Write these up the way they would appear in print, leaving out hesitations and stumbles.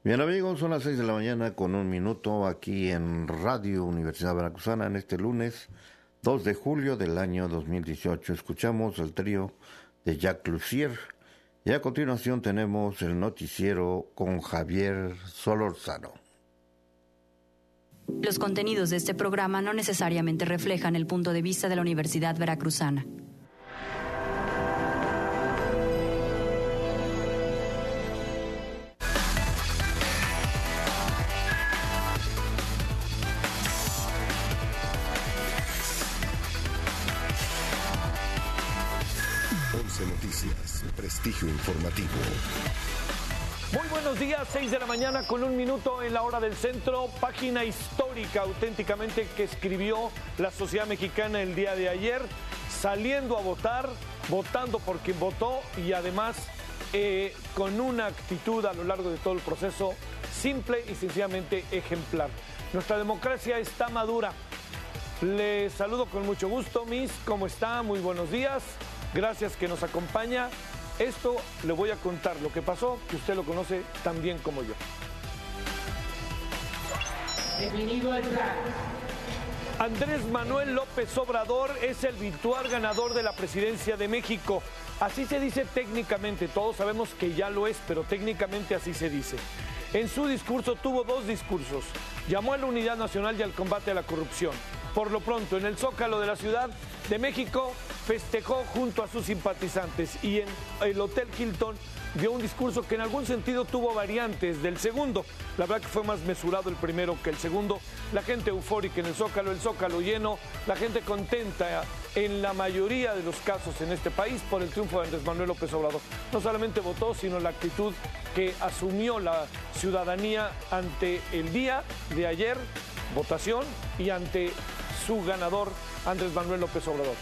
Bien amigos, son las 6 de la mañana con un minuto aquí en Radio Universidad Veracruzana en este lunes 2 de julio del año 2018. Escuchamos el trío de Jacques Lussier y a continuación tenemos el noticiero con Javier Solórzano. Los contenidos de este programa no necesariamente reflejan el punto de vista de la Universidad Veracruzana. Noticias, prestigio informativo. Muy buenos días, 6 de la mañana con un minuto en la hora del centro. Página histórica auténticamente que escribió la sociedad mexicana el día de ayer, saliendo a votar, votando por quien votó y además con una actitud a lo largo de todo el proceso simple y sencillamente ejemplar. Nuestra democracia está madura. Les saludo con mucho gusto, Miss, ¿cómo está? Muy buenos días. Gracias que nos acompaña. Esto le voy a contar lo que pasó, que usted lo conoce tan bien como yo. Bienvenido al plan. Andrés Manuel López Obrador es el virtual ganador de la presidencia de México. Así se dice técnicamente, todos sabemos que ya lo es, pero técnicamente así se dice. En su discurso tuvo dos discursos. Llamó a la unidad nacional y al combate a la corrupción. Por lo pronto, en el Zócalo de la Ciudad de México, festejó junto a sus simpatizantes y en el Hotel Hilton dio un discurso que en algún sentido tuvo variantes del segundo. La verdad que fue más mesurado el primero que el segundo. La gente eufórica en el Zócalo lleno, la gente contenta en la mayoría de los casos en este país por el triunfo de Andrés Manuel López Obrador. No solamente votó, sino la actitud que asumió la ciudadanía ante el día de ayer, votación, y ante su ganador, Andrés Manuel López Obrador.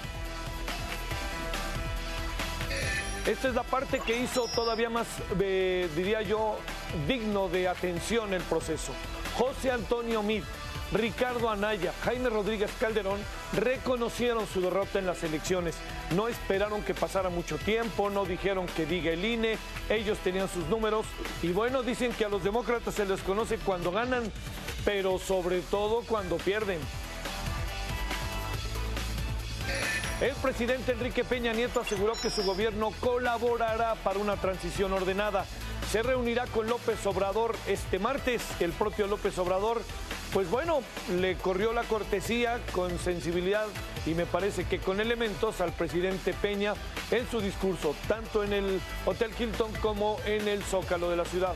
Esta es la parte que hizo todavía más, diría yo, digno de atención el proceso. José Antonio Meade, Ricardo Anaya, Jaime Rodríguez Calderón reconocieron su derrota en las elecciones. No esperaron que pasara mucho tiempo, no dijeron que diga el INE, ellos tenían sus números y bueno, dicen que a los demócratas se les conoce cuando ganan, pero sobre todo cuando pierden. El presidente Enrique Peña Nieto aseguró que su gobierno colaborará para una transición ordenada. Se reunirá con López Obrador este martes. El propio López Obrador, pues bueno, le corrió la cortesía con sensibilidad y me parece que con elementos al presidente Peña en su discurso, tanto en el Hotel Hilton como en el Zócalo de la ciudad.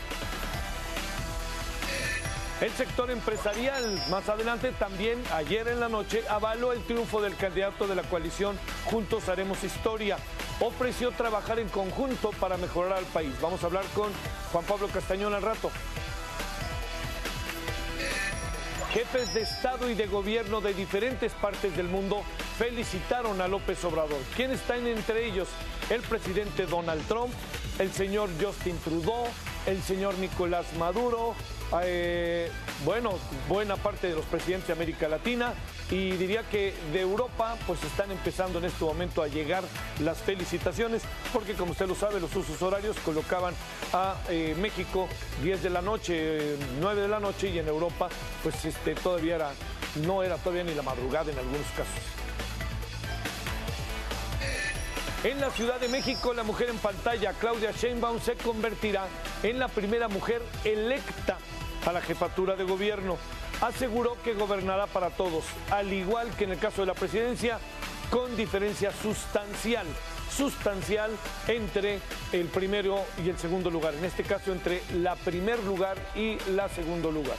El sector empresarial, más adelante también, ayer en la noche, avaló el triunfo del candidato de la coalición Juntos Haremos Historia. Ofreció trabajar en conjunto para mejorar al país. Vamos a hablar con Juan Pablo Castañón al rato. Jefes de Estado y de Gobierno de diferentes partes del mundo felicitaron a López Obrador. ¿Quién está entre ellos? El presidente Donald Trump, el señor Justin Trudeau, el señor Nicolás Maduro, bueno, buena parte de los presidentes de América Latina y diría que de Europa pues están empezando en este momento a llegar las felicitaciones porque como usted lo sabe los usos horarios colocaban a México 10 de la noche, 9 de la noche y en Europa pues todavía no era todavía ni la madrugada en algunos casos. En la Ciudad de México, la mujer en pantalla, Claudia Sheinbaum, se convertirá en la primera mujer electa a la jefatura de gobierno. Aseguró que gobernará para todos, al igual que en el caso de la presidencia, con diferencia sustancial entre el primero y el segundo lugar. En este caso, entre la primer lugar y la segundo lugar.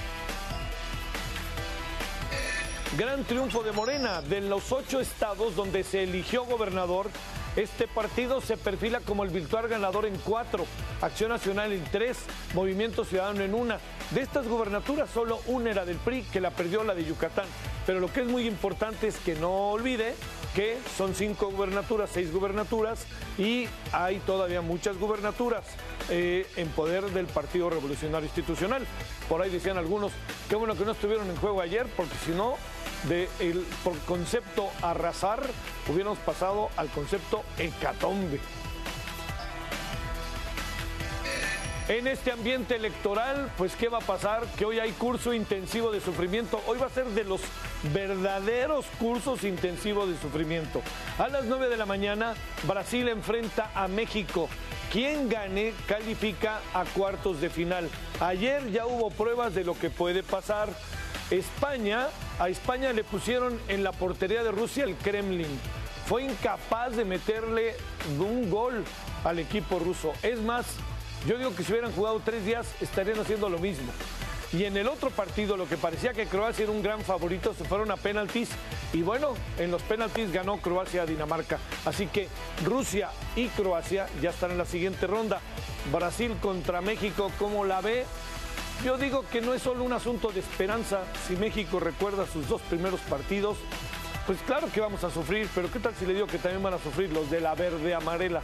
Gran triunfo de Morena. De los 8 estados donde se eligió gobernador, este partido se perfila como el virtual ganador en 4, Acción Nacional en 3, Movimiento Ciudadano en 1. De estas gubernaturas, solo una era del PRI, que la perdió, la de Yucatán. Pero lo que es muy importante es que no olvide que son 5 gubernaturas, 6 gubernaturas, y hay todavía muchas gubernaturas en poder del Partido Revolucionario Institucional. Por ahí decían algunos, qué bueno que no estuvieron en juego ayer, porque si no, por concepto arrasar, hubiéramos pasado al concepto hecatombe. En este ambiente electoral, pues ¿qué va a pasar? Que hoy hay curso intensivo de sufrimiento. Hoy va a ser de los verdaderos cursos intensivos de sufrimiento. A las 9 de la mañana, Brasil enfrenta a México. Quien gane califica a cuartos de final. Ayer ya hubo pruebas de lo que puede pasar. A España le pusieron en la portería de Rusia el Kremlin. Fue incapaz de meterle un gol al equipo ruso. Es más, yo digo que si hubieran jugado 3 días estarían haciendo lo mismo. Y en el otro partido, lo que parecía que Croacia era un gran favorito, se fueron a penaltis. Y bueno, en los penaltis ganó Croacia a Dinamarca. Así que Rusia y Croacia ya están en la siguiente ronda. Brasil contra México, ¿cómo la ve? Yo digo que no es solo un asunto de esperanza. Si México recuerda sus 2 primeros partidos, pues claro que vamos a sufrir. Pero ¿qué tal si le digo que también van a sufrir los de la verde amarela?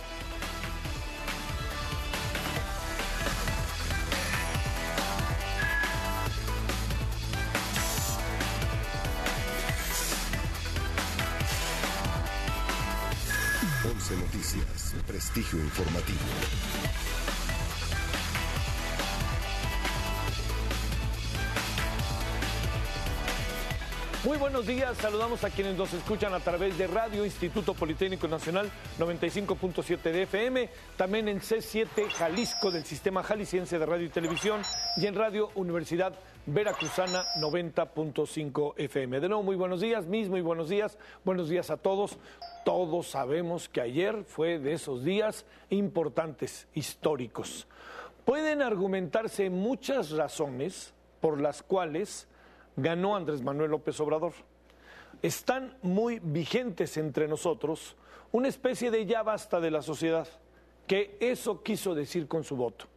Noticias, prestigio informativo. Muy buenos días, saludamos a quienes nos escuchan a través de Radio Instituto Politécnico Nacional 95.7 de FM, también en C7 Jalisco del Sistema Jalisciense de Radio y Televisión y en Radio Universidad Veracruzana 90.5 FM. De nuevo, muy buenos días, muy buenos días a todos. Todos sabemos que ayer fue de esos días importantes, históricos. Pueden argumentarse muchas razones por las cuales ganó Andrés Manuel López Obrador. Están muy vigentes entre nosotros una especie de ya basta de la sociedad, que eso quiso decir con su voto.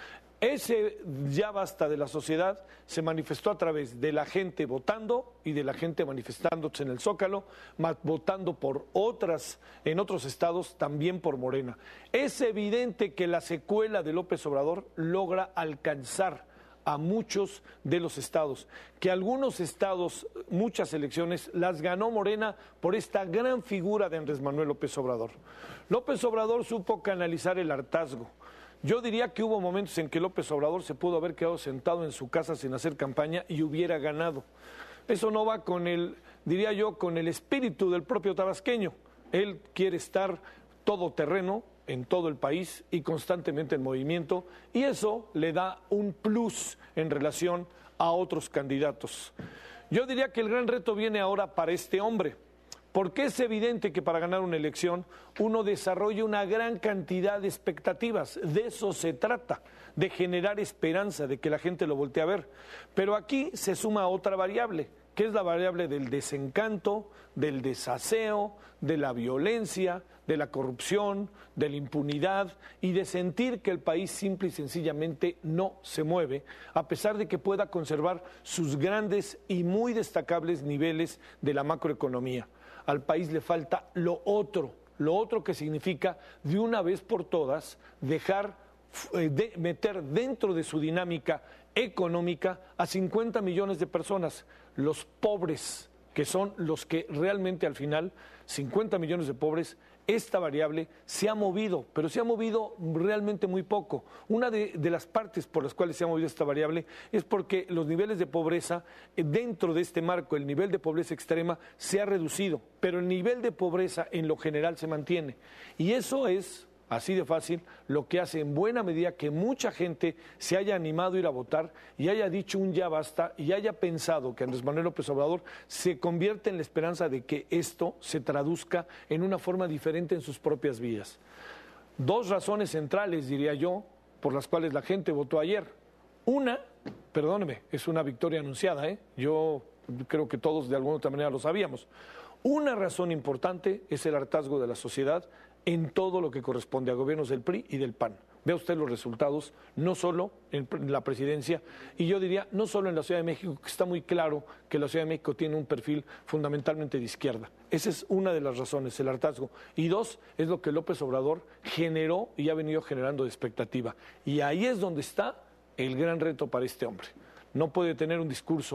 Ese ya basta de la sociedad se manifestó a través de la gente votando y de la gente manifestándose en el Zócalo, votando por en otros estados, también por Morena. Es evidente que la secuela de López Obrador logra alcanzar a muchos de los estados, que algunos estados, muchas elecciones, las ganó Morena por esta gran figura de Andrés Manuel López Obrador. López Obrador supo canalizar el hartazgo. Yo diría que hubo momentos en que López Obrador se pudo haber quedado sentado en su casa sin hacer campaña y hubiera ganado. Eso no va con diría yo, con el espíritu del propio tabasqueño. Él quiere estar todoterreno en todo el país y constantemente en movimiento, y eso le da un plus en relación a otros candidatos. Yo diría que el gran reto viene ahora para este hombre, porque es evidente que para ganar una elección uno desarrolla una gran cantidad de expectativas. De eso se trata, de generar esperanza, de que la gente lo voltee a ver. Pero aquí se suma otra variable, que es la variable del desencanto, del desaseo, de la violencia, de la corrupción, de la impunidad y de sentir que el país simple y sencillamente no se mueve, a pesar de que pueda conservar sus grandes y muy destacables niveles de la macroeconomía. Al país le falta lo otro que significa de una vez por todas meter dentro de su dinámica económica a 50 millones de personas, los pobres, que son los que realmente al final, 50 millones de pobres. Esta variable se ha movido, pero se ha movido realmente muy poco. Una de las partes por las cuales se ha movido esta variable es porque los niveles de pobreza, dentro de este marco, el nivel de pobreza extrema se ha reducido, pero el nivel de pobreza en lo general se mantiene. Y eso es, así de fácil, lo que hace en buena medida que mucha gente se haya animado a ir a votar y haya dicho un ya basta y haya pensado que Andrés Manuel López Obrador se convierte en la esperanza de que esto se traduzca en una forma diferente en sus propias vidas. 2 razones centrales, diría yo, por las cuales la gente votó ayer. Una, perdóneme, es una victoria anunciada, yo creo que todos de alguna otra manera lo sabíamos. Una razón importante es el hartazgo de la sociedad en todo lo que corresponde a gobiernos del PRI y del PAN. Vea usted los resultados, no solo en la presidencia, y yo diría no solo en la Ciudad de México, que está muy claro que la Ciudad de México tiene un perfil fundamentalmente de izquierda. Esa es una de las razones, el hartazgo. Y 2, es lo que López Obrador generó y ha venido generando de expectativa. Y ahí es donde está el gran reto para este hombre. No puede tener un discurso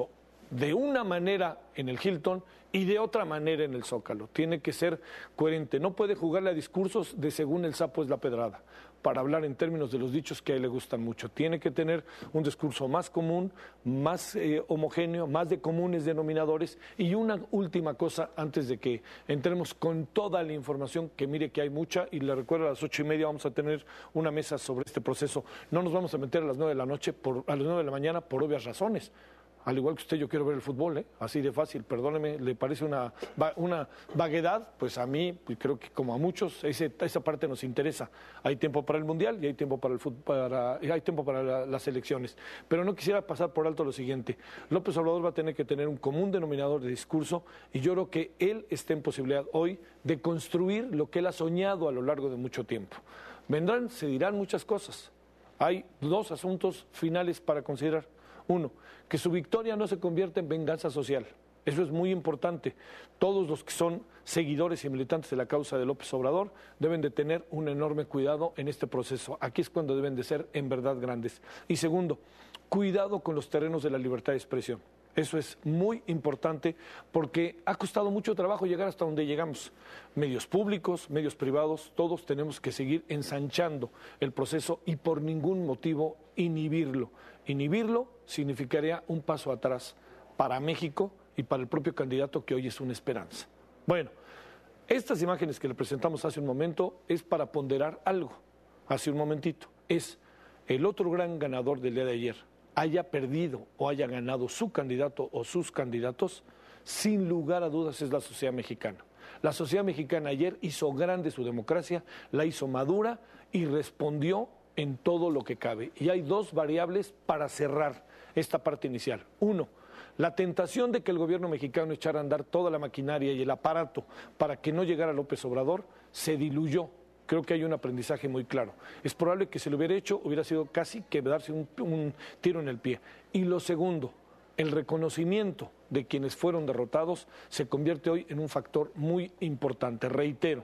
de una manera en el Hilton y de otra manera en el Zócalo. Tiene que ser coherente, no puede jugarle a discursos de según el sapo es la pedrada, para hablar en términos de los dichos que a él le gustan mucho. Tiene que tener un discurso más común, más homogéneo, más de comunes denominadores. Y una última cosa antes de que entremos con toda la información, que mire que hay mucha, y le recuerdo a las 8:30 vamos a tener una mesa sobre este proceso. No nos vamos a meter a las 9 de la noche, a las 9 de la mañana por obvias razones. Al igual que usted, yo quiero ver el fútbol, así de fácil, perdóneme, ¿le parece una vaguedad? Pues a mí, creo que como a muchos, esa parte nos interesa. Hay tiempo para el Mundial y hay tiempo para el fútbol, hay tiempo para las elecciones. Pero no quisiera pasar por alto lo siguiente. López Obrador va a tener que tener un común denominador de discurso, y yo creo que él está en posibilidad hoy de construir lo que él ha soñado a lo largo de mucho tiempo. Vendrán, se dirán muchas cosas. Hay 2 asuntos finales para considerar. 1, que su victoria no se convierta en venganza social. Eso es muy importante. Todos los que son seguidores y militantes de la causa de López Obrador deben de tener un enorme cuidado en este proceso. Aquí es cuando deben de ser en verdad grandes. Y 2, cuidado con los terrenos de la libertad de expresión. Eso es muy importante porque ha costado mucho trabajo llegar hasta donde llegamos. Medios públicos, medios privados, todos tenemos que seguir ensanchando el proceso y por ningún motivo inhibirlo. Inhibirlo significaría un paso atrás para México y para el propio candidato que hoy es una esperanza. Bueno, estas imágenes que le presentamos hace un momento es para ponderar algo. Hace un momentito. Es el otro gran ganador del día de ayer. Haya perdido o haya ganado su candidato o sus candidatos, sin lugar a dudas es la sociedad mexicana. La sociedad mexicana ayer hizo grande su democracia, la hizo madura y respondió en todo lo que cabe. Y hay 2 variables para cerrar esta parte inicial. 1, la tentación de que el gobierno mexicano echara a andar toda la maquinaria y el aparato para que no llegara López Obrador se diluyó. Creo que hay un aprendizaje muy claro. Es probable que si lo hubiera hecho, hubiera sido casi que darse un tiro en el pie. Y lo segundo, el reconocimiento de quienes fueron derrotados se convierte hoy en un factor muy importante. Reitero,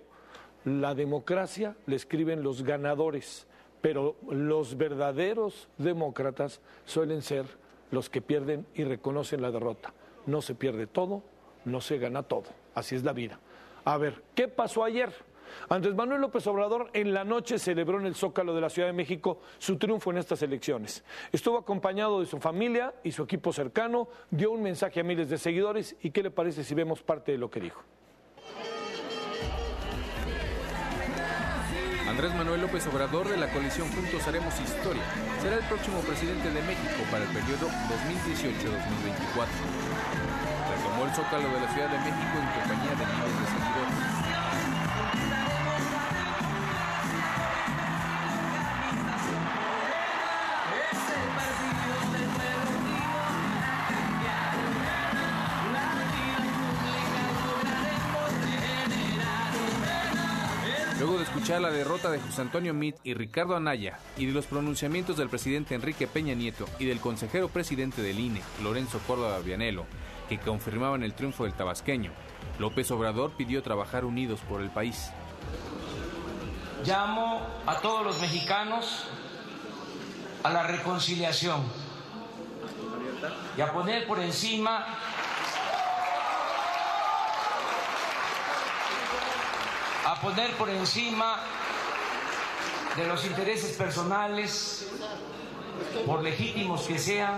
la democracia la escriben los ganadores, pero los verdaderos demócratas suelen ser los que pierden y reconocen la derrota. No se pierde todo, no se gana todo. Así es la vida. A ver, ¿qué pasó ayer? Andrés Manuel López Obrador en la noche celebró en el Zócalo de la Ciudad de México su triunfo en estas elecciones. Estuvo acompañado de su familia y su equipo cercano, dio un mensaje a miles de seguidores. ¿Y qué le parece si vemos parte de lo que dijo? Andrés Manuel López Obrador, de la coalición Juntos Haremos Historia, será el próximo presidente de México para el periodo 2018-2024. Retomó el Zócalo de la Ciudad de México en compañía de miles de seguidores. Luego de escuchar la derrota de José Antonio Meade y Ricardo Anaya y de los pronunciamientos del presidente Enrique Peña Nieto y del consejero presidente del INE, Lorenzo Córdoba Vianello, que confirmaban el triunfo del tabasqueño, López Obrador pidió trabajar unidos por el país. Llamo a todos los mexicanos a la reconciliación y a poner por encima de los intereses personales, por legítimos que sean,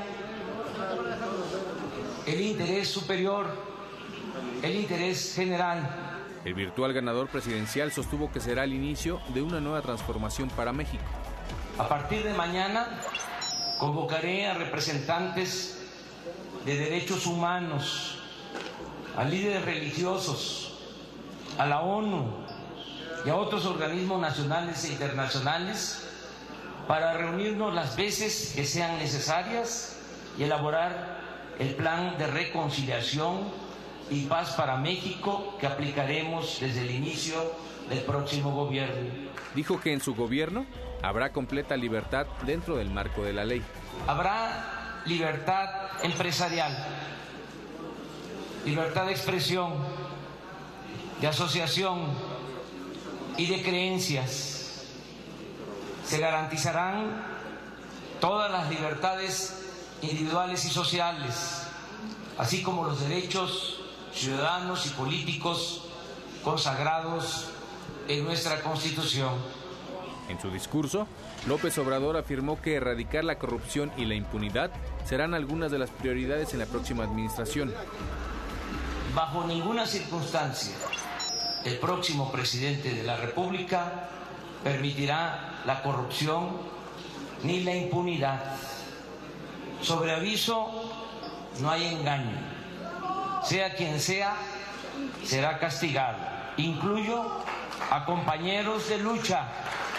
el interés superior, el interés general. El virtual ganador presidencial sostuvo que será el inicio de una nueva transformación para México. A partir de mañana convocaré a representantes de derechos humanos, a líderes religiosos, a la ONU y a otros organismos nacionales e internacionales para reunirnos las veces que sean necesarias y elaborar el plan de reconciliación y paz para México que aplicaremos desde el inicio del próximo gobierno. Dijo que en su gobierno habrá completa libertad dentro del marco de la ley. Habrá libertad empresarial, libertad de expresión, de asociación y de creencias. Se garantizarán todas las libertades individuales y sociales, así como los derechos ciudadanos y políticos consagrados en nuestra Constitución. En su discurso, López Obrador afirmó que erradicar la corrupción y la impunidad serán algunas de las prioridades en la próxima administración. Bajo ninguna circunstancia, el próximo presidente de la República permitirá la corrupción ni la impunidad. Sobre aviso, no hay engaño. Sea quien sea, será castigado. Incluyo a compañeros de lucha,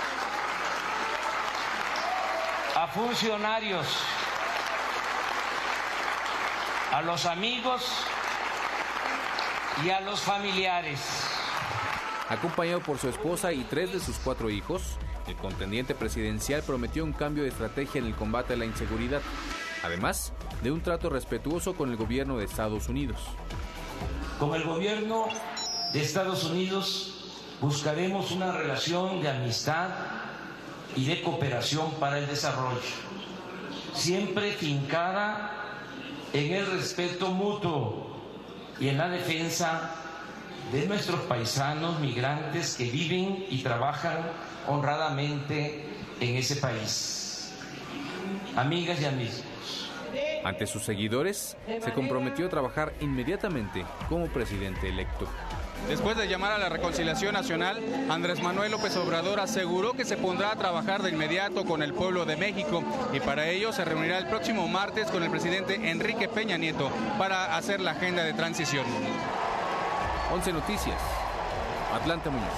a funcionarios, a los amigos y a los familiares. Acompañado por su esposa y 3 de sus 4 hijos, el contendiente presidencial prometió un cambio de estrategia en el combate a la inseguridad, además de un trato respetuoso con el gobierno de Estados Unidos. Con el gobierno de Estados Unidos buscaremos una relación de amistad y de cooperación para el desarrollo, siempre fincada en el respeto mutuo y en la defensa de nuestros paisanos migrantes que viven y trabajan honradamente en ese país. Amigas y amigos, ante sus seguidores, se comprometió a trabajar inmediatamente como presidente electo. Después de llamar a la reconciliación nacional, Andrés Manuel López Obrador aseguró que se pondrá a trabajar de inmediato con el pueblo de México y para ello se reunirá el próximo martes con el presidente Enrique Peña Nieto para hacer la agenda de transición. 11 Noticias, Atlanta Muñoz.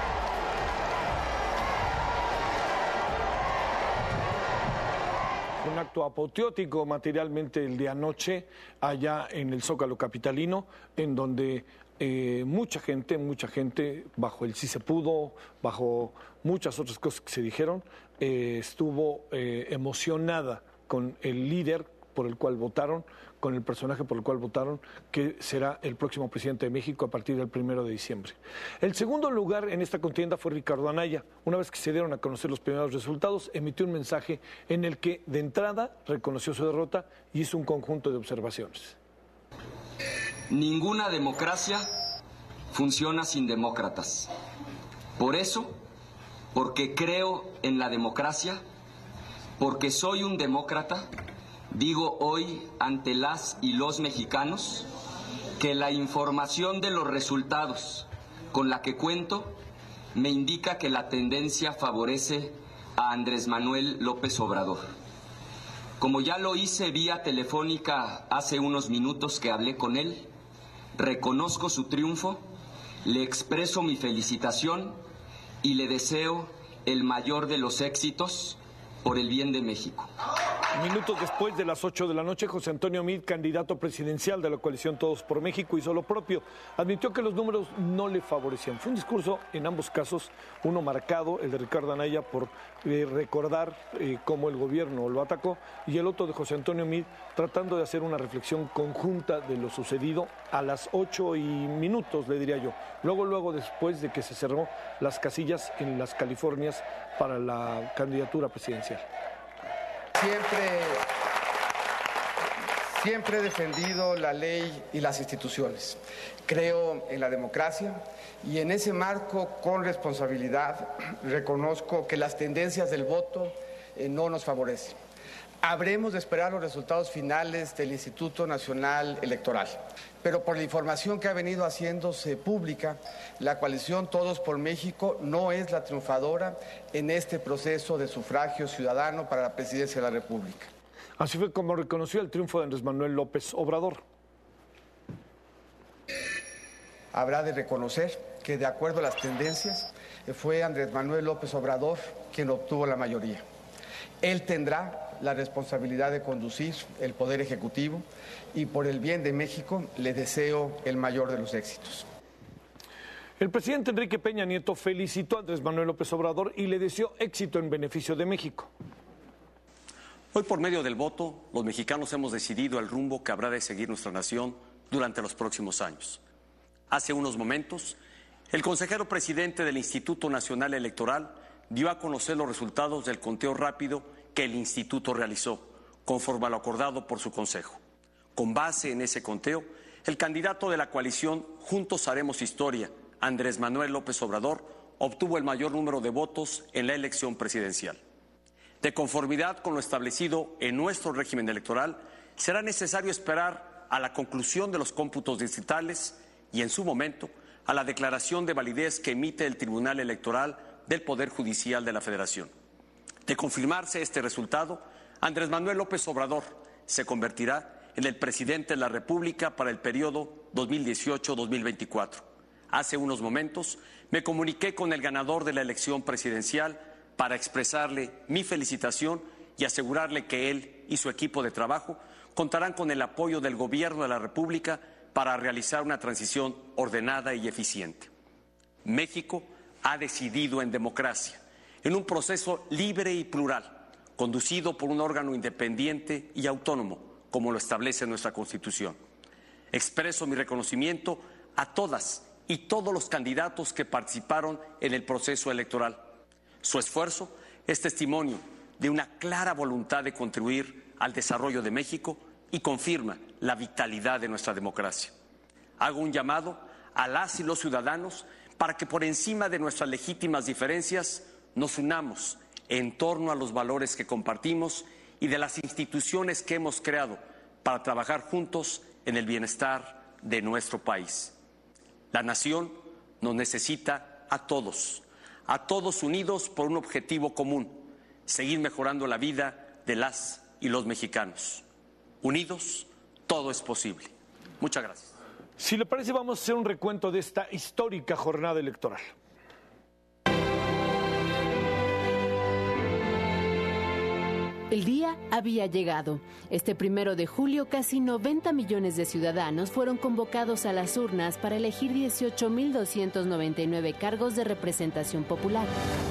Un acto apoteótico materialmente el de anoche allá en el Zócalo capitalino, en donde mucha gente, bajo el sí se pudo, bajo muchas otras cosas que se dijeron, estuvo emocionada con el líder por el cual votaron, con el personaje por el cual votaron, que será el próximo presidente de México a partir del 1 de diciembre. El segundo lugar en esta contienda fue Ricardo Anaya. Una vez que se dieron a conocer los primeros resultados, emitió un mensaje en el que, de entrada, reconoció su derrota y hizo un conjunto de observaciones. Ninguna democracia funciona sin demócratas. Por eso, porque creo en la democracia, porque soy un demócrata, digo hoy ante las y los mexicanos que la información de los resultados con la que cuento me indica que la tendencia favorece a Andrés Manuel López Obrador. Como ya lo hice vía telefónica hace unos minutos que hablé con él, reconozco su triunfo, le expreso mi felicitación y le deseo el mayor de los éxitos por el bien de México. Minutos después de las 8 de la noche, José Antonio Meade, candidato presidencial de la coalición Todos por México, hizo lo propio. Admitió que los números no le favorecían. Fue un discurso, en ambos casos, uno marcado, el de Ricardo Anaya, por recordar cómo el gobierno lo atacó, y el otro de José Antonio Meade, tratando de hacer una reflexión conjunta de lo sucedido a las 8 y minutos, le diría yo. Luego, después de que se cerró las casillas en las Californias para la candidatura presidencial. Siempre he defendido la ley y las instituciones. Creo en la democracia y en ese marco, con responsabilidad, reconozco que las tendencias del voto no nos favorecen. Habremos de esperar los resultados finales del Instituto Nacional Electoral. Pero por la información que ha venido haciéndose pública, la coalición Todos por México no es la triunfadora en este proceso de sufragio ciudadano para la presidencia de la República. Así fue como reconoció el triunfo de Andrés Manuel López Obrador. Habrá de reconocer que, de acuerdo a las tendencias, fue Andrés Manuel López Obrador quien obtuvo la mayoría. Él tendrá la responsabilidad de conducir el Poder Ejecutivo y, por el bien de México, le deseo el mayor de los éxitos. El presidente Enrique Peña Nieto felicitó a Andrés Manuel López Obrador y le deseó éxito en beneficio de México. Hoy, por medio del voto, los mexicanos hemos decidido el rumbo que habrá de seguir nuestra nación durante los próximos años. Hace unos momentos, el consejero presidente del Instituto Nacional Electoral dio a conocer los resultados del conteo rápido que el instituto realizó, conforme a lo acordado por su consejo. Con base en ese conteo, el candidato de la coalición Juntos Haremos Historia, Andrés Manuel López Obrador, obtuvo el mayor número de votos en la elección presidencial. De conformidad con lo establecido en nuestro régimen electoral, será necesario esperar a la conclusión de los cómputos distritales y, en su momento, a la declaración de validez que emite el Tribunal Electoral del Poder Judicial de la Federación. De confirmarse este resultado, Andrés Manuel López Obrador se convertirá en el presidente de la República para el periodo 2018-2024. Hace unos momentos me comuniqué con el ganador de la elección presidencial para expresarle mi felicitación y asegurarle que él y su equipo de trabajo contarán con el apoyo del Gobierno de la República para realizar una transición ordenada y eficiente. México ha decidido en democracia, en un proceso libre y plural, conducido por un órgano independiente y autónomo, como lo establece nuestra Constitución. Expreso mi reconocimiento a todas y todos los candidatos que participaron en el proceso electoral. Su esfuerzo es testimonio de una clara voluntad de contribuir al desarrollo de México y confirma la vitalidad de nuestra democracia. Hago un llamado a las y los ciudadanos para que por encima de nuestras legítimas diferencias nos unamos en torno a los valores que compartimos y de las instituciones que hemos creado para trabajar juntos en el bienestar de nuestro país. La nación nos necesita a todos unidos por un objetivo común: seguir mejorando la vida de las y los mexicanos. Unidos, todo es posible. Muchas gracias. Si le parece, vamos a hacer un recuento de esta histórica jornada electoral. El día había llegado. Este 1 de julio, casi 90 millones de ciudadanos fueron convocados a las urnas para elegir 18.299 cargos de representación popular.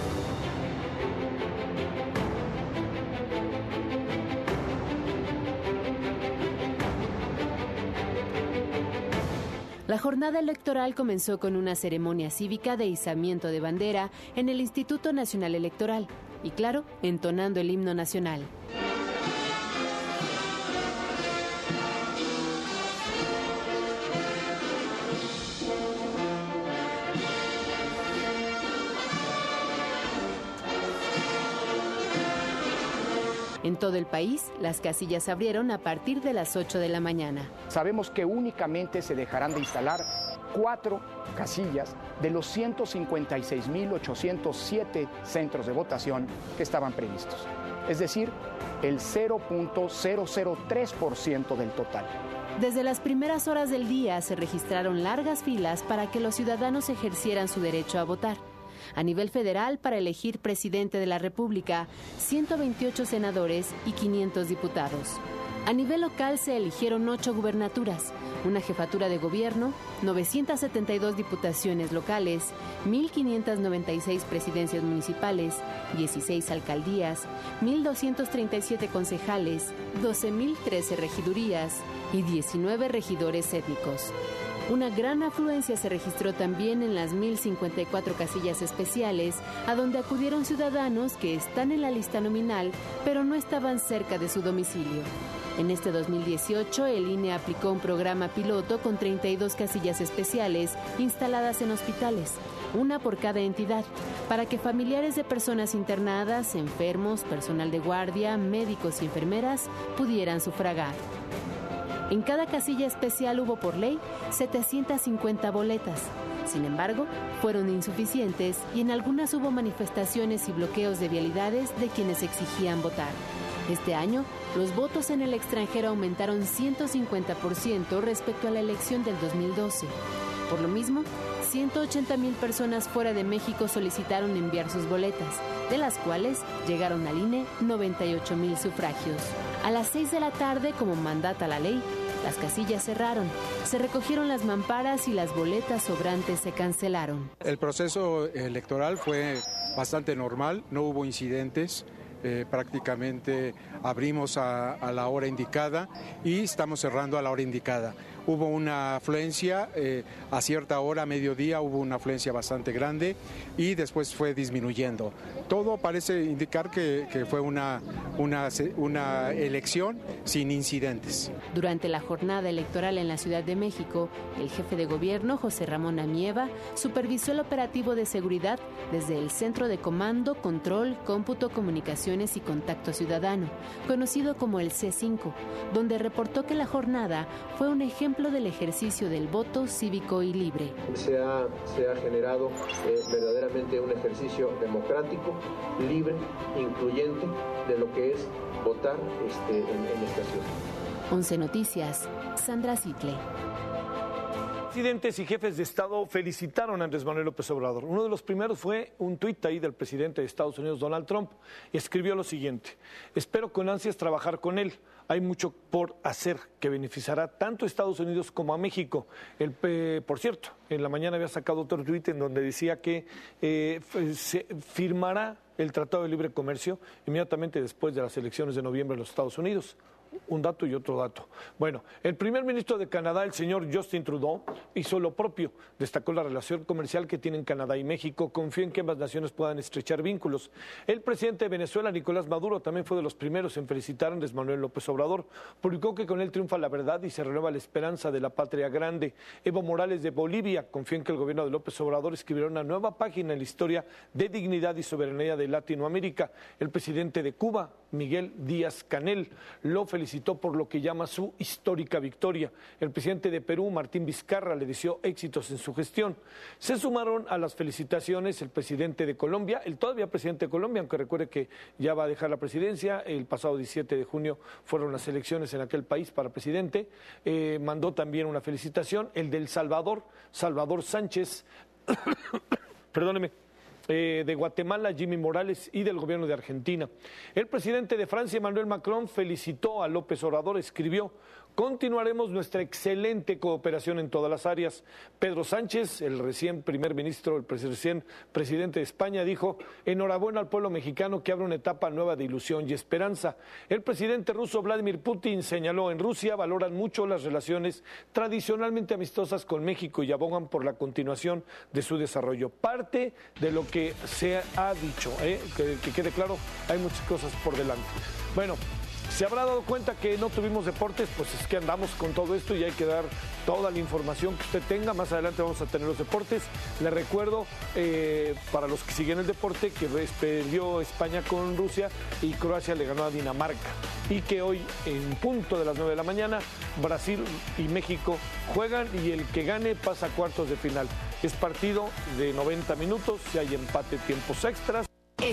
La jornada electoral comenzó con una ceremonia cívica de izamiento de bandera en el Instituto Nacional Electoral y, claro, entonando el himno nacional. En todo el país, las casillas se abrieron a partir de las 8 de la mañana. Sabemos que únicamente se dejarán de instalar 4 casillas de los 156.807 centros de votación que estaban previstos. Es decir, el 0.003% del total. Desde las primeras horas del día se registraron largas filas para que los ciudadanos ejercieran su derecho a votar. A nivel federal, para elegir presidente de la República, 128 senadores y 500 diputados. A nivel local se eligieron 8 gubernaturas, una jefatura de gobierno, 972 diputaciones locales, 1.596 presidencias municipales, 16 alcaldías, 1.237 concejales, 12.013 regidurías y 19 regidores étnicos. Una gran afluencia se registró también en las 1.054 casillas especiales, a donde acudieron ciudadanos que están en la lista nominal, pero no estaban cerca de su domicilio. En este 2018, el INE aplicó un programa piloto con 32 casillas especiales instaladas en hospitales, una por cada entidad, para que familiares de personas internadas, enfermos, personal de guardia, médicos y enfermeras pudieran sufragar. En cada casilla especial hubo por ley 750 boletas. Sin embargo, fueron insuficientes y en algunas hubo manifestaciones y bloqueos de vialidades de quienes exigían votar. Este año, los votos en el extranjero aumentaron 150% respecto a la elección del 2012. Por lo mismo, 180,000 personas fuera de México solicitaron enviar sus boletas, de las cuales llegaron al INE 98,000 sufragios. A las 6 de la tarde, como mandata la ley, las casillas cerraron, se recogieron las mamparas y las boletas sobrantes se cancelaron. El proceso electoral fue bastante normal, no hubo incidentes. prácticamente abrimos a la hora indicada y estamos cerrando a la hora indicada. Hubo una afluencia, a cierta hora, mediodía, hubo una afluencia bastante grande y después fue disminuyendo. Todo parece indicar que fue una elección sin incidentes. Durante la jornada electoral en la Ciudad de México, el jefe de gobierno, José Ramón Amieva, supervisó el operativo de seguridad desde el Centro de Comando, Control, Cómputo, Comunicaciones y Contacto Ciudadano, conocido como el C5, donde reportó que la jornada fue un ejemplo del ejercicio del voto cívico y libre. Se ha generado verdaderamente un ejercicio democrático, libre, incluyente de lo que es votar en esta ciudad. 11 Noticias, Sandra Sitle. Presidentes y jefes de Estado felicitaron a Andrés Manuel López Obrador. Uno de los primeros fue un tuit ahí del presidente de Estados Unidos, Donald Trump, y escribió lo siguiente: espero con ansias trabajar con él. Hay mucho por hacer que beneficiará tanto a Estados Unidos como a México. Por cierto, en la mañana había sacado otro tuit en donde decía que se firmará el Tratado de Libre Comercio inmediatamente después de las elecciones de noviembre en los Estados Unidos. Un dato y otro dato. Bueno, el primer ministro de Canadá, el señor Justin Trudeau, hizo lo propio. Destacó la relación comercial que tienen Canadá y México. Confió en que ambas naciones puedan estrechar vínculos. El presidente de Venezuela, Nicolás Maduro, también fue de los primeros en felicitar a Andrés Manuel López Obrador. Publicó que con él triunfa la verdad y se renueva la esperanza de la patria grande. Evo Morales de Bolivia confió en que el gobierno de López Obrador escribirá una nueva página en la historia de dignidad y soberanía de Latinoamérica. El presidente de Cuba, Miguel Díaz-Canel, lo felicitó por lo que llama su histórica victoria. El presidente de Perú, Martín Vizcarra, le deseó éxitos en su gestión. Se sumaron a las felicitaciones el presidente de Colombia, el todavía presidente de Colombia, aunque recuerde que ya va a dejar la presidencia. El pasado 17 de junio fueron las elecciones en aquel país para presidente. Mandó también una felicitación. El de El Salvador, Salvador Sánchez, perdóneme, de Guatemala, Jimmy Morales, y del gobierno de Argentina. El presidente de Francia, Emmanuel Macron, felicitó a López Obrador, escribió: continuaremos nuestra excelente cooperación en todas las áreas. Pedro Sánchez, el recién primer ministro, el recién presidente de España, dijo: enhorabuena al pueblo mexicano que abre una etapa nueva de ilusión y esperanza. El presidente ruso Vladimir Putin señaló: en Rusia valoran mucho las relaciones tradicionalmente amistosas con México y abogan por la continuación de su desarrollo. Parte de lo que se ha dicho, que quede claro, hay muchas cosas por delante. Bueno, ¿se habrá dado cuenta que no tuvimos deportes? Pues es que andamos con todo esto y hay que dar toda la información que usted tenga. Más adelante vamos a tener los deportes. Le recuerdo, para los que siguen el deporte, que perdió España con Rusia y Croacia le ganó a Dinamarca. Y que hoy, en punto de las 9 de la mañana, Brasil y México juegan y el que gane pasa a cuartos de final. Es partido de 90 minutos, si hay empate, tiempos extras.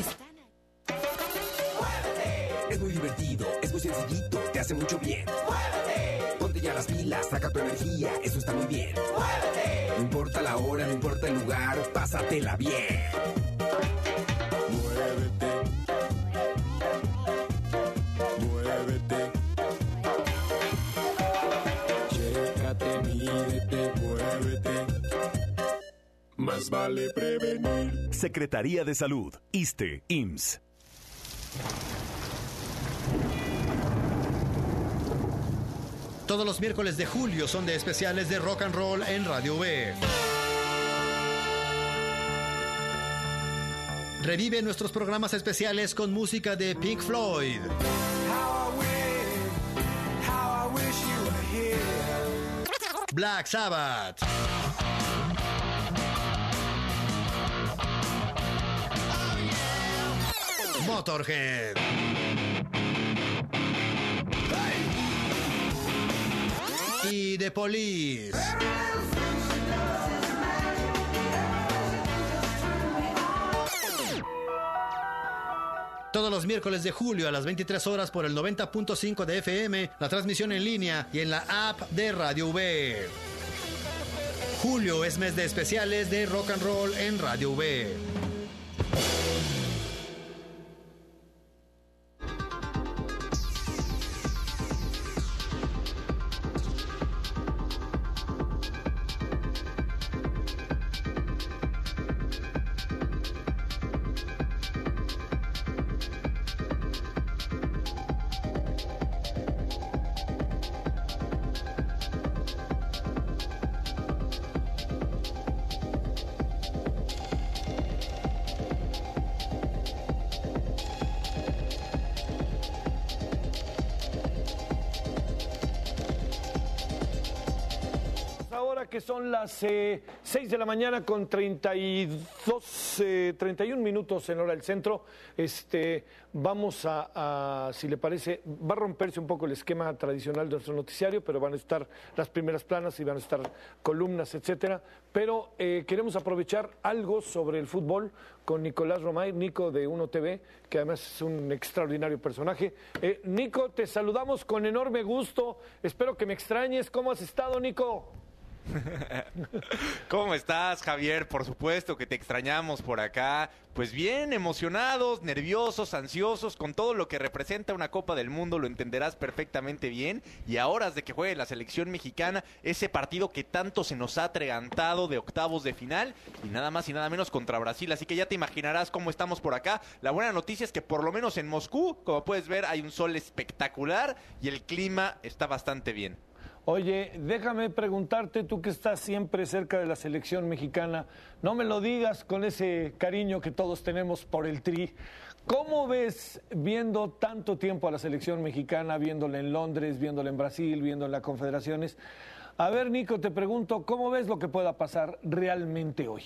Es muy divertido, es muy sencillito, te hace mucho bien. ¡Muévete! Ponte ya las pilas, saca tu energía, eso está muy bien. ¡Muévete! No importa la hora, no importa el lugar, pásatela bien. Muévete. Muévete. Chécate, mídete, muévete. Más vale prevenir. Secretaría de Salud, ISSSTE, IMSS. Todos los miércoles de julio son de especiales de rock and roll en Radio V. Revive nuestros programas especiales con música de Pink Floyd, Black Sabbath, Motorhead y The Police. Todos los miércoles de julio a las 23 horas por el 90.5 de FM, la transmisión en línea y en la app de Radio V. Julio es mes de especiales de rock and roll en Radio V. que son las 6 de la mañana con 31 minutos en hora del centro. Vamos a, si le parece, va a romperse un poco el esquema tradicional de nuestro noticiario, pero van a estar las primeras planas y van a estar columnas, etcétera. Pero queremos aprovechar algo sobre el fútbol con Nicolás Romay, Nico de Uno TV, que además es un extraordinario personaje. Nico, te saludamos con enorme gusto. Espero que me extrañes. ¿Cómo has estado, Nico? ¿Cómo estás, Javier? Por supuesto que te extrañamos por acá. Pues bien, emocionados, nerviosos, ansiosos, con todo lo que representa una Copa del Mundo, lo entenderás perfectamente bien. Y a horas de que juegue la selección mexicana, ese partido que tanto se nos ha atragantado de octavos de final, y nada más y nada menos contra Brasil. Así que ya te imaginarás cómo estamos por acá. La buena noticia es que por lo menos en Moscú, como puedes ver, hay un sol espectacular y el clima está bastante bien. Oye, déjame preguntarte, tú que estás siempre cerca de la selección mexicana, no me lo digas con ese cariño que todos tenemos por el Tri. ¿Cómo ves viendo tanto tiempo a la selección mexicana, viéndola en Londres, viéndola en Brasil, viéndola en las confederaciones? A ver, Nico, te pregunto, ¿cómo ves lo que pueda pasar realmente hoy?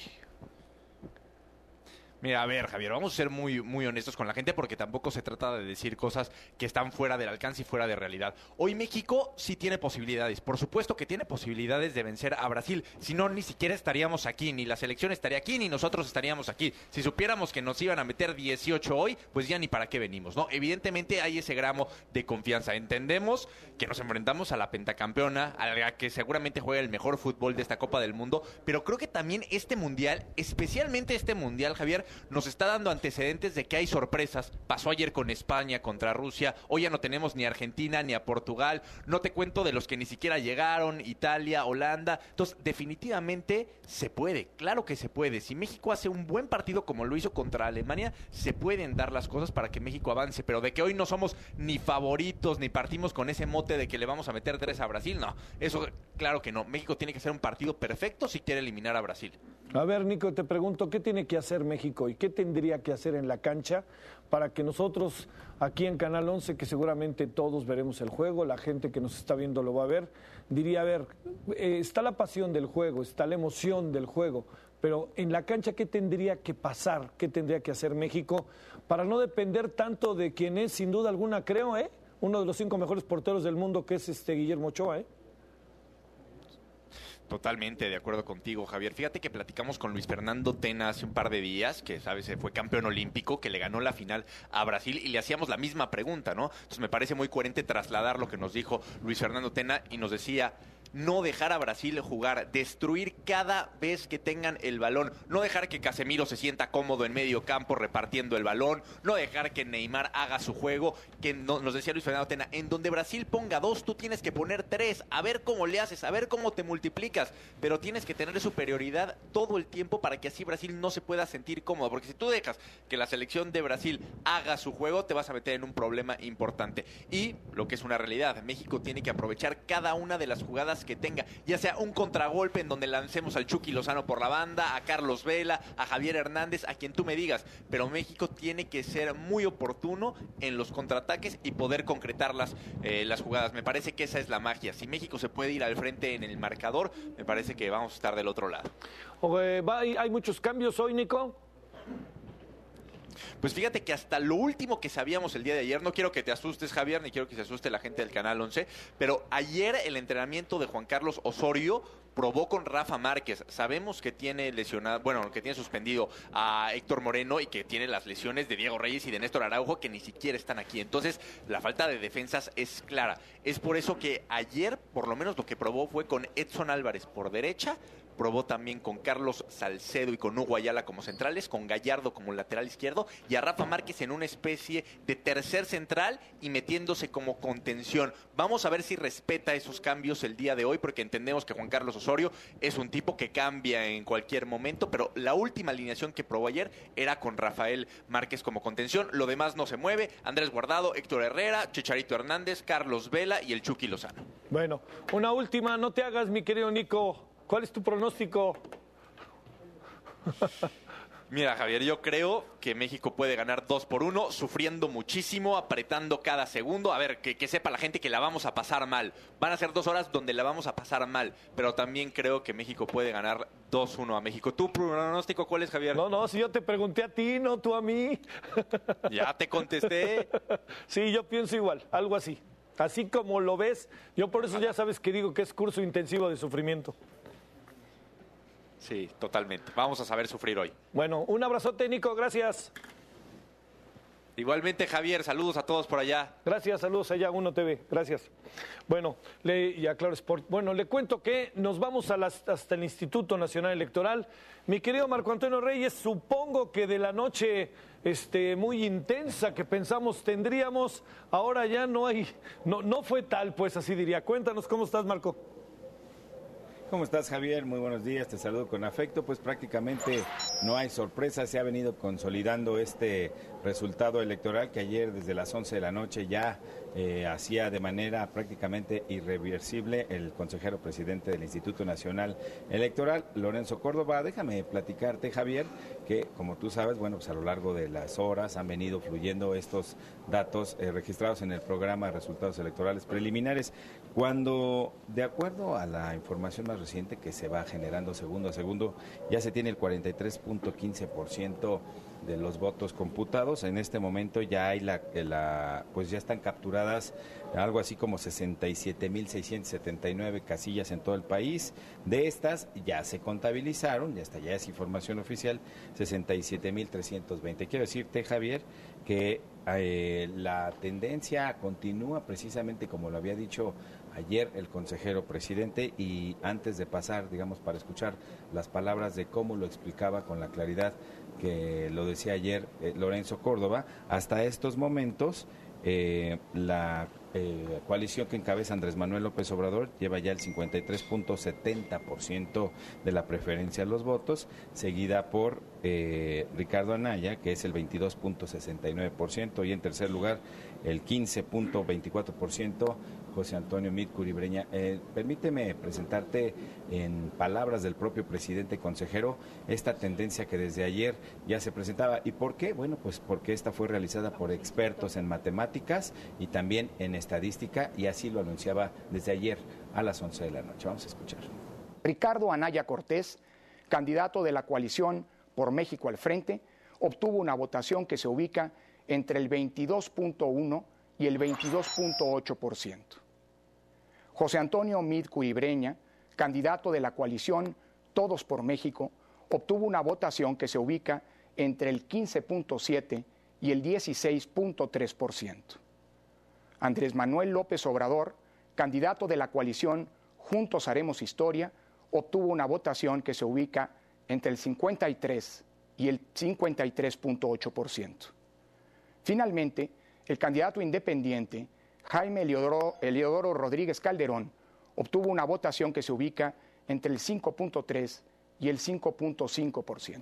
Mira, a ver, Javier, vamos a ser muy honestos con la gente porque tampoco se trata de decir cosas que están fuera del alcance y fuera de realidad. Hoy México sí tiene posibilidades, por supuesto que tiene posibilidades de vencer a Brasil, si no ni siquiera estaríamos aquí, ni la selección estaría aquí, ni nosotros estaríamos aquí. Si supiéramos que nos iban a meter 18 hoy, pues ya ni para qué venimos, ¿no? Evidentemente hay ese gramo de confianza. Entendemos que nos enfrentamos a la pentacampeona, a la que seguramente juega el mejor fútbol de esta Copa del Mundo, pero creo que también este Mundial, especialmente este Mundial, Javier, nos está dando antecedentes de que hay sorpresas. Pasó ayer con España contra Rusia, hoy ya no tenemos ni a Argentina ni a Portugal, no te cuento de los que ni siquiera llegaron, Italia, Holanda. Entonces, definitivamente se puede, claro que se puede. Si México hace un buen partido como lo hizo contra Alemania, se pueden dar las cosas para que México avance, pero de que hoy no somos ni favoritos, ni partimos con ese mote de que le vamos a meter 3 a Brasil, no, eso claro que no. México tiene que hacer un partido perfecto si quiere eliminar a Brasil. A ver, Nico, te pregunto, ¿qué tiene que hacer México y qué tendría que hacer en la cancha para que nosotros aquí en Canal 11, que seguramente todos veremos el juego, la gente que nos está viendo lo va a ver, diría, a ver, está la pasión del juego, está la emoción del juego, pero en la cancha, ¿qué tendría que pasar? ¿Qué tendría que hacer México para no depender tanto de quien es, sin duda alguna, creo, uno de los 5 mejores porteros del mundo, que es Guillermo Ochoa, Totalmente de acuerdo contigo, Javier. Fíjate que platicamos con Luis Fernando Tena hace un par de días, que sabes, fue campeón olímpico, que le ganó la final a Brasil, y le hacíamos la misma pregunta, ¿no? Entonces me parece muy coherente trasladar lo que nos dijo Luis Fernando Tena y nos decía: no dejar a Brasil jugar, destruir cada vez que tengan el balón, no dejar que Casemiro se sienta cómodo en medio campo repartiendo el balón, no dejar que Neymar haga su juego, que nos decía Luis Fernando Tena, en donde Brasil ponga 2, tú tienes que poner 3, a ver cómo le haces, a ver cómo te multiplicas, pero tienes que tener superioridad todo el tiempo para que así Brasil no se pueda sentir cómodo, porque si tú dejas que la selección de Brasil haga su juego, te vas a meter en un problema importante. Y lo que es una realidad, México tiene que aprovechar cada una de las jugadas que tenga, ya sea un contragolpe en donde lancemos al Chucky Lozano por la banda, a Carlos Vela, a Javier Hernández, a quien tú me digas, pero México tiene que ser muy oportuno en los contraataques y poder concretar las jugadas. Me parece que esa es la magia. Si México se puede ir al frente en el marcador, me parece que vamos a estar del otro lado. ¿Hay muchos cambios hoy, Nico? Pues fíjate que hasta lo último que sabíamos el día de ayer, no quiero que te asustes, Javier, ni quiero que se asuste la gente del Canal 11, pero ayer el entrenamiento de Juan Carlos Osorio probó con Rafa Márquez. Sabemos que tiene lesionado, bueno, que tiene suspendido a Héctor Moreno y que tiene las lesiones de Diego Reyes y de Néstor Araujo, que ni siquiera están aquí. Entonces, la falta de defensas es clara. Es por eso que ayer, por lo menos lo que probó fue con Edson Álvarez por derecha, probó también con Carlos Salcedo y con Hugo Ayala como centrales, con Gallardo como lateral izquierdo y a Rafa Márquez en una especie de tercer central y metiéndose como contención. Vamos a ver si respeta esos cambios el día de hoy, porque entendemos que Juan Carlos Osorio es un tipo que cambia en cualquier momento, pero la última alineación que probó ayer era con Rafael Márquez como contención. Lo demás no se mueve: Andrés Guardado, Héctor Herrera, Chicharito Hernández, Carlos Vela y el Chucky Lozano. Bueno, una última, no te hagas, mi querido Nico. ¿Cuál es tu pronóstico? Mira, Javier, yo creo que México puede ganar 2-1, sufriendo muchísimo, apretando cada segundo. A ver, que sepa la gente que la vamos a pasar mal. Van a ser 2 horas donde la vamos a pasar mal, pero también creo que México puede ganar 2-1 a México. ¿Tu pronóstico cuál es, Javier? No, si yo te pregunté a ti, no tú a mí. Ya te contesté. Sí, yo pienso igual, algo así. Así como lo ves, yo por eso ya sabes que digo que es curso intensivo de sufrimiento. Sí, totalmente. Vamos a saber sufrir hoy. Bueno, un abrazote, Nico, gracias. Igualmente, Javier, saludos a todos por allá. Gracias, saludos allá, Uno TV, gracias. Bueno, ya Claro Sport. Bueno, le cuento que nos vamos hasta el Instituto Nacional Electoral. Mi querido Marco Antonio Reyes, supongo que de la noche muy intensa que pensamos tendríamos, ahora ya no hay, no fue tal, pues así diría. Cuéntanos cómo estás, Marco. ¿Cómo estás, Javier? Muy buenos días, te saludo con afecto. Pues prácticamente no hay sorpresa, se ha venido consolidando este resultado electoral que ayer desde las 11 de la noche ya hacía de manera prácticamente irreversible el consejero presidente del Instituto Nacional Electoral, Lorenzo Córdoba. Déjame platicarte, Javier, que como tú sabes, bueno, pues a lo largo de las horas han venido fluyendo estos datos registrados en el programa de resultados electorales preliminares, cuando de acuerdo a la información más reciente que se va generando segundo a segundo, ya se tiene el 43.15% de los votos computados. En este momento ya hay pues ya están capturadas algo así como 67.679 casillas en todo el país. De estas ya se contabilizaron, ya es información oficial, 67.320. Quiero decirte, Javier, que la tendencia continúa precisamente como lo había dicho ayer el consejero presidente, y antes de pasar, digamos, para escuchar las palabras de cómo lo explicaba con la claridad que lo decía ayer Lorenzo Córdoba, hasta estos momentos la coalición que encabeza Andrés Manuel López Obrador lleva ya el 53.70% de la preferencia de los votos, seguida por Ricardo Anaya, que es el 22.69%, y en tercer lugar el 15.24%, José Antonio Meade Curibreña. Permíteme presentarte en palabras del propio presidente consejero esta tendencia que desde ayer ya se presentaba. ¿Y por qué? Bueno, pues porque esta fue realizada por expertos en matemáticas y también en estadística, y así lo anunciaba desde ayer a las 11 de la noche. Vamos a escuchar. Ricardo Anaya Cortés, candidato de la coalición Por México al Frente, obtuvo una votación que se ubica entre el 22.1 y el 22.8%. José Antonio Meade Curibreña, candidato de la coalición Todos por México, obtuvo una votación que se ubica entre el 15.7 y el 16.3%. Andrés Manuel López Obrador, candidato de la coalición Juntos Haremos Historia, obtuvo una votación que se ubica entre el 53 y el 53.8%. Finalmente, el candidato independiente Jaime Eliodoro Rodríguez Calderón obtuvo una votación que se ubica entre el 5.3 y el 5.5%.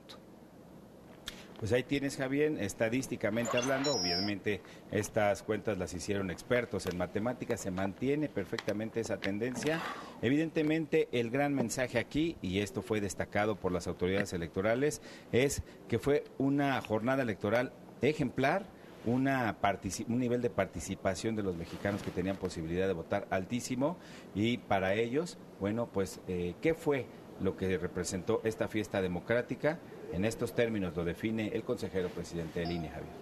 Pues ahí tienes, Javier, estadísticamente hablando, obviamente estas cuentas las hicieron expertos en matemáticas, se mantiene perfectamente esa tendencia. Evidentemente el gran mensaje aquí, y esto fue destacado por las autoridades electorales, es que fue una jornada electoral ejemplar, un nivel de participación de los mexicanos que tenían posibilidad de votar altísimo, y para ellos, bueno, pues, ¿qué fue lo que representó esta fiesta democrática? En estos términos lo define el consejero presidente del INE, Javier.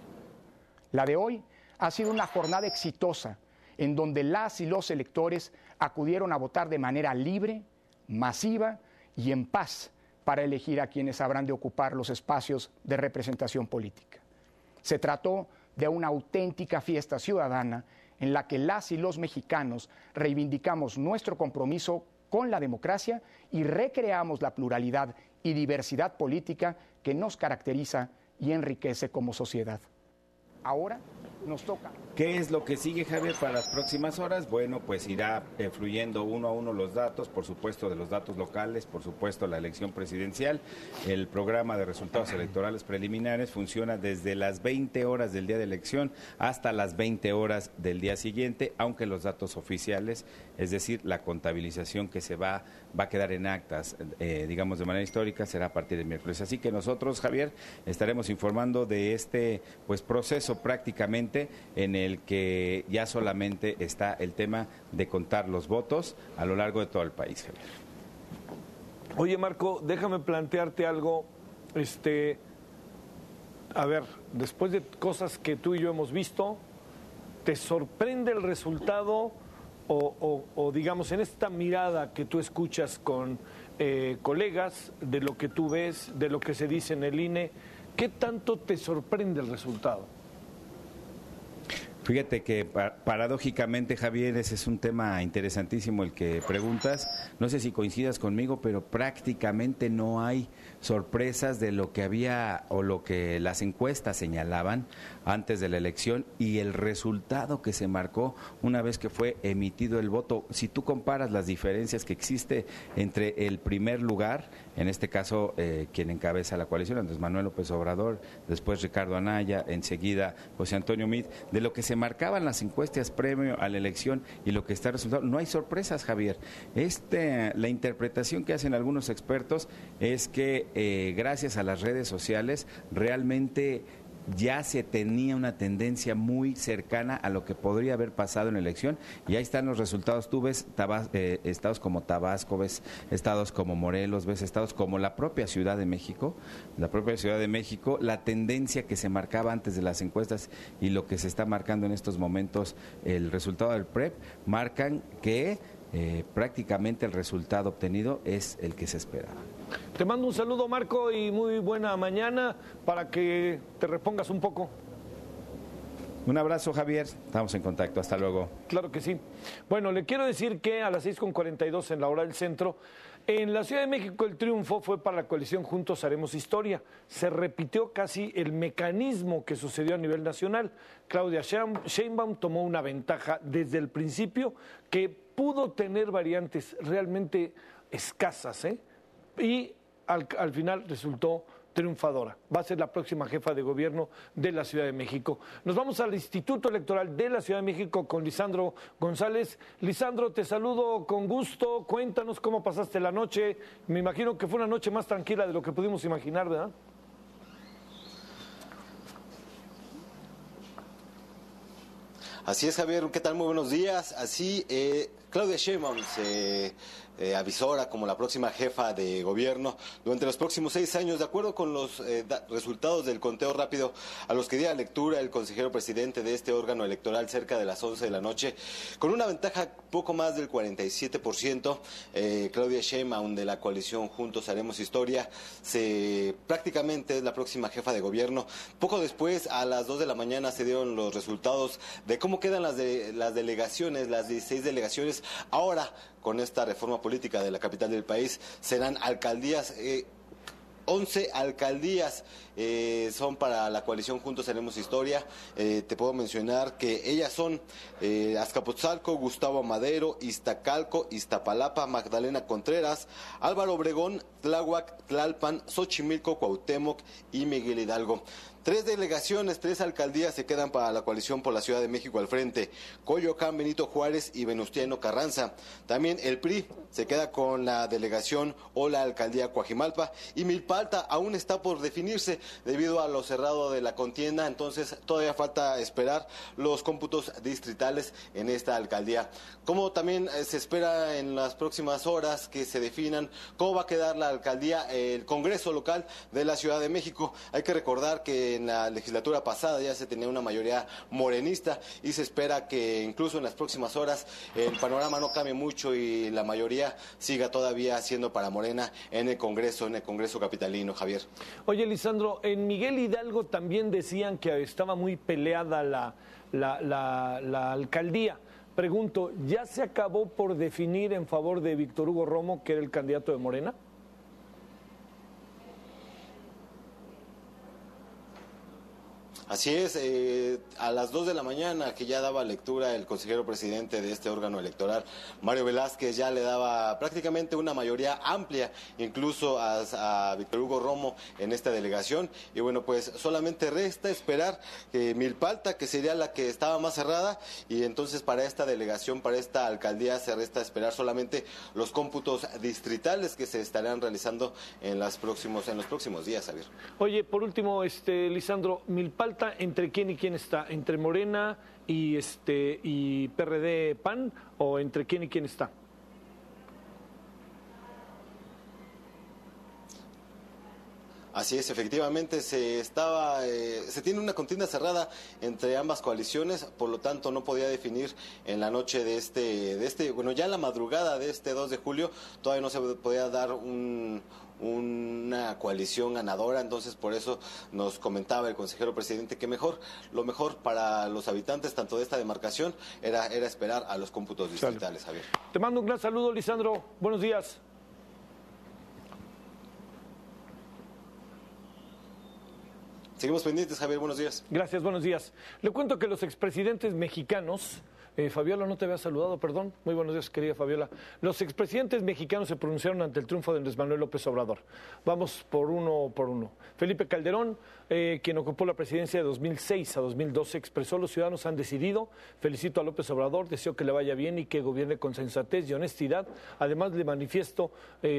La de hoy ha sido una jornada exitosa en donde las y los electores acudieron a votar de manera libre, masiva y en paz para elegir a quienes habrán de ocupar los espacios de representación política. Se trató de una auténtica fiesta ciudadana en la que las y los mexicanos reivindicamos nuestro compromiso con la democracia y recreamos la pluralidad y diversidad política que nos caracteriza y enriquece como sociedad. Ahora nos toca. ¿Qué es lo que sigue, Javier, para las próximas horas? Bueno, pues irá fluyendo uno a uno los datos, por supuesto de los datos locales, por supuesto la elección presidencial. El programa de resultados electorales preliminares funciona desde las 20 horas del día de elección hasta las 20 horas del día siguiente, aunque los datos oficiales, es decir, la contabilización que se va a quedar en actas, digamos de manera histórica, será a partir del miércoles. Así que nosotros, Javier, estaremos informando de este proceso prácticamente en el que ya solamente está el tema de contar los votos a lo largo de todo el país, Javier. Oye, Marco, déjame plantearte algo. A ver, después de cosas que tú y yo hemos visto, ¿te sorprende el resultado o digamos, en esta mirada que tú escuchas con colegas, de lo que tú ves, de lo que se dice en el INE, qué tanto te sorprende el resultado? Fíjate que paradójicamente, Javier, ese es un tema interesantísimo el que preguntas. No sé si coincidas conmigo, pero prácticamente no hay sorpresas de lo que había o lo que las encuestas señalaban antes de la elección y el resultado que se marcó una vez que fue emitido el voto. Si tú comparas las diferencias que existe entre el primer lugar, en este caso quien encabeza la coalición, Andrés Manuel López Obrador, después Ricardo Anaya, enseguida José Antonio Meade, de lo que se marcaban las encuestas previo a la elección y lo que está resultando, no hay sorpresas, Javier. La interpretación que hacen algunos expertos es que gracias a las redes sociales realmente ya se tenía una tendencia muy cercana a lo que podría haber pasado en la elección y ahí están los resultados. Tú ves estados como Tabasco, ves estados como Morelos, ves estados como la propia Ciudad de México, la tendencia que se marcaba antes de las encuestas y lo que se está marcando en estos momentos, el resultado del PREP, marcan que prácticamente el resultado obtenido es el que se esperaba. Te mando un saludo, Marco, y muy buena mañana para que te repongas un poco. Un abrazo, Javier. Estamos en contacto. Hasta luego. Claro que sí. Bueno, le quiero decir que a las 6:42 en la hora del centro, en la Ciudad de México el triunfo fue para la coalición Juntos Haremos Historia. Se repitió casi el mecanismo que sucedió a nivel nacional. Claudia Sheinbaum tomó una ventaja desde el principio que pudo tener variantes realmente escasas, y al final resultó triunfadora. Va a ser la próxima jefa de gobierno de la Ciudad de México. Nos vamos al Instituto Electoral de la Ciudad de México con Lisandro González. Lisandro, te saludo con gusto. Cuéntanos cómo pasaste la noche. Me imagino que fue una noche más tranquila de lo que pudimos imaginar, ¿verdad? Así es, Javier. ¿Qué tal? Muy buenos días. Así, Claudia Sheinbaum se avisora como la próxima jefa de gobierno durante los próximos 6 años, de acuerdo con los resultados del conteo rápido a los que diera lectura el consejero presidente de este órgano electoral cerca de las 11 de la noche, con una ventaja poco más del 47%, Claudia Sheinbaum de la coalición Juntos Haremos Historia prácticamente es la próxima jefa de gobierno. Poco después, a las 2 de la mañana, se dieron los resultados de cómo quedan las delegaciones, las 16 delegaciones. Ahora, con esta reforma política de la capital del país, serán alcaldías. 11 alcaldías son para la coalición Juntos Haremos Historia. Te puedo mencionar que ellas son Azcapotzalco, Gustavo Madero, Iztacalco, Iztapalapa, Magdalena Contreras, Álvaro Obregón, Tláhuac, Tlalpan, Xochimilco, Cuauhtémoc y Miguel Hidalgo. 3 delegaciones, 3 alcaldías se quedan para la coalición por la Ciudad de México al frente: Coyoacán, Benito Juárez y Venustiano Carranza. También el PRI se queda con la delegación o la alcaldía Coajimalpa, y Milpalta aún está por definirse debido a lo cerrado de la contienda, entonces todavía falta esperar los cómputos distritales en esta alcaldía. Como también se espera en las próximas horas que se definan cómo va a quedar la alcaldía, el Congreso local de la Ciudad de México. Hay que recordar que en la legislatura pasada ya se tenía una mayoría morenista y se espera que incluso en las próximas horas el panorama no cambie mucho y la mayoría siga todavía siendo para Morena en el Congreso capitalino, Javier. Oye, Lisandro, en Miguel Hidalgo también decían que estaba muy peleada la alcaldía. Pregunto, ¿ya se acabó por definir en favor de Víctor Hugo Romo, que era el candidato de Morena? Así es, a las 2 de la mañana que ya daba lectura el consejero presidente de este órgano electoral, Mario Velázquez, ya le daba prácticamente una mayoría amplia, incluso a Víctor Hugo Romo en esta delegación. Y bueno, pues solamente resta esperar Milpalta, que sería la que estaba más cerrada, y entonces para esta delegación, para esta alcaldía, se resta esperar solamente los cómputos distritales que se estarán realizando en los próximos días, Javier. Oye, por último, Lisandro, Milpalta, ¿entre quién y quién está? ¿Entre Morena y PRD PAN o entre quién y quién está? Así es, efectivamente se tiene una contienda cerrada entre ambas coaliciones, por lo tanto no podía definir en la noche de bueno, ya en la madrugada de este 2 de julio todavía no se podía dar una coalición ganadora, entonces por eso nos comentaba el consejero presidente que lo mejor para los habitantes tanto de esta demarcación era esperar a los cómputos distritales, Javier. Te mando un gran saludo, Lisandro, buenos días. Seguimos pendientes, Javier, buenos días. Gracias, buenos días. Le cuento que los expresidentes mexicanos, Fabiola, no te había saludado, perdón. Muy buenos días, querida Fabiola. Los expresidentes mexicanos se pronunciaron ante el triunfo de Andrés Manuel López Obrador. Vamos por uno. Felipe Calderón, quien ocupó la presidencia de 2006 a 2012, expresó: los ciudadanos han decidido. Felicito a López Obrador, deseo que le vaya bien y que gobierne con sensatez y honestidad. Además, le manifestó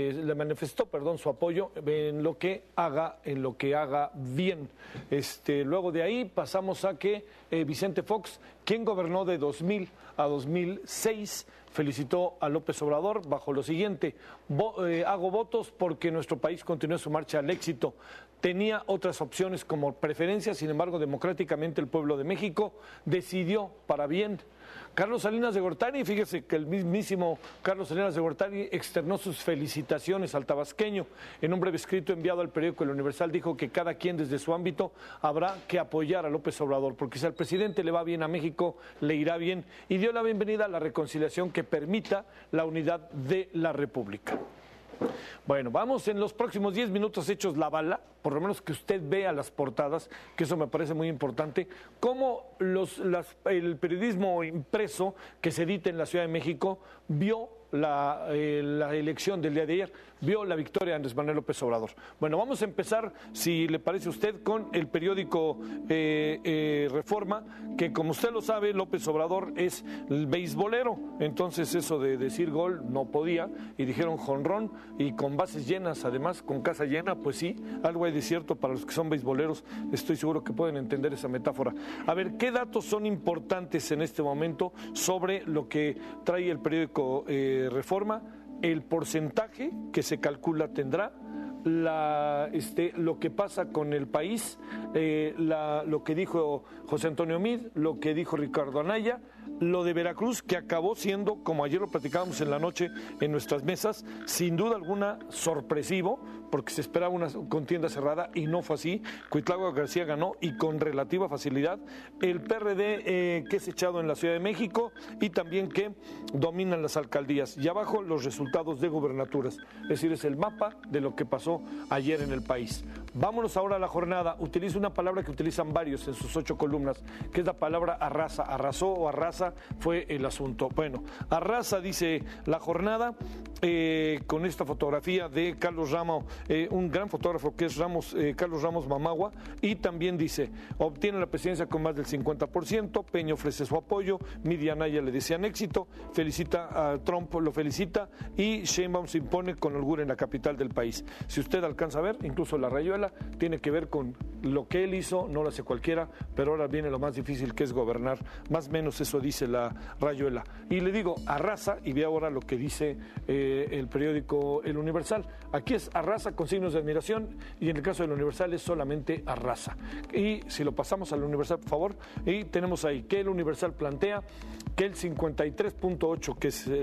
su apoyo en lo que haga bien. Luego de ahí pasamos a que Vicente Fox, quien gobernó de 2000 a 2006, felicitó a López Obrador bajo lo siguiente: hago votos porque nuestro país continúe su marcha al éxito. Tenía otras opciones como preferencias, sin embargo, democráticamente el pueblo de México decidió para bien. Carlos Salinas de Gortari, fíjese que el mismísimo Carlos Salinas de Gortari externó sus felicitaciones al tabasqueño. En un breve escrito enviado al periódico El Universal dijo que cada quien desde su ámbito habrá que apoyar a López Obrador, porque si al presidente le va bien a México, le irá bien, y dio la bienvenida a la reconciliación que permita la unidad de la República. Bueno, vamos en los próximos 10 minutos hechos la bala, por lo menos que usted vea las portadas, que eso me parece muy importante, cómo el periodismo impreso que se edita en la Ciudad de México vio la elección del día de ayer, vio la victoria de Andrés Manuel López Obrador. Bueno, vamos a empezar, si le parece a usted, con el periódico Reforma, que como usted lo sabe, López Obrador es el beisbolero, entonces eso de decir gol no podía, y dijeron jonrón, y con bases llenas, además, con casa llena, pues sí, algo hay de cierto para los que son beisboleros, estoy seguro que pueden entender esa metáfora. A ver, ¿qué datos son importantes en este momento sobre lo que trae el periódico Reforma? El porcentaje que se calcula tendrá, lo que pasa con el país, lo que dijo José Antonio Meade, lo que dijo Ricardo Anaya, lo de Veracruz, que acabó siendo, como ayer lo platicábamos en la noche en nuestras mesas, sin duda alguna sorpresivo, porque se esperaba una contienda cerrada y no fue así. Cuitlagua García ganó y con relativa facilidad. El PRD que es echado en la Ciudad de México y también que dominan las alcaldías. Y abajo los resultados de gubernaturas, es decir, es el mapa de lo que pasó ayer en el país. Vámonos ahora a la jornada. Utilizo una palabra que utilizan varios en sus 8 columnas, que es la palabra arrasa. Arrasó o arrasa fue el asunto. Bueno, arrasa, dice la jornada, con esta fotografía de Carlos Ramos, un gran fotógrafo que es Carlos Ramos Mamagua, y también dice: obtiene la presidencia con más del 50%, Peña ofrece su apoyo, Meade y Anaya le desean éxito, felicita a Trump, lo felicita, y Sheinbaum se impone con holgura en la capital del país. Si usted alcanza a ver, incluso la rayuela tiene que ver con lo que él hizo, no lo hace cualquiera, pero ahora viene lo más difícil, que es gobernar. Más o menos eso dice la rayuela. Y le digo, arrasa, y ve ahora lo que dice el periódico El Universal. Aquí es arrasa con signos de admiración, y en el caso del Universal es solamente arrasa. Y si lo pasamos al Universal, por favor, y tenemos ahí que el Universal plantea que el 53.8, que es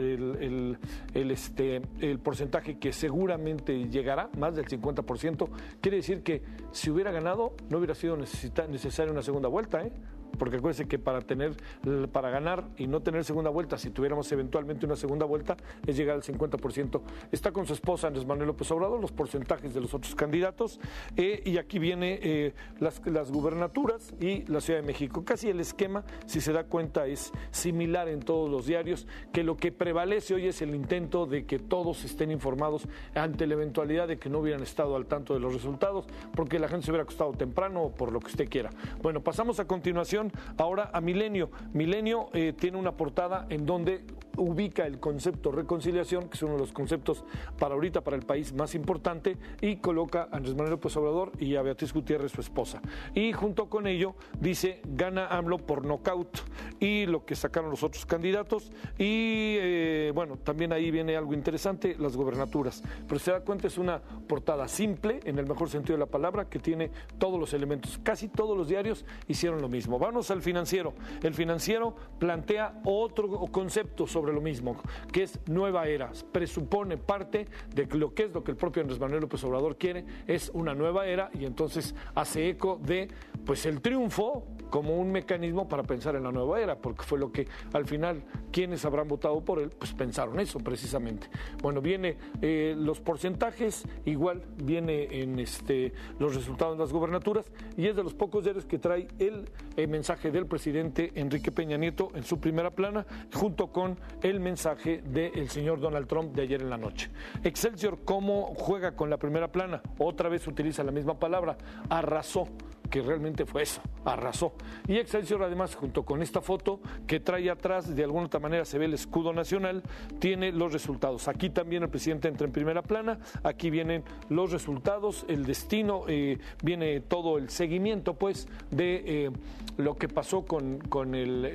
el porcentaje que seguramente llegará, más del 50%, quiere decir que si hubiera ganado no hubiera sido necesaria una segunda vuelta, porque acuérdense que para ganar y no tener segunda vuelta, si tuviéramos eventualmente una segunda vuelta, es llegar al 50%. Está con su esposa Andrés Manuel López Obrador, los porcentajes de los otros candidatos, y aquí viene las gubernaturas y la Ciudad de México. Casi el esquema, si se da cuenta, es similar en todos los diarios, que lo que prevalece hoy es el intento de que todos estén informados ante la eventualidad de que no hubieran estado al tanto de los resultados, porque la gente se hubiera acostado temprano o por lo que usted quiera. Bueno, pasamos a continuación ahora a Milenio. Milenio tiene una portada en donde ubica el concepto reconciliación, que es uno de los conceptos para ahorita, para el país más importante, y coloca a Andrés Manuel López Obrador y a Beatriz Gutiérrez, su esposa. Y junto con ello dice, gana AMLO por nocaut, y lo que sacaron los otros candidatos, y bueno, también ahí viene algo interesante, las gubernaturas. Pero se da cuenta, es una portada simple, en el mejor sentido de la palabra, que tiene todos los elementos. Casi todos los diarios hicieron lo mismo. Vamos al Financiero. El Financiero plantea otro concepto sobre lo mismo, que es nueva era. Presupone parte de lo que el propio Andrés Manuel López Obrador quiere, es una nueva era, y entonces hace eco de pues el triunfo como un mecanismo para pensar en la nueva era, porque fue lo que al final quienes habrán votado por él pues pensaron eso precisamente. Bueno, viene los porcentajes, igual viene en los resultados de las gubernaturas, y es de los pocos diarios que trae el mensaje del presidente Enrique Peña Nieto en su primera plana, junto con el mensaje del señor Donald Trump de ayer en la noche. Excelsior, ¿cómo juega con la primera plana? Otra vez utiliza la misma palabra, arrasó, que realmente fue eso, arrasó. Y Excelsior, además, junto con esta foto que trae atrás, de alguna otra manera se ve el escudo nacional, tiene los resultados. Aquí también el presidente entra en primera plana, aquí vienen los resultados, el destino, viene todo el seguimiento, pues, de lo que pasó con todo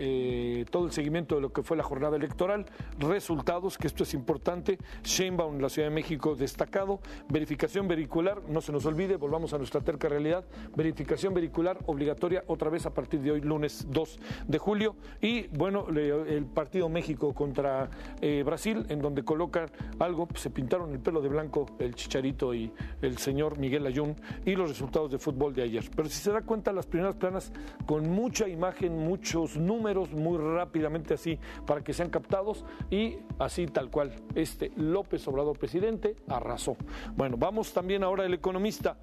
el seguimiento de lo que fue la jornada electoral, resultados, que esto es importante, Sheinbaum en la Ciudad de México destacado, verificación vehicular, no se nos olvide, volvamos a nuestra terca realidad, verificación vehicular obligatoria otra vez a partir de hoy, lunes 2 de julio, y bueno, el partido México contra Brasil, en donde colocan algo, pues, se pintaron el pelo de blanco el Chicharito y el señor Miguel Ayun, y los resultados de fútbol de ayer. Pero si se da cuenta, las primeras planas con mucha imagen, muchos números, muy rápidamente así, para que sean captados, y así tal cual, López Obrador presidente arrasó. Bueno, vamos también ahora al Economista.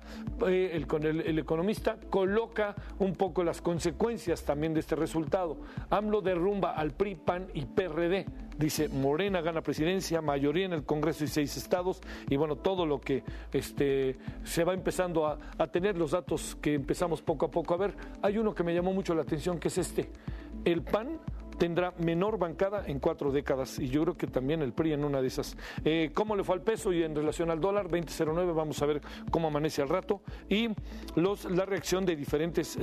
El Economista coloca un poco las consecuencias también de este resultado. AMLO derrumba al PRI, PAN y PRD. Dice, Morena gana presidencia, mayoría en el Congreso y 6 estados, y bueno, todo lo que se va empezando a tener, los datos que empezamos poco a poco a ver. Hay uno que me llamó mucho la atención, que es el PAN tendrá menor bancada en 4 décadas, y yo creo que también el PRI en una de esas. ¿Cómo le fue al peso y en relación al dólar? 20.09, vamos a ver cómo amanece al rato, y la reacción de diferentes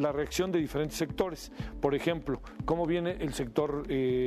sectores. Por ejemplo, cómo viene el sector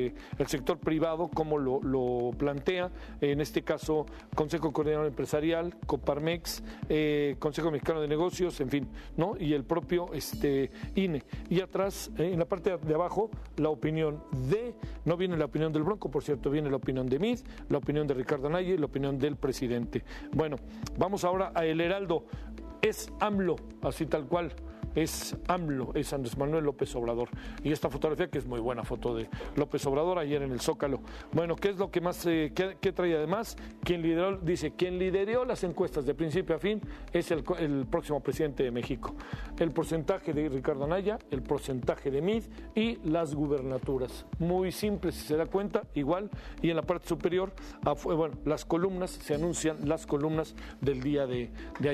privado, cómo lo plantea, en este caso Consejo Coordinador Empresarial, Coparmex, Consejo Mexicano de Negocios, en fin, ¿no? Y el propio INE. Y atrás, en la parte de abajo, la opinión no viene la opinión del Bronco, por cierto, viene la opinión de Mid, la opinión de Ricardo Anaya y la opinión del presidente. Bueno, vamos ahora a El Heraldo. Es AMLO, así tal cual. Es AMLO, es Andrés Manuel López Obrador. Y esta fotografía, que es muy buena foto de López Obrador ayer en el Zócalo. Bueno, ¿qué es lo que más, qué trae además? Quien lideró las encuestas de principio a fin es el próximo presidente de México. El porcentaje de Ricardo Anaya, el porcentaje de Mid y las gubernaturas. Muy simple, si se da cuenta, igual. Y en la parte superior, las columnas, se anuncian las columnas del día de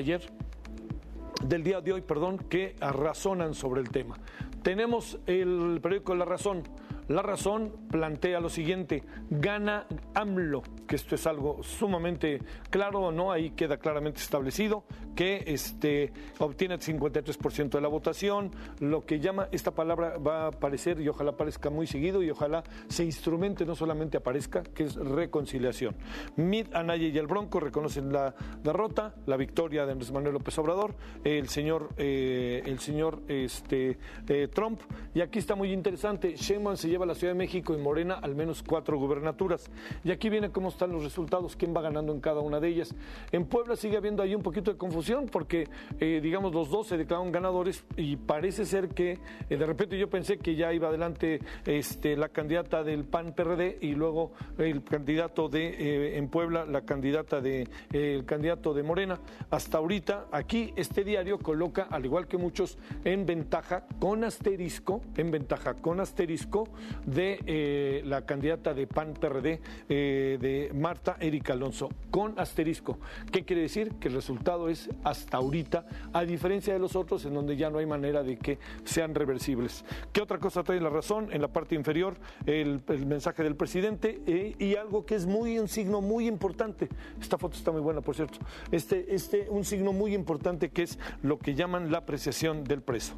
hoy, que razonan sobre el tema. Tenemos el periódico La Razón. La Razón plantea lo siguiente: gana AMLO, que esto es algo sumamente claro, ¿no? Ahí queda claramente establecido que obtiene el 53% de la votación. Lo que llama, esta palabra va a aparecer, y ojalá aparezca muy seguido, y ojalá se instrumente, no solamente aparezca, que es reconciliación. Mid, Anaya y el Bronco reconocen la derrota, la victoria de Andrés Manuel López Obrador, el señor Trump. Y aquí está muy interesante: Sheinbaum se lleva a la Ciudad de México y Morena al menos 4 gubernaturas. Y aquí viene cómo están los resultados, quién va ganando en cada una de ellas. En Puebla sigue habiendo ahí un poquito de confusión confusión porque, digamos, los dos se declararon ganadores y parece ser que de repente yo pensé que ya iba adelante la candidata del PAN-PRD y luego el candidato en Puebla, el candidato de Morena. Hasta ahorita, aquí este diario coloca, al igual que muchos, en ventaja con asterisco de la candidata de PAN-PRD, de Marta Erika Alonso, con asterisco. ¿Qué quiere decir? Que el resultado es hasta ahorita, a diferencia de los otros, en donde ya no hay manera de que sean reversibles. ¿Qué otra cosa trae la razón? En la parte inferior, el mensaje del presidente y algo que es un signo muy importante. Esta foto está muy buena, por cierto. Un signo muy importante que es lo que llaman la apreciación del peso.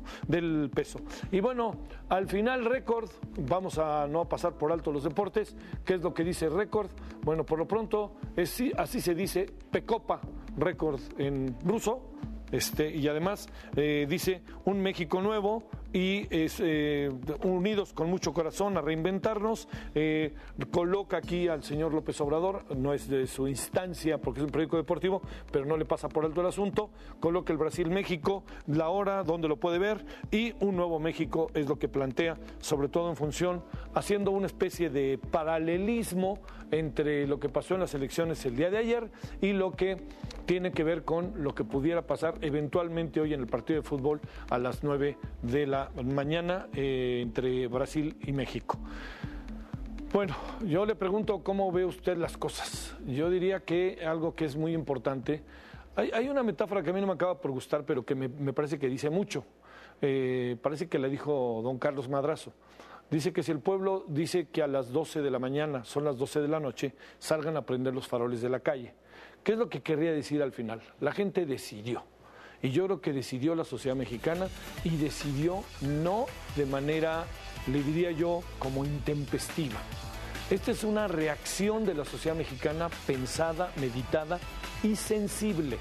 Y bueno, al final récord, vamos a no pasar por alto los deportes. ¿Qué es lo que dice récord? Bueno, por lo pronto, así se dice, Pecopa, récord en ruso. Y además dice un México nuevo y unidos con mucho corazón a reinventarnos. Coloca aquí al señor López Obrador, no es de su instancia porque es un periódico deportivo, pero no le pasa por alto el asunto. Coloca el Brasil-México, la hora, donde lo puede ver, y un nuevo México es lo que plantea, sobre todo en función, haciendo una especie de paralelismo entre lo que pasó en las elecciones el día de ayer y lo que tiene que ver con lo que pudiera pasar eventualmente hoy en el partido de fútbol a las 9 de la mañana entre Brasil y México. Bueno, yo le pregunto cómo ve usted las cosas. Yo diría que algo que es muy importante, hay una metáfora que a mí no me acaba por gustar, pero que me parece que dice mucho. Parece que la dijo don Carlos Madrazo. Dice que si el pueblo dice que a las 12 de la mañana, son las 12 de la noche, salgan a prender los faroles de la calle. ¿Qué es lo que querría decir al final? La gente decidió. Y yo creo que decidió la sociedad mexicana y decidió no de manera, le diría yo, como intempestiva. Esta es una reacción de la sociedad mexicana pensada, meditada y sensible.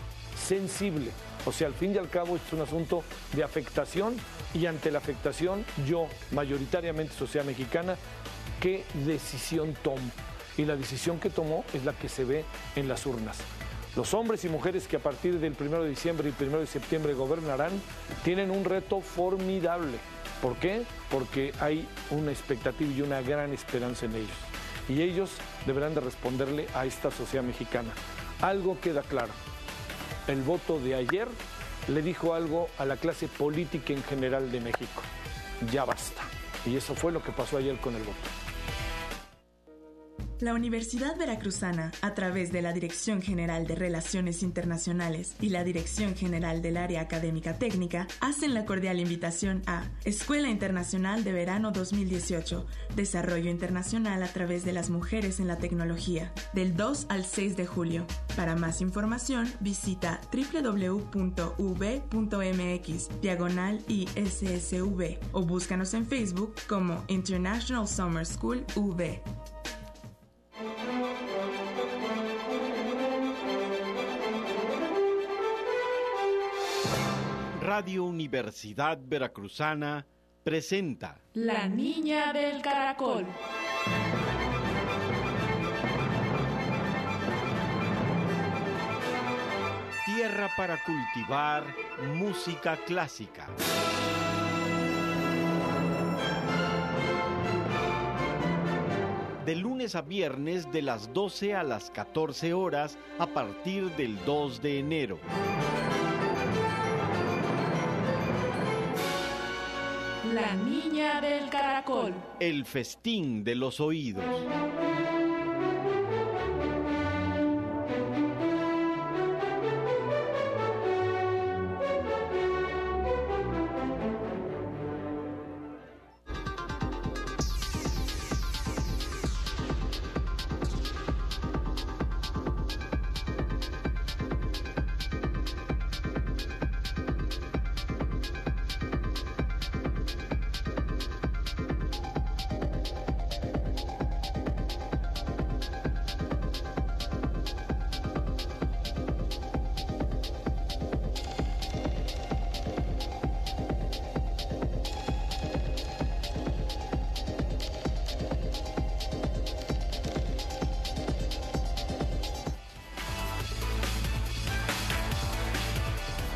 O sea, al fin y al cabo es un asunto de afectación y ante la afectación yo, mayoritariamente sociedad mexicana, ¿qué decisión tomo? Y la decisión que tomó es la que se ve en las urnas. Los hombres y mujeres que a partir del 1 de diciembre y 1 de septiembre gobernarán tienen un reto formidable. ¿Por qué? Porque hay una expectativa y una gran esperanza en ellos. Y ellos deberán de responderle a esta sociedad mexicana. Algo queda claro. El voto de ayer le dijo algo a la clase política en general de México. Ya basta. Y eso fue lo que pasó ayer con el voto. La Universidad Veracruzana, a través de la Dirección General de Relaciones Internacionales y la Dirección General del Área Académica Técnica, hacen la cordial invitación a Escuela Internacional de Verano 2018, Desarrollo Internacional a través de las mujeres en la tecnología, del 2 al 6 de julio. Para más información, visita www.uv.mx/ISSV o búscanos en Facebook como International Summer School UV. Radio Universidad Veracruzana presenta La Niña del Caracol. Tierra para cultivar música clásica. De lunes a viernes de las 12 a las 14 horas a partir del 2 de enero. La Niña del Caracol. El festín de los oídos.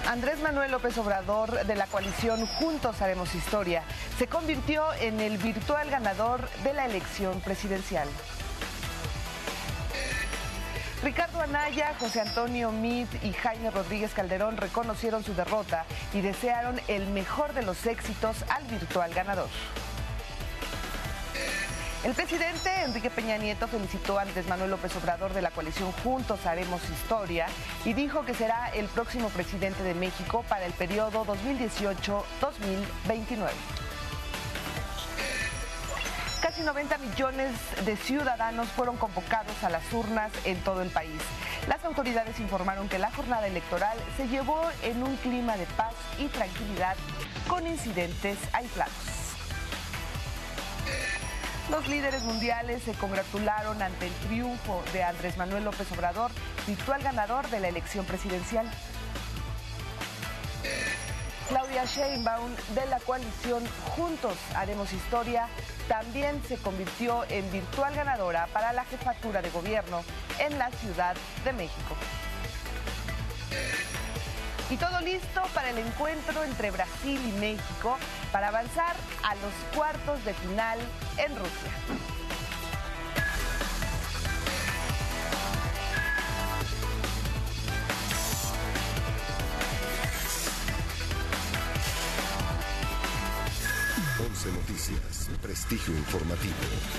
Andrés Manuel López Obrador, de la coalición Juntos Haremos Historia, se convirtió en el virtual ganador de la elección presidencial. Ricardo Anaya, José Antonio Meade y Jaime Rodríguez Calderón reconocieron su derrota y desearon el mejor de los éxitos al virtual ganador. El presidente Enrique Peña Nieto felicitó a Andrés Manuel López Obrador de la coalición Juntos Haremos Historia y dijo que será el próximo presidente de México para el periodo 2018-2029. Casi 90 millones de ciudadanos fueron convocados a las urnas en todo el país. Las autoridades informaron que la jornada electoral se llevó en un clima de paz y tranquilidad con incidentes aislados. Los líderes mundiales se congratularon ante el triunfo de Andrés Manuel López Obrador, virtual ganador de la elección presidencial. Claudia Sheinbaum, de la coalición Juntos Haremos Historia, también se convirtió en virtual ganadora para la jefatura de gobierno en la Ciudad de México. Y todo listo para el encuentro entre Brasil y México para avanzar a los cuartos de final en Rusia. Once Noticias, prestigio informativo.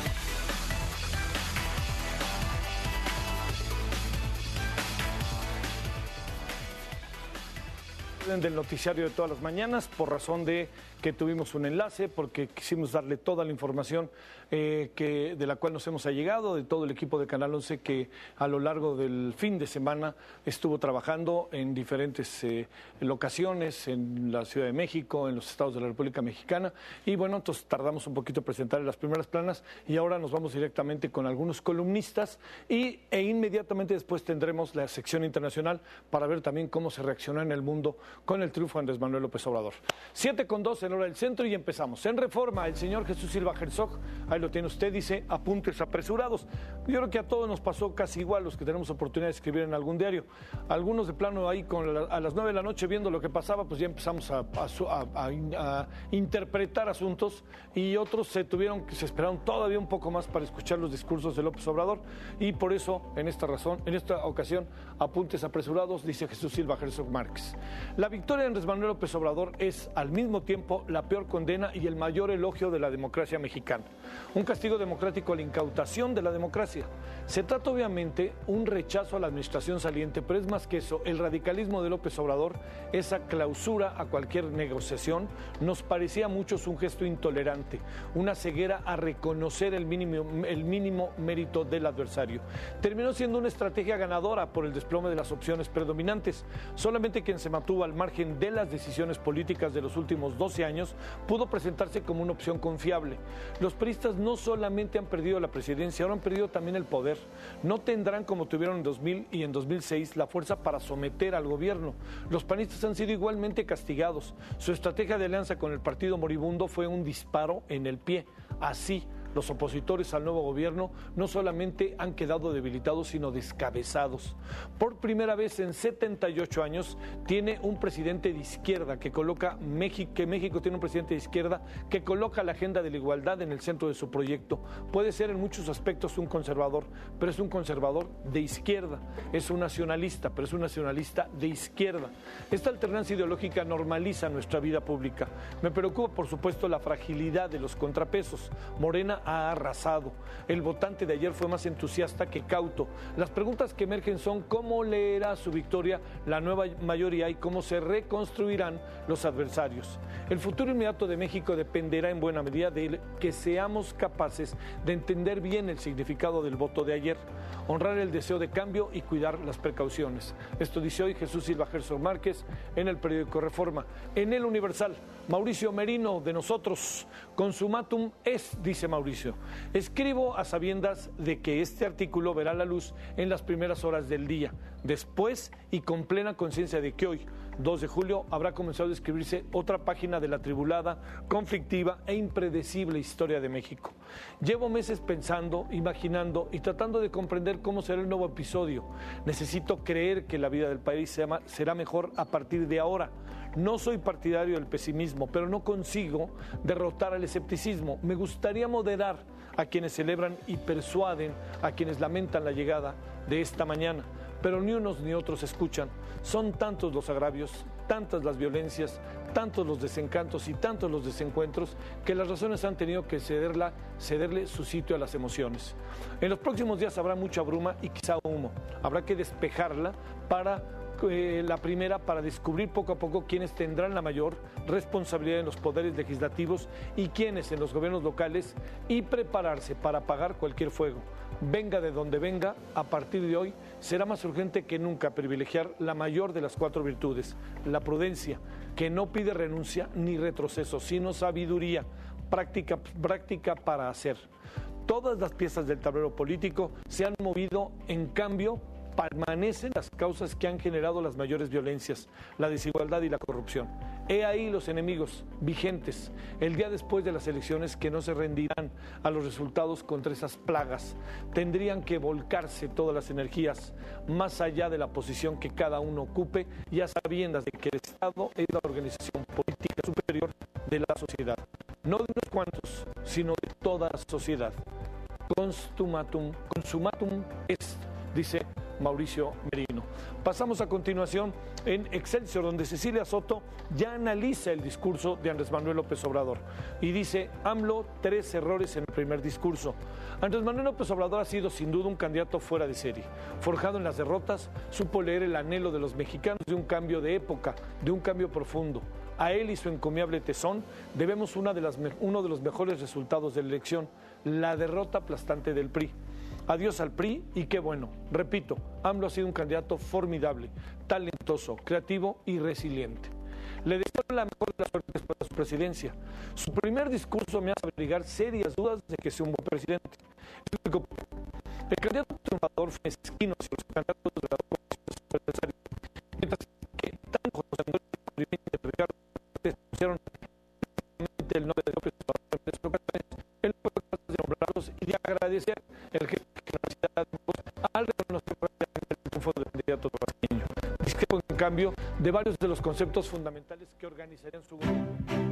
Del noticiario de todas las mañanas, por razón de que tuvimos un enlace, porque quisimos darle toda la información de la cual nos hemos allegado, de todo el equipo de Canal 11 que a lo largo del fin de semana estuvo trabajando en diferentes locaciones, en la Ciudad de México, en los estados de la República Mexicana, y bueno, entonces tardamos un poquito en presentar las primeras planas y ahora nos vamos directamente con algunos columnistas e inmediatamente después tendremos la sección internacional para ver también cómo se reacciona en el mundo con el triunfo de Andrés Manuel López Obrador. 7:02 en hora del centro y empezamos. En Reforma, el señor Jesús Silva Herzog, ahí lo tiene usted, dice apuntes apresurados. Yo creo que a todos nos pasó casi igual, los que tenemos oportunidad de escribir en algún diario. Algunos de plano ahí a las 9 de la noche viendo lo que pasaba, pues ya empezamos a interpretar asuntos, y otros se esperaron todavía un poco más para escuchar los discursos de López Obrador, y por eso, en esta ocasión, apuntes apresurados, dice Jesús Silva Herzog Márquez. La victoria de Andrés Manuel López Obrador es al mismo tiempo la peor condena y el mayor elogio de la democracia mexicana. Un castigo democrático a la incautación de la democracia. Se trata obviamente un rechazo a la administración saliente, pero es más que eso. El radicalismo de López Obrador, esa clausura a cualquier negociación, nos parecía a muchos un gesto intolerante, una ceguera a reconocer el mínimo mérito del adversario. Terminó siendo una estrategia ganadora por el desplome de las opciones predominantes. Solamente quien se mantuvo al margen de las decisiones políticas de los últimos 12 años pudo presentarse como una opción confiable. Los priistas no solamente han perdido la presidencia, ahora han perdido también el poder. No tendrán, como tuvieron en 2000 y en 2006, la fuerza para someter al gobierno. Los panistas han sido igualmente castigados. Su estrategia de alianza con el partido moribundo fue un disparo en el pie. Así, los opositores al nuevo gobierno no solamente han quedado debilitados, sino descabezados. Por primera vez en 78 años tiene un presidente de izquierda México tiene un presidente de izquierda que coloca la agenda de la igualdad en el centro de su proyecto. Puede ser en muchos aspectos un conservador, pero es un conservador de izquierda. Es un nacionalista, pero es un nacionalista de izquierda. Esta alternancia ideológica normaliza nuestra vida pública. Me preocupa, por supuesto, la fragilidad de los contrapesos. Morena ha arrasado. El votante de ayer fue más entusiasta que cauto. Las preguntas que emergen son cómo leerá su victoria la nueva mayoría y cómo se reconstruirán los adversarios. El futuro inmediato de México dependerá en buena medida de que seamos capaces de entender bien el significado del voto de ayer, honrar el deseo de cambio y cuidar las precauciones. Esto dice hoy Jesús Silva Herzog Márquez en el periódico Reforma. En el Universal, Mauricio Merino, de nosotros, consumatum es, dice Mauricio. Escribo a sabiendas de que este artículo verá la luz en las primeras horas del día. Después, y con plena conciencia de que hoy, 2 de julio, habrá comenzado a escribirse otra página de la atribulada, conflictiva e impredecible historia de México. Llevo meses pensando, imaginando y tratando de comprender cómo será el nuevo episodio. Necesito creer que la vida del país será mejor a partir de ahora. No soy partidario del pesimismo, pero no consigo derrotar al escepticismo. Me gustaría moderar a quienes celebran y persuaden a quienes lamentan la llegada de esta mañana. Pero ni unos ni otros escuchan. Son tantos los agravios, tantas las violencias, tantos los desencantos y tantos los desencuentros que las razones han tenido que cederle su sitio a las emociones. En los próximos días habrá mucha bruma y quizá humo. Habrá que despejarla para descubrir poco a poco quiénes tendrán la mayor responsabilidad en los poderes legislativos y quiénes en los gobiernos locales, y prepararse para apagar cualquier fuego. Venga de donde venga, a partir de hoy será más urgente que nunca privilegiar la mayor de las 4 virtudes, la prudencia, que no pide renuncia ni retroceso, sino sabiduría, práctica para hacer. Todas las piezas del tablero político se han movido, en cambio, permanecen las causas que han generado las mayores violencias, la desigualdad y la corrupción. He ahí los enemigos vigentes, el día después de las elecciones, que no se rendirán a los resultados contra esas plagas. Tendrían que volcarse todas las energías, más allá de la posición que cada uno ocupe, y a sabiendas de que el Estado es la organización política superior de la sociedad. No de unos cuantos, sino de toda la sociedad. Consumatum est, dice Mauricio Merino. Pasamos a continuación en Excelsior, donde Cecilia Soto ya analiza el discurso de Andrés Manuel López Obrador y dice: AMLO, 3 errores en el primer discurso. Andrés Manuel López Obrador ha sido sin duda un candidato fuera de serie. Forjado en las derrotas, supo leer el anhelo de los mexicanos de un cambio de época, de un cambio profundo. A él y su encomiable tesón debemos uno de los mejores resultados de la elección, la derrota aplastante del PRI. Adiós al PRI y qué bueno. Repito, AMLO ha sido un candidato formidable, talentoso, creativo y resiliente. Le deseo la mejor de las suertes para su presidencia. Su primer discurso me hace abrigar serias dudas de que sea un buen presidente. Explico. El candidato triunfador fue mezquino hacia los candidatos de la oposición adversaria, mientras que tanto José Antonio y Ricardo pusieron el nombre de López Obrador en tres ocasiones. Él fue capaz de nombrarlos y de agradecer el gesto al reconocer el triunfo del candidato brasileño. Discrepo, en cambio, de varios de los conceptos fundamentales que organizarían su gobierno.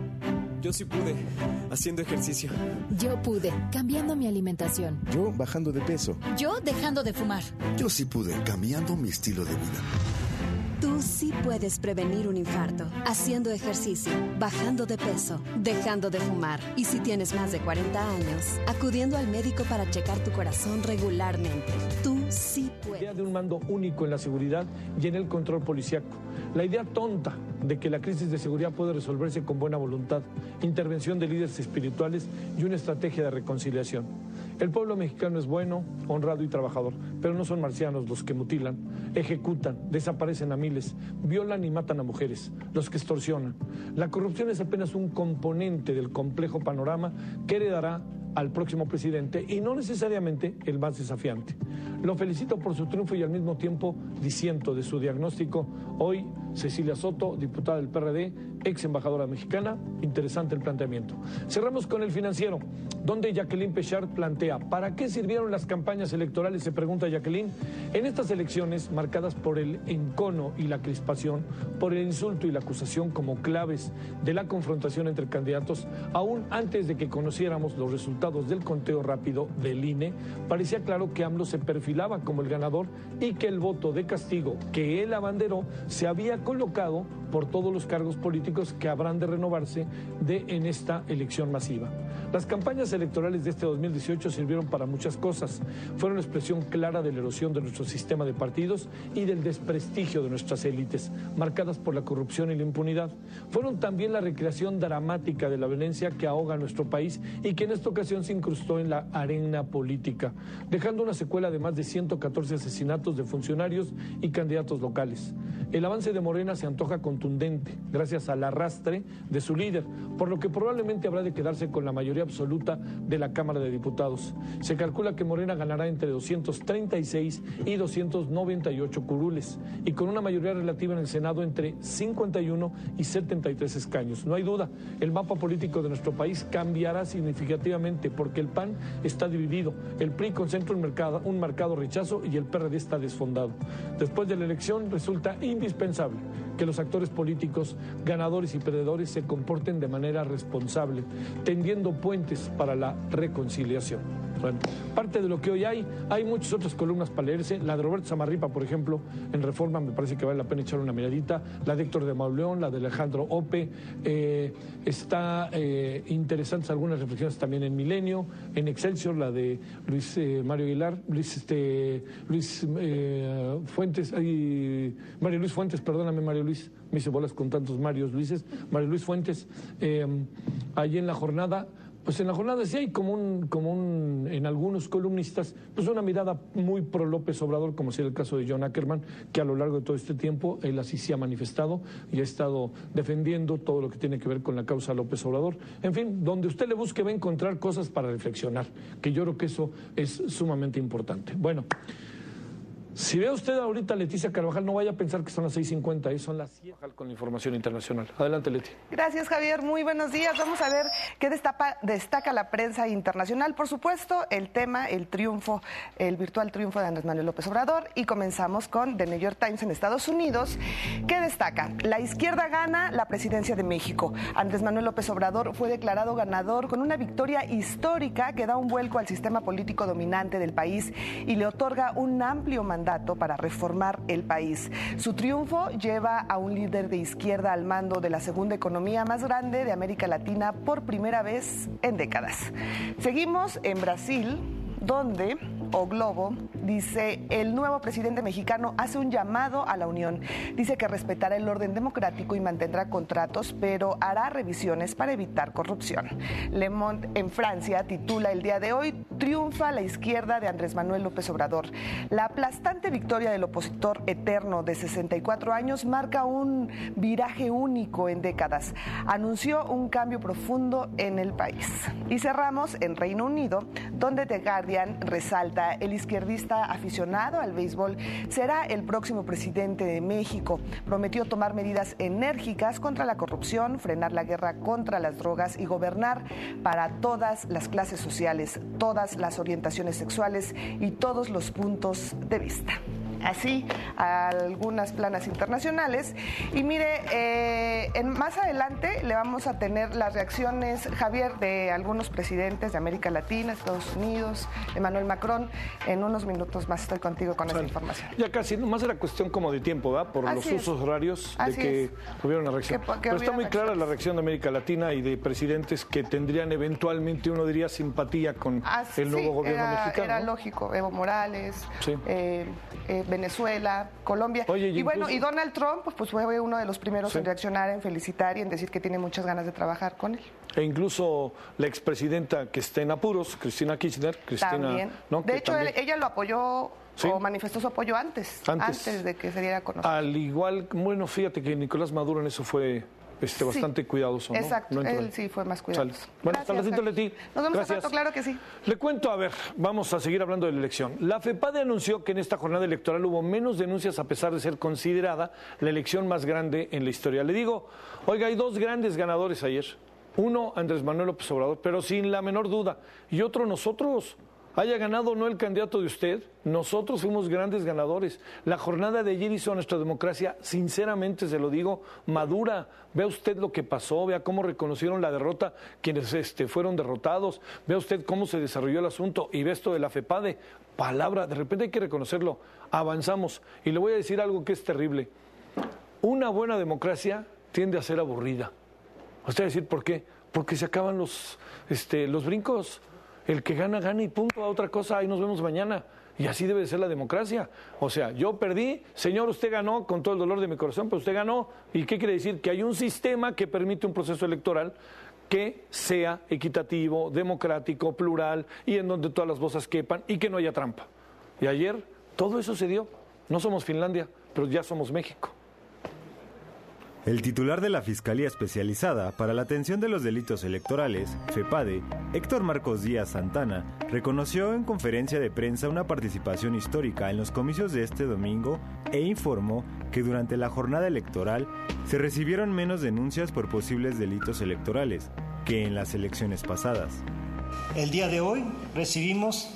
Yo sí pude, haciendo ejercicio. Yo pude, cambiando mi alimentación. Yo bajando de peso. Yo dejando de fumar. Yo sí pude, cambiando mi estilo de vida. Tú sí puedes prevenir un infarto, haciendo ejercicio, bajando de peso, dejando de fumar. Y si tienes más de 40 años, acudiendo al médico para checar tu corazón regularmente. Tú sí puedes. La idea de un mando único en la seguridad y en el control policíaco. La idea tonta de que la crisis de seguridad puede resolverse con buena voluntad, intervención de líderes espirituales y una estrategia de reconciliación. El pueblo mexicano es bueno, honrado y trabajador, pero no son marcianos los que mutilan, ejecutan, desaparecen a miles, violan y matan a mujeres, los que extorsionan. La corrupción es apenas un componente del complejo panorama que heredará al próximo presidente y no necesariamente el más desafiante. Lo felicito por su triunfo y al mismo tiempo disiento de su diagnóstico. Hoy, Cecilia Soto, diputada del PRD, ex embajadora mexicana, interesante el planteamiento. Cerramos con El Financiero, donde Jacqueline Pechard plantea: ¿para qué sirvieron las campañas electorales?, se pregunta Jacqueline. En estas elecciones, marcadas por el encono y la crispación, por el insulto y la acusación como claves de la confrontación entre candidatos, aún antes de que conociéramos los resultados del conteo rápido del INE, parecía claro que AMLO se perfilaba como el ganador y que el voto de castigo que él abanderó se había colocado por todos los cargos políticos que habrán de renovarse en esta elección masiva. Las campañas electorales de este 2018 sirvieron para muchas cosas. Fueron expresión clara de la erosión de nuestro sistema de partidos y del desprestigio de nuestras élites, marcadas por la corrupción y la impunidad. Fueron también la recreación dramática de la violencia que ahoga a nuestro país y que en esta ocasión se incrustó en la arena política, dejando una secuela de más de 114 asesinatos de funcionarios y candidatos locales. El avance de Morena se antoja con contundente, gracias al arrastre de su líder, por lo que probablemente habrá de quedarse con la mayoría absoluta de la Cámara de Diputados. Se calcula que Morena ganará entre 236 y 298 curules, y con una mayoría relativa en el Senado entre 51 y 73 escaños. No hay duda, el mapa político de nuestro país cambiará significativamente porque el PAN está dividido, el PRI concentra un marcado rechazo y el PRD está desfondado. Después de la elección resulta indispensable que los actores políticos, ganadores y perdedores, se comporten de manera responsable, tendiendo puentes para la reconciliación. Bueno, parte de lo que hoy hay muchas otras columnas para leerse. La de Roberto Samarripa, por ejemplo, en Reforma, me parece que vale la pena echar una miradita. La de Héctor de Mauleón, la de Alejandro Ope. Está interesantes algunas reflexiones también en Milenio, en Excelsior, la de Luis Mario Aguilar, Fuentes, Mario Luis Fuentes, perdóname Mario Luis, me hice bolas con tantos Mario Luises. Mario Luis Fuentes, allí en La Jornada. Pues en La Jornada sí hay en algunos columnistas, pues una mirada muy pro López Obrador, como sería el caso de John Ackerman, que a lo largo de todo este tiempo él así se ha manifestado y ha estado defendiendo todo lo que tiene que ver con la causa López Obrador. En fin, donde usted le busque va a encontrar cosas para reflexionar, que yo creo que eso es sumamente importante. Bueno, si ve usted ahorita a Leticia Carvajal, no vaya a pensar que son las 6:50, son las 7 con la información internacional. Adelante, Leti. Gracias, Javier. Muy buenos días. Vamos a ver qué destaca la prensa internacional. Por supuesto, el tema, el virtual triunfo de Andrés Manuel López Obrador. Y comenzamos con The New York Times en Estados Unidos. ¿Qué destaca? La izquierda gana la presidencia de México. Andrés Manuel López Obrador fue declarado ganador con una victoria histórica que da un vuelco al sistema político dominante del país y le otorga un amplio mandato para reformar el país. Su triunfo lleva a un líder de izquierda al mando de la segunda economía más grande de América Latina por primera vez en décadas. Seguimos en Brasil, donde O Globo dice: el nuevo presidente mexicano hace un llamado a la unión. Dice que respetará el orden democrático y mantendrá contratos, pero hará revisiones para evitar corrupción. Le Monde en Francia titula el día de hoy: triunfa la izquierda de Andrés Manuel López Obrador. La aplastante victoria del opositor eterno de 64 años marca un viraje único en décadas. Anunció un cambio profundo en el país. Y cerramos en Reino Unido, donde The Guardian resalta: el izquierdista aficionado al béisbol será el próximo presidente de México. Prometió tomar medidas enérgicas contra la corrupción, frenar la guerra contra las drogas y gobernar para todas las clases sociales, todas las orientaciones sexuales y todos los puntos de vista. Así, algunas planas internacionales. Y mire, más adelante le vamos a tener las reacciones, Javier, de algunos presidentes de América Latina, Estados Unidos, Emmanuel Macron. En unos minutos más estoy contigo con esa información. Ya casi, nomás era cuestión como de tiempo, ¿verdad? Por los usos horarios de que hubiera una reacción. Pero está muy clara la reacción de América Latina y de presidentes que tendrían eventualmente, uno diría, simpatía con el nuevo gobierno mexicano. Era lógico, Evo Morales, Venezuela, Colombia. Oye, y bueno, y Donald Trump pues fue uno de los primeros en reaccionar, en felicitar y en decir que tiene muchas ganas de trabajar con él. E incluso la expresidenta que está en apuros, Cristina Kirchner, también. ¿no? De hecho, ella lo apoyó. ¿Sí? O manifestó su apoyo antes de que se diera a conocer. Al igual, bueno, fíjate que Nicolás Maduro en eso fue bastante cuidadoso, ¿no? Exacto, él sí fue más cuidadoso. Bueno, hasta la cita, Leti. Nos vemos al rato, claro que sí. Le cuento, a ver, vamos a seguir hablando de la elección. La FEPADE anunció que en esta jornada electoral hubo menos denuncias a pesar de ser considerada la elección más grande en la historia. Le digo, oiga, hay dos grandes ganadores ayer. Uno, Andrés Manuel López Obrador, pero sin la menor duda. Y otro, nosotros. Haya ganado o no el candidato de usted, nosotros fuimos grandes ganadores. La jornada de ayer hizo a nuestra democracia, sinceramente se lo digo, madura. Vea usted lo que pasó, vea cómo reconocieron la derrota quienes fueron derrotados, vea usted cómo se desarrolló el asunto y ve esto de la FEPADE. Palabra, de repente hay que reconocerlo, avanzamos. Y le voy a decir algo que es terrible. Una buena democracia tiende a ser aburrida. Usted va a decir, ¿por qué? Porque se acaban los brincos. El que gana, gana y punto, a otra cosa, ahí nos vemos mañana. Y así debe de ser la democracia. O sea, yo perdí, señor, usted ganó con todo el dolor de mi corazón, pero usted ganó. ¿Y qué quiere decir? Que hay un sistema que permite un proceso electoral que sea equitativo, democrático, plural y en donde todas las voces quepan y que no haya trampa. Y ayer todo eso se dio. No somos Finlandia, pero ya somos México. El titular de la Fiscalía Especializada para la Atención de los Delitos Electorales, FEPADE, Héctor Marcos Díaz Santana, reconoció en conferencia de prensa una participación histórica en los comicios de este domingo e informó que durante la jornada electoral se recibieron menos denuncias por posibles delitos electorales que en las elecciones pasadas. El día de hoy recibimos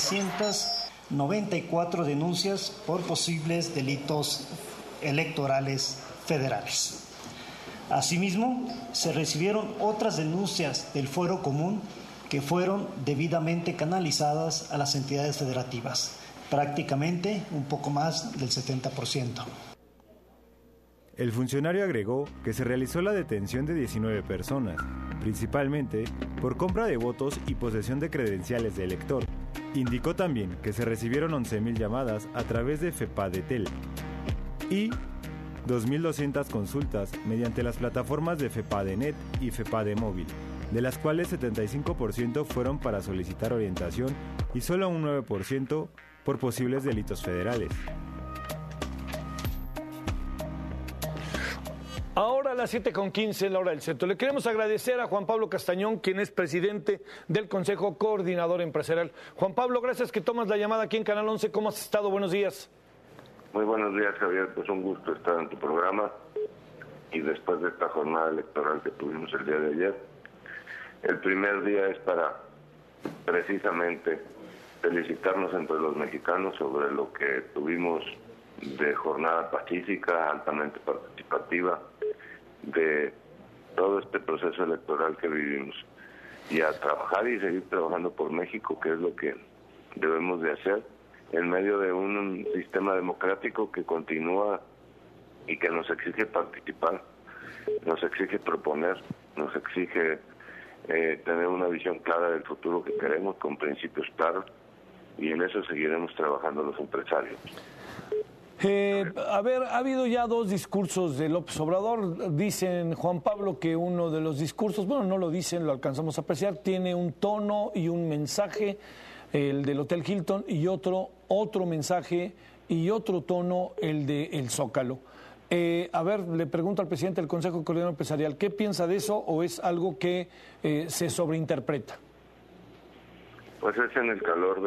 394 denuncias por posibles delitos electorales federales. Asimismo, se recibieron otras denuncias del fuero común que fueron debidamente canalizadas a las entidades federativas, prácticamente un poco más del 70%. El funcionario agregó que se realizó la detención de 19 personas, principalmente por compra de votos y posesión de credenciales de elector. Indicó también que se recibieron 11,000 llamadas a través de FEPADE-Tel y 2,200 consultas mediante las plataformas de FEPADE-Net y FEPADE-Móvil, de las cuales 75% fueron para solicitar orientación y solo un 9% por posibles delitos federales. Ahora a las 7:15 en la hora del centro. Le queremos agradecer a Juan Pablo Castañón, quien es presidente del Consejo Coordinador Empresarial. Juan Pablo, gracias que tomas la llamada aquí en Canal 11. ¿Cómo has estado? Buenos días. Muy buenos días, Javier. Pues un gusto estar en tu programa. Y después de esta jornada electoral que tuvimos el día de ayer, el primer día es para precisamente felicitarnos entre los mexicanos sobre lo que tuvimos de jornada pacífica, altamente participativa, de todo este proceso electoral que vivimos. Y a trabajar y seguir trabajando por México, que es lo que debemos de hacer, en medio de un sistema democrático que continúa y que nos exige participar, nos exige proponer, nos exige tener una visión clara del futuro que queremos, con principios claros, y en eso seguiremos trabajando los empresarios. Ha habido ya 2 discursos de López Obrador. Dicen, Juan Pablo, que uno de los discursos, bueno, no lo dicen, lo alcanzamos a apreciar, tiene un tono y un mensaje, el del Hotel Hilton, y otro mensaje y otro tono, el de El Zócalo. Le pregunto al presidente del Consejo Coordinador Empresarial, ¿qué piensa de eso o es algo que se sobreinterpreta? Pues es en el calor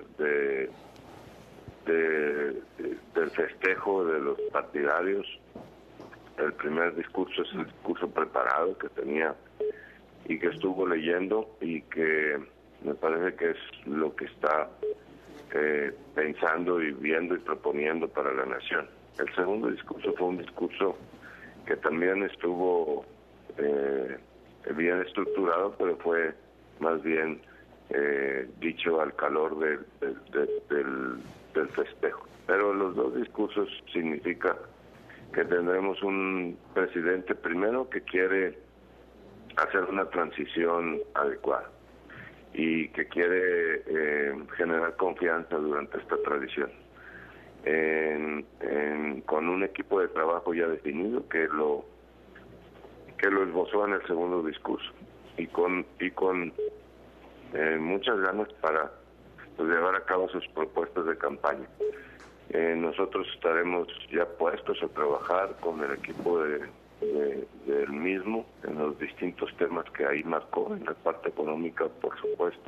del festejo de los partidarios. El primer discurso es el discurso preparado que tenía y que estuvo leyendo, y que me parece que es lo que está pensando y viendo y proponiendo para la nación. El segundo discurso fue un discurso que también estuvo bien estructurado, pero fue más bien dicho al calor del festejo. Pero los 2 discursos significa que tendremos un presidente primero que quiere hacer una transición adecuada y que quiere generar confianza durante esta transición, con un equipo de trabajo ya definido que lo esbozó en el segundo discurso, y con muchas ganas para llevar a cabo sus propuestas de campaña. Nosotros estaremos ya puestos a trabajar con el equipo del mismo en los distintos temas que ahí marcó, en la parte económica, por supuesto,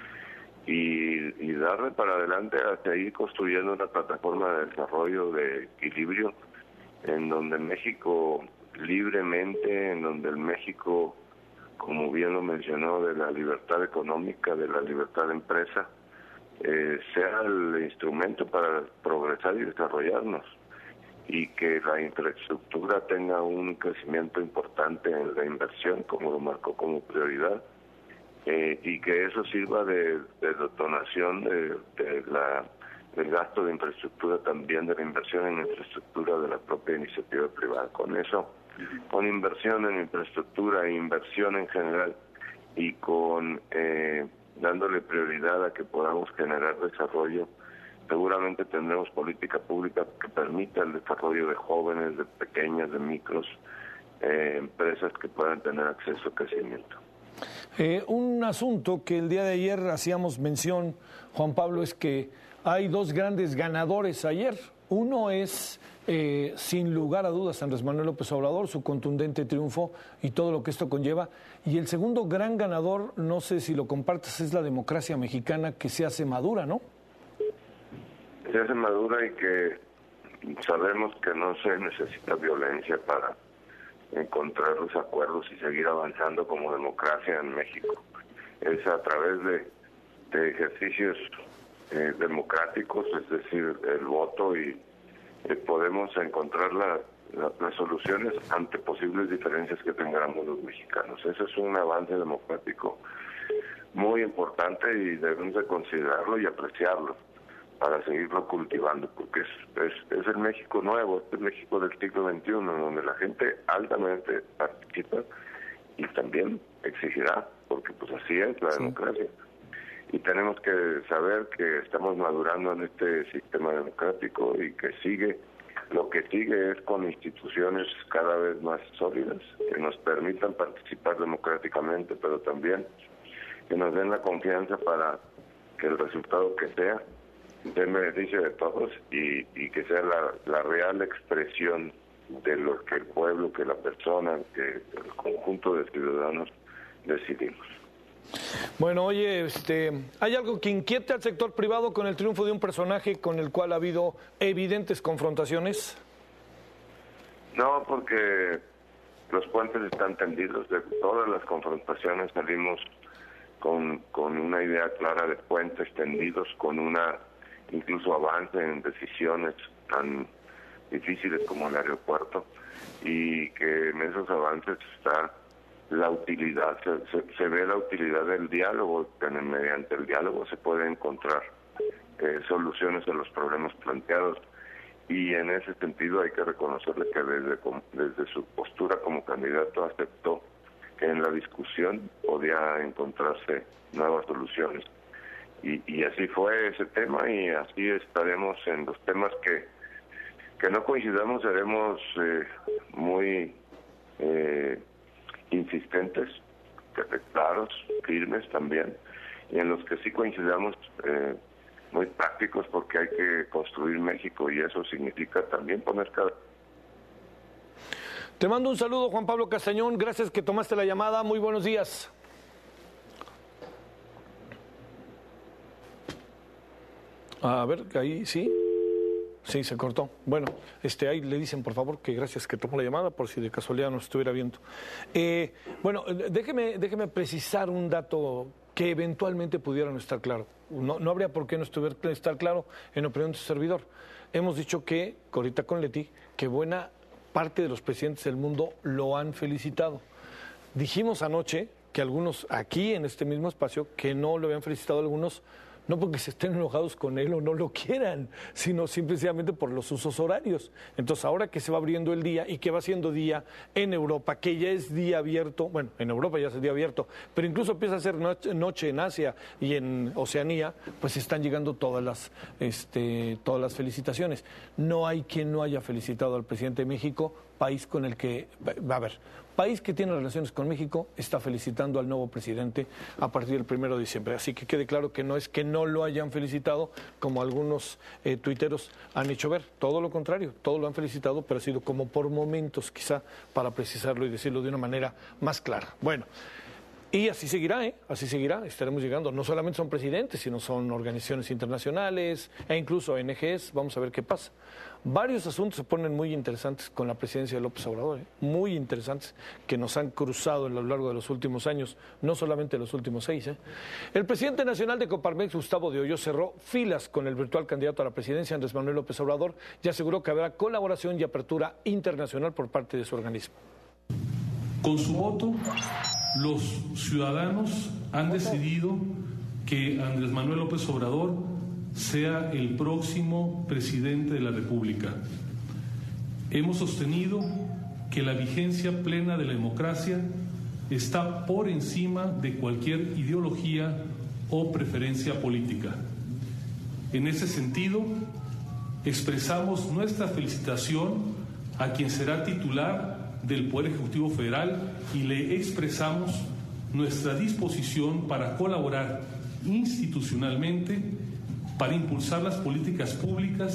y darle para adelante a seguir construyendo una plataforma de desarrollo, de equilibrio, en donde México libremente, en donde el México, como bien lo mencionó, de la libertad económica, de la libertad de empresa, sea el instrumento para progresar y desarrollarnos, y que la infraestructura tenga un crecimiento importante en la inversión, como lo marcó como prioridad, y que eso sirva de detonación del gasto de infraestructura, también de la inversión en infraestructura de la propia iniciativa privada. Con eso, con inversión en infraestructura e inversión en general, y con dándole prioridad a que podamos generar desarrollo, seguramente tendremos política pública que permita el desarrollo de jóvenes, de pequeñas, de micros, empresas que puedan tener acceso a crecimiento. Un asunto que el día de ayer hacíamos mención, Juan Pablo, es que hay 2 grandes ganadores ayer. Uno es sin lugar a dudas, Andrés Manuel López Obrador, su contundente triunfo y todo lo que esto conlleva. Y el segundo gran ganador, no sé si lo compartes, es la democracia mexicana que se hace madura, ¿no? Se hace madura y que sabemos que no se necesita violencia para encontrar los acuerdos y seguir avanzando como democracia en México. Es a través de ejercicios democráticos, es decir, el voto, y podemos encontrar las soluciones ante posibles diferencias que tengamos los mexicanos. Ese es un avance democrático muy importante y debemos de considerarlo y apreciarlo para seguirlo cultivando, porque es el México nuevo, es el México del siglo XXI, donde la gente altamente participa y también exigirá, porque pues así es la democracia. Y tenemos que saber que estamos madurando en este sistema democrático y que lo que sigue es con instituciones cada vez más sólidas, que nos permitan participar democráticamente, pero también que nos den la confianza para que el resultado que sea dé beneficio de todos y que sea la real expresión de lo que el pueblo, que la persona, que el conjunto de ciudadanos decidimos. Bueno, oye, ¿hay algo que inquiete al sector privado con el triunfo de un personaje con el cual ha habido evidentes confrontaciones? No, porque los puentes están tendidos. De todas las confrontaciones salimos con una idea clara de puentes tendidos, con incluso avance en decisiones tan difíciles como el aeropuerto, y que en esos avances está la utilidad, se ve la utilidad del diálogo, que mediante el diálogo se puede encontrar soluciones a los problemas planteados, y en ese sentido hay que reconocerle que desde su postura como candidato aceptó que en la discusión podía encontrarse nuevas soluciones, y así fue ese tema, y así estaremos en los temas que no coincidamos, seremos muy insistentes, claros, firmes también, y en los que sí coincidamos, muy prácticos, porque hay que construir México y eso significa también poner cada... Te mando un saludo, Juan Pablo Castañón, gracias que tomaste la llamada, muy buenos días. A ver, ahí sí. Sí, se cortó. Bueno, ahí le dicen, por favor, que gracias que tomó la llamada, por si de casualidad nos estuviera viendo. Bueno, déjeme precisar un dato que eventualmente pudiera no estar claro. No habría por qué no estar claro en opinión de su servidor. Hemos dicho que, ahorita con Leti, que buena parte de los presidentes del mundo lo han felicitado. Dijimos anoche que algunos aquí en este mismo espacio que no lo habían felicitado algunos, no porque se estén enojados con él o no lo quieran, sino simplemente por los usos horarios. Entonces, ahora que se va abriendo el día y que va siendo día en Europa, que ya es día abierto, bueno, en Europa ya es día abierto, pero incluso empieza a ser noche en Asia y en Oceanía, pues están llegando todas las felicitaciones. No hay quien no haya felicitado al presidente de México, país con el que, país que tiene relaciones con México, está felicitando al nuevo presidente a partir del 1 de diciembre. Así que quede claro que no es que no lo hayan felicitado, como algunos tuiteros han hecho ver. Todo lo contrario, todos lo han felicitado, pero ha sido como por momentos, quizá, para precisarlo y decirlo de una manera más clara. Bueno, y así seguirá, así seguirá, estaremos llegando. No solamente son presidentes, sino son organizaciones internacionales e incluso ONGs. Vamos a ver qué pasa. Varios asuntos se ponen muy interesantes con la presidencia de López Obrador, muy interesantes, que nos han cruzado a lo largo de los últimos años, no solamente los últimos 6. El presidente nacional de Coparmex, Gustavo de Hoyos, cerró filas con el virtual candidato a la presidencia, Andrés Manuel López Obrador, y aseguró que habrá colaboración y apertura internacional por parte de su organismo. Con su voto, los ciudadanos han decidido que Andrés Manuel López Obrador sea el próximo presidente de la República. Hemos sostenido que la vigencia plena de la democracia está por encima de cualquier ideología o preferencia política. En ese sentido, expresamos nuestra felicitación a quien será titular del Poder Ejecutivo Federal y le expresamos nuestra disposición para colaborar institucionalmente para impulsar las políticas públicas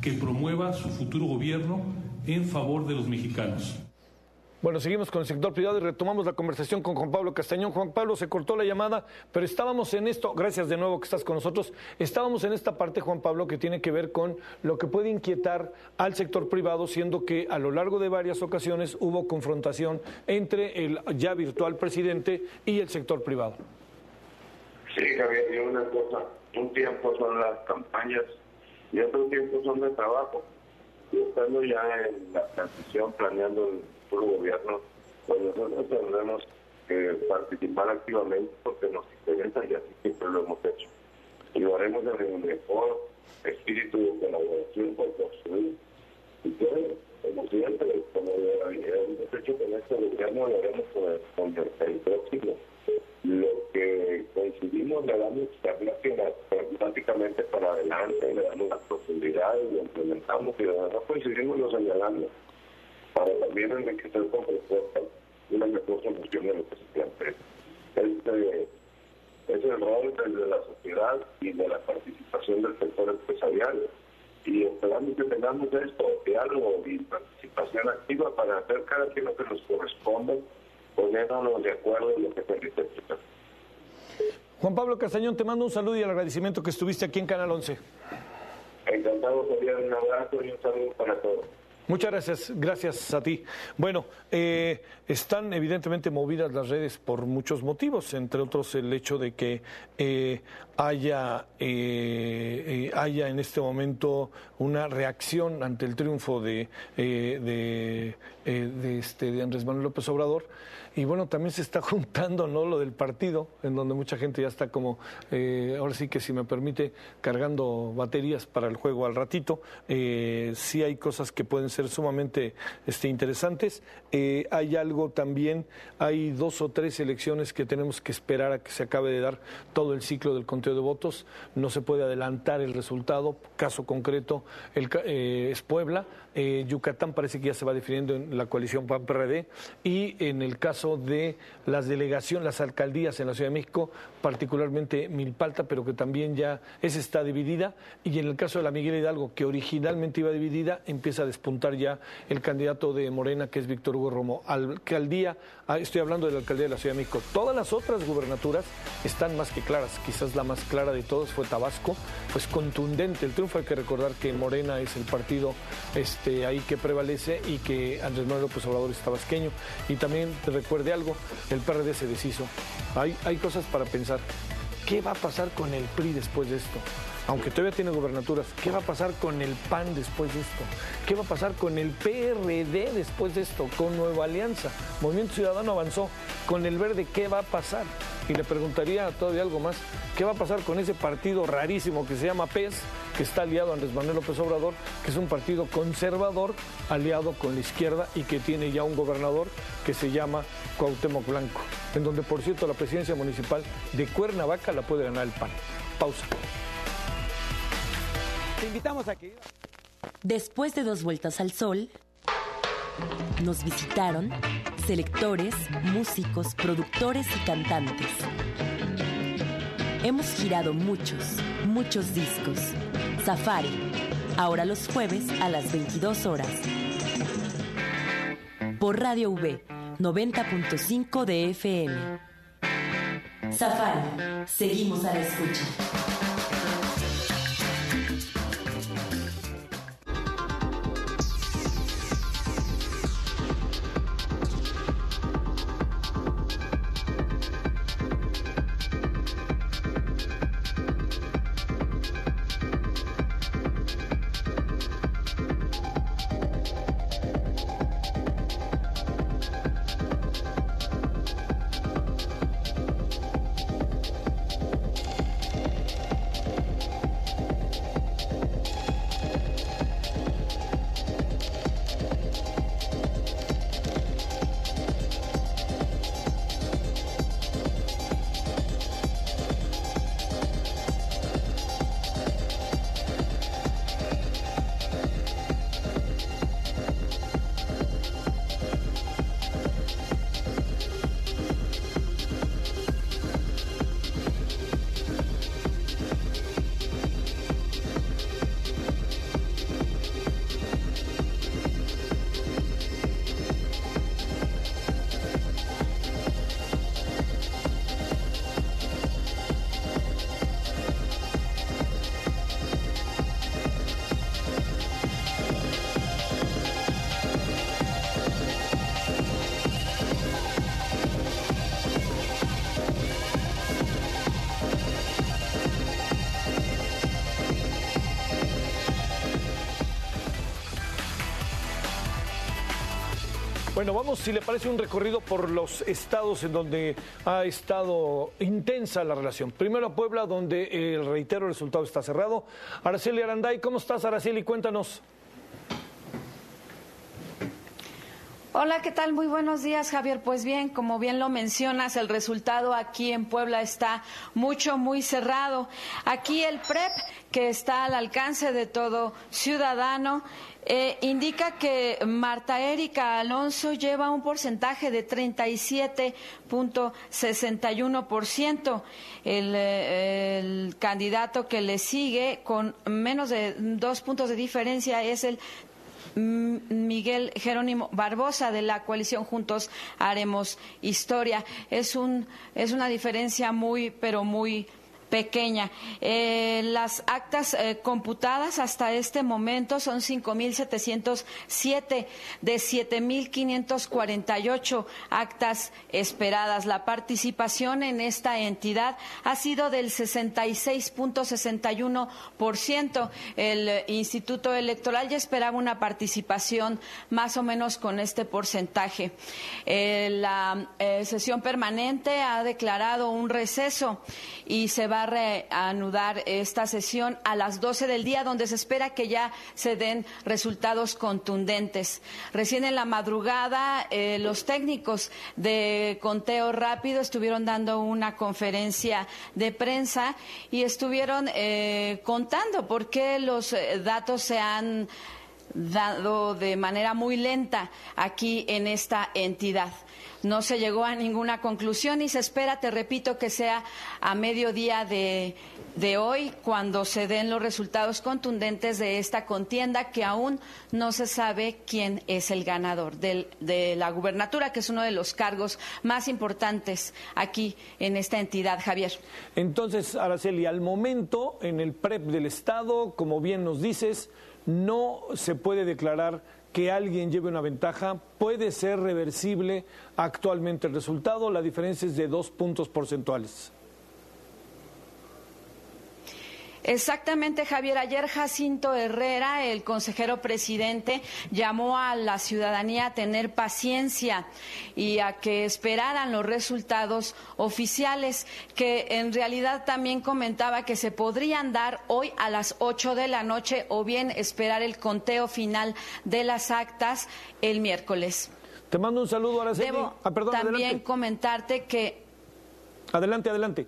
que promueva su futuro gobierno en favor de los mexicanos. Bueno, seguimos con el sector privado y retomamos la conversación con Juan Pablo Castañón. Juan Pablo, se cortó la llamada, pero estábamos en esto, gracias de nuevo que estás con nosotros, estábamos en esta parte, Juan Pablo, que tiene que ver con lo que puede inquietar al sector privado, siendo que a lo largo de varias ocasiones hubo confrontación entre el ya virtual presidente y el sector privado. Sí, Javier, y una cosa, un tiempo son las campañas y otro tiempo son de trabajo. Y estando ya en la transición, planeando el futuro gobierno, pues nosotros tendremos que participar activamente porque nos interesa y así siempre lo hemos hecho. Y lo haremos en el mejor espíritu de colaboración por construir. Y que, como siempre, como hemos hecho con este gobierno, lo haremos con el próximo. Lo que coincidimos le damos pragmáticamente para adelante, le damos la profundidad y lo implementamos, y no coincidimos lo señalando para también enriquecer con respuesta una mejor solución de lo que se plantea. Es el rol desde la sociedad y de la participación del sector empresarial, y esperamos que tengamos esto, diálogo y participación activa para hacer cada quien lo que nos corresponde, poniéndonos de acuerdo en lo que se necesita. Juan Pablo Castañón, te mando un saludo y el agradecimiento que estuviste aquí en Canal 11. Encantado, Javier, un abrazo y un saludo para todos. Muchas gracias a ti. Bueno, están evidentemente movidas las redes por muchos motivos, entre otros el hecho de que haya en este momento una reacción ante el triunfo de Andrés Manuel López Obrador. Y bueno, también se está juntando, ¿no?, lo del partido, en donde mucha gente ya está como, ahora sí que si me permite, cargando baterías para el juego al ratito. Sí hay cosas que pueden ser sumamente interesantes. Hay algo también, hay 2 o 3 elecciones que tenemos que esperar a que se acabe de dar todo el ciclo del conteo de votos. No se puede adelantar el resultado. Caso concreto es Puebla. Yucatán parece que ya se va definiendo en la coalición PAN-PRD, y en el caso de las delegaciones, las alcaldías en la Ciudad de México, particularmente Milpalta, pero que también ya está dividida, y en el caso de la Miguel Hidalgo, que originalmente iba dividida, empieza a despuntar ya el candidato de Morena, que es Víctor Hugo Romo. Alcaldía, estoy hablando de la alcaldía de la Ciudad de México. Todas las otras gubernaturas están más que claras. Quizás la más clara de todas fue Tabasco, pues contundente el triunfo. Hay que recordar que Morena es el partido ahí que prevalece y que Andrés Manuel López Obrador es tabasqueño. Y también recuerde algo, el PRD se deshizo. Hay cosas para pensar. ¿Qué va a pasar con el PRI después de esto? Aunque todavía tiene gubernaturas, ¿qué va a pasar con el PAN después de esto? ¿Qué va a pasar con el PRD después de esto? Con Nueva Alianza. Movimiento Ciudadano avanzó. Con el Verde, ¿qué va a pasar? Y le preguntaría todavía algo más. ¿Qué va a pasar con ese partido rarísimo que se llama PES, que está aliado a Andrés Manuel López Obrador, que es un partido conservador aliado con la izquierda y que tiene ya un gobernador que se llama Cuauhtémoc Blanco, en donde, por cierto, la presidencia municipal de Cuernavaca la puede ganar el PAN? Pausa. Te invitamos a que... Después de 2 vueltas al sol, nos visitaron selectores, músicos, productores y cantantes. Hemos girado muchos discos. Safari, ahora los jueves a las 22 horas. Por Radio V, 90.5 de FM. Safari, seguimos a la escucha. Bueno, vamos, si le parece, un recorrido por los estados en donde ha estado intensa la relación. Primero a Puebla, donde, reitero, el resultado está cerrado. Araceli Aranday, ¿cómo estás, Araceli? Cuéntanos. Hola, ¿qué tal? Muy buenos días, Javier. Pues bien, como bien lo mencionas, el resultado aquí en Puebla está muy cerrado. Aquí el PREP, que está al alcance de todo ciudadano, indica que Marta Erika Alonso lleva un porcentaje de 37.61%. El candidato que le sigue con menos de 2 puntos de diferencia es el Miguel Jerónimo Barbosa, de la coalición Juntos Haremos Historia. Es una diferencia pero muy pequeña. Las actas computadas hasta este momento son 5.707 de 7.548 actas esperadas. La participación en esta entidad ha sido del 66.61%. El Instituto Electoral ya esperaba una participación más o menos con este porcentaje. La sesión permanente ha declarado un receso y se va a reanudar esta sesión a las 12 del día, donde se espera que ya se den resultados contundentes. Recién en la madrugada, los técnicos de conteo rápido estuvieron dando una conferencia de prensa y estuvieron contando por qué los datos se han dado de manera muy lenta aquí en esta entidad. No se llegó a ninguna conclusión y se espera, te repito, que sea a mediodía de hoy cuando se den los resultados contundentes de esta contienda, que aún no se sabe quién es el ganador de la gubernatura, que es uno de los cargos más importantes aquí en esta entidad, Javier. Entonces, Araceli, al momento en el PREP del Estado, como bien nos dices, no se puede declarar que alguien lleve una ventaja. Puede ser reversible actualmente el resultado. La diferencia es de 2 puntos porcentuales. Exactamente, Javier. Ayer Jacinto Herrera, el consejero presidente, llamó a la ciudadanía a tener paciencia y a que esperaran los resultados oficiales, que en realidad también comentaba que se podrían dar hoy a las 8 de la noche o bien esperar el conteo final de las actas el miércoles. Te mando un saludo, Araceli. Debo perdón, también adelante. comentarte que... Adelante.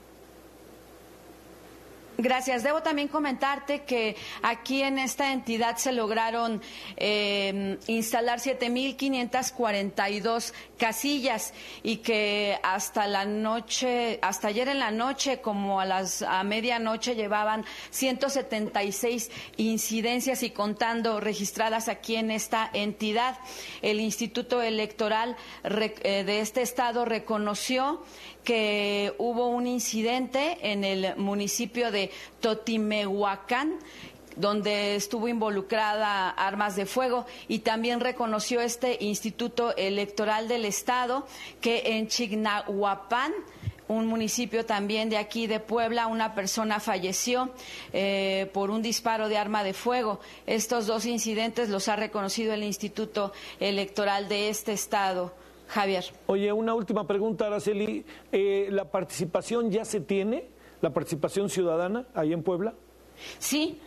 Gracias. Debo también comentarte que aquí en esta entidad se lograron instalar 7.542 casillas y que hasta ayer en la noche, como a medianoche, llevaban 176 incidencias y contando registradas aquí en esta entidad. El Instituto Electoral de este estado reconoció que hubo un incidente en el municipio de Totimehuacán, donde estuvo involucrada armas de fuego, y también reconoció este Instituto Electoral del Estado que en Chignahuapan, un municipio también de aquí de Puebla, una persona falleció por un disparo de arma de fuego. Estos dos incidentes los ha reconocido el Instituto Electoral de este estado. Javier. Oye, una última pregunta, Araceli. ¿La participación ya se tiene? ¿La participación ciudadana ahí en Puebla? Sí,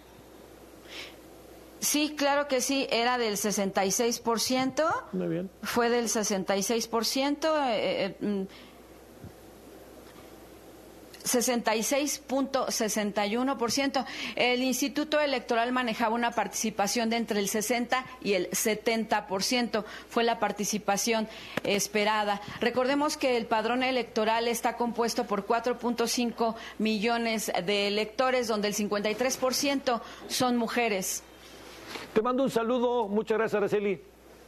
claro que sí. Era del 66%. Muy bien. Fue del 66%. 66.61%. El Instituto Electoral manejaba una participación de entre el 60 y el 70%. Fue la participación esperada. Recordemos que el padrón electoral está compuesto por 4.5 millones de electores, donde el 53% son mujeres. Te mando un saludo. Muchas gracias, Araceli.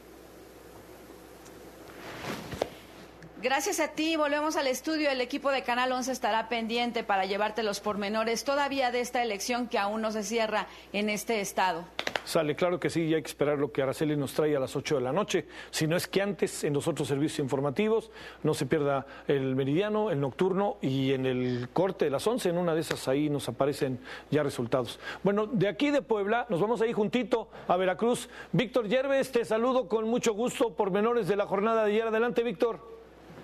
Gracias a ti. Volvemos al estudio. El equipo de Canal 11 estará pendiente para llevarte los pormenores todavía de esta elección que aún no se cierra en este estado. Sale, claro que sí, y hay que esperar lo que Araceli nos trae a las 8 de la noche. Si no es que antes, en los otros servicios informativos, no se pierda el meridiano, el nocturno y en el corte de las 11, en una de esas ahí nos aparecen ya resultados. Bueno, de aquí de Puebla nos vamos a ir juntito a Veracruz. Víctor Yerbes, te saludo con mucho gusto. Pormenores de la jornada de ayer. Adelante, Víctor.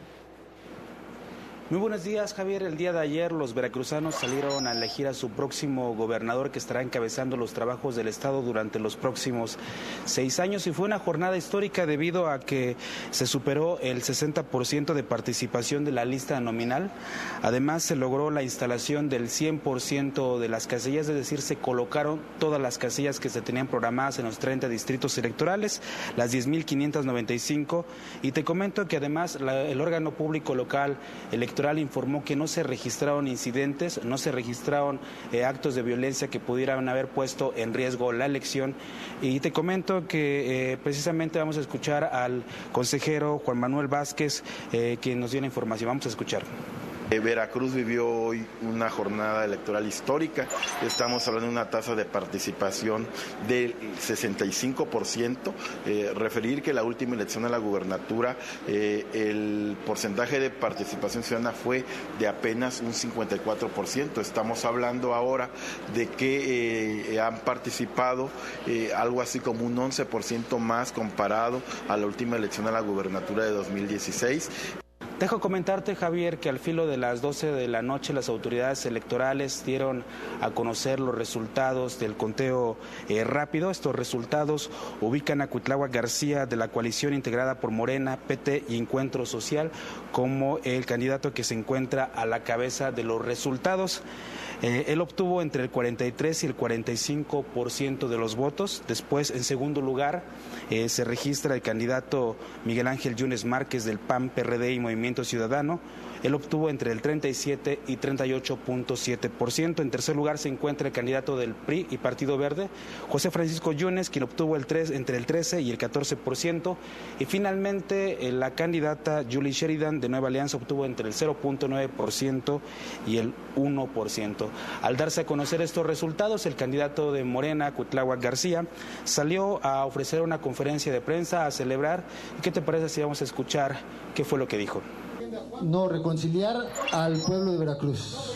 Muy buenos días, Javier. El día de ayer los veracruzanos salieron a elegir a su próximo gobernador que estará encabezando los trabajos del Estado durante los próximos 6 años y fue una jornada histórica debido a que se superó el 60% de participación de la lista nominal. Además, se logró la instalación del 100% de las casillas, es decir, se colocaron todas las casillas que se tenían programadas en los 30 distritos electorales, las 10.595, y te comento que además el órgano público local electoral informó que no se registraron incidentes, no se registraron actos de violencia que pudieran haber puesto en riesgo la elección. Y te comento que precisamente vamos a escuchar al consejero Juan Manuel Vázquez, quien nos dio la información. Vamos a escuchar. Veracruz vivió hoy una jornada electoral histórica. Estamos hablando de una tasa de participación del 65%. Referir que la última elección a la gubernatura, el porcentaje de participación ciudadana fue de apenas un 54%. Estamos hablando ahora de que han participado algo así como un 11% más comparado a la última elección a la gubernatura de 2016. Dejo comentarte, Javier, que al filo de las 12 de la noche las autoridades electorales dieron a conocer los resultados del conteo rápido. Estos resultados ubican a Cuitláhuac García de la coalición integrada por Morena, PT y Encuentro Social como el candidato que se encuentra a la cabeza de los resultados. Él obtuvo entre el 43 y el 45% de los votos. Después, en segundo lugar, se registra el candidato Miguel Ángel Yunes Márquez del PAN, PRD y Movimiento Ciudadano. Él obtuvo entre el 37 y 38.7%. En tercer lugar se encuentra el candidato del PRI y Partido Verde, José Francisco Yunes, quien obtuvo entre el 13 y el 14%. Y finalmente la candidata Julie Sheridan de Nueva Alianza obtuvo entre el 0.9% y el 1%. Al darse a conocer estos resultados, el candidato de Morena, Cuitláhuac García, salió a ofrecer una conferencia de prensa, a celebrar. ¿Y qué te parece si vamos a escuchar qué fue lo que dijo? No, reconciliar al pueblo de Veracruz.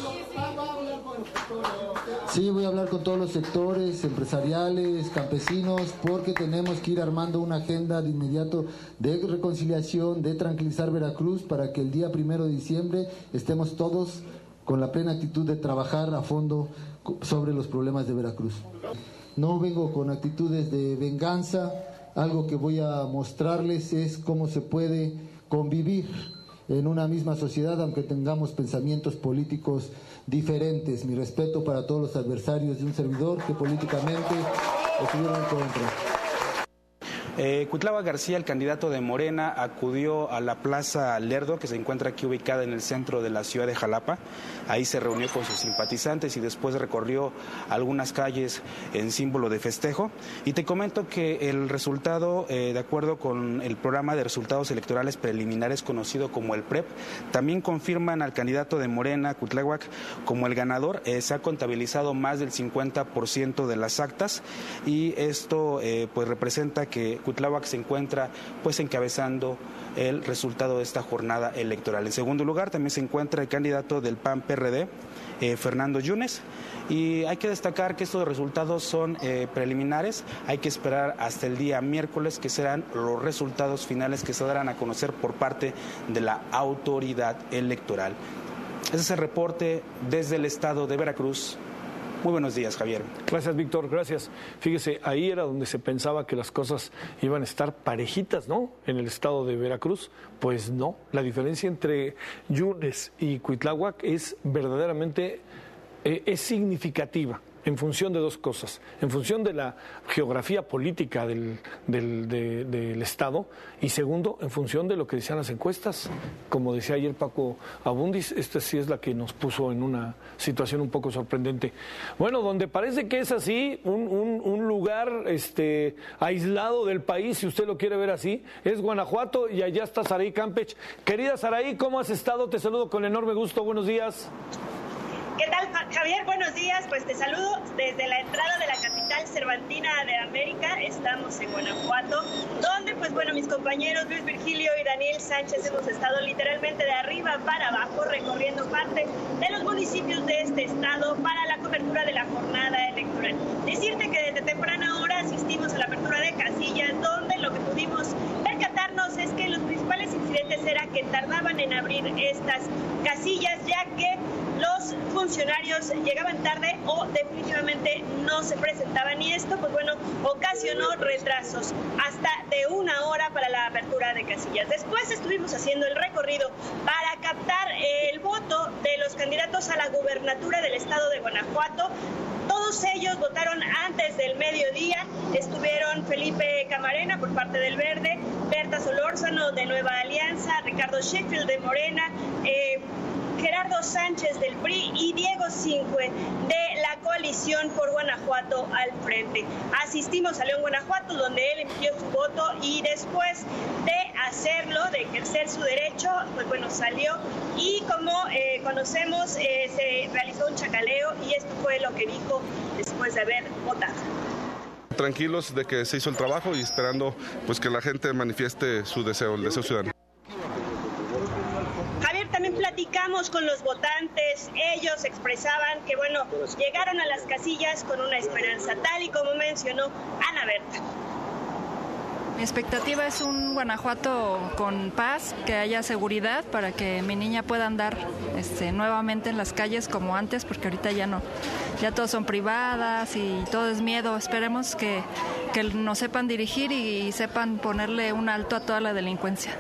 Sí, voy a hablar con todos los sectores empresariales, campesinos, porque tenemos que ir armando una agenda de inmediato de reconciliación, de tranquilizar Veracruz, para que el día 1 de diciembre estemos todos con la plena actitud de trabajar a fondo sobre los problemas de Veracruz. No vengo con actitudes de venganza, algo que voy a mostrarles es cómo se puede convivir en una misma sociedad, aunque tengamos pensamientos políticos diferentes. Mi respeto para todos los adversarios de un servidor que políticamente estuvieron en contra. Cuitláhuac García, el candidato de Morena, acudió a la Plaza Lerdo, que se encuentra aquí ubicada en el centro de la ciudad de Jalapa. Ahí se reunió con sus simpatizantes y después recorrió algunas calles en símbolo de festejo. Y te comento que el resultado, de acuerdo con el programa de resultados electorales preliminares conocido como el PREP, también confirman al candidato de Morena, Cuitláhuac, como el ganador. Se ha contabilizado más del 50% de las actas y esto pues representa que Cuitláhuac se encuentra pues encabezando el resultado de esta jornada electoral. En segundo lugar también se encuentra el candidato del PAN-PRD, Fernando Yunes, y hay que destacar que estos resultados son preliminares. Hay que esperar hasta el día miércoles, que serán los resultados finales que se darán a conocer por parte de la autoridad electoral. Ese es el reporte desde el estado de Veracruz. Muy buenos días, Javier. Gracias, Víctor, gracias. Fíjese, ahí era donde se pensaba que las cosas iban a estar parejitas, ¿no? En el estado de Veracruz. Pues no, la diferencia entre Yunes y Cuitláhuac es verdaderamente es significativa. En función de dos cosas, en función de la geografía política del Estado y segundo, en función de lo que decían las encuestas. Como decía ayer Paco Abundis, esta sí es la que nos puso en una situación un poco sorprendente. Bueno, donde parece que es así, un lugar aislado del país, si usted lo quiere ver así, es Guanajuato y allá está Saraí Campech. Querida Saraí, ¿cómo has estado? Te saludo con enorme gusto, buenos días. ¿Qué tal, Javier? Buenos días. Pues te saludo desde la entrada de la capital cervantina de América. Estamos en Guanajuato, donde, pues bueno, mis compañeros Luis Virgilio y Daniel Sánchez hemos estado literalmente de arriba para abajo recorriendo parte de los municipios de este estado para la cobertura de la jornada electoral. Decirte que desde temprana hora asistimos a la apertura de casillas, donde lo que pudimos percatarnos es que los principales incidentes era que tardaban en abrir estas casillas, ya que los funcionarios llegaban tarde o definitivamente no se presentaban, y esto, pues bueno, ocasionó retrasos hasta de 1 hora para la apertura de casillas. Después estuvimos haciendo el recorrido para captar el voto de los candidatos a la gubernatura del estado de Guanajuato. Todos ellos votaron antes del mediodía. Estuvieron Felipe Camarena por parte del Verde, Berta Solórzano de Nueva Alianza, Ricardo Sheffield de Morena, Gerardo Sánchez del PRI y Diego Sinque de la coalición por Guanajuato al frente. Asistimos a León, Guanajuato, donde él emitió su voto, y después de hacerlo, de ejercer su derecho, pues bueno, salió y como conocemos, se realizó un chacaleo, y esto fue lo que dijo después de haber votado. Tranquilos de que se hizo el trabajo y esperando pues que la gente manifieste su deseo, el deseo ciudadano. También platicamos con los votantes. Ellos expresaban que, bueno, llegaron a las casillas con una esperanza, tal y como mencionó Ana Berta. Mi expectativa es un Guanajuato con paz, que haya seguridad para que mi niña pueda andar nuevamente en las calles como antes, porque ahorita ya no, ya todos son privadas y todo es miedo. Esperemos que nos sepan dirigir y sepan ponerle un alto a toda la delincuencia.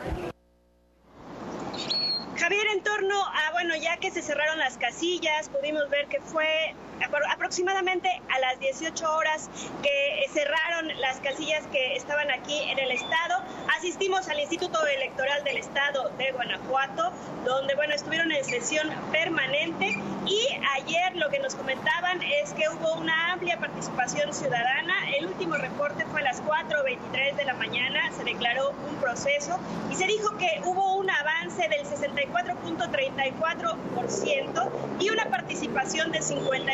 Javier, en torno a, bueno, ya que se cerraron las casillas, pudimos ver que fue aproximadamente a las 18 horas que cerraron las casillas que estaban aquí en el estado. Asistimos al Instituto Electoral del Estado de Guanajuato, donde, bueno, estuvieron en sesión permanente, y ayer lo que nos comentaban es que hubo una amplia participación ciudadana. El último reporte fue a las 4:23 de la mañana, se declaró un proceso y se dijo que hubo un avance del 64.34% y una participación de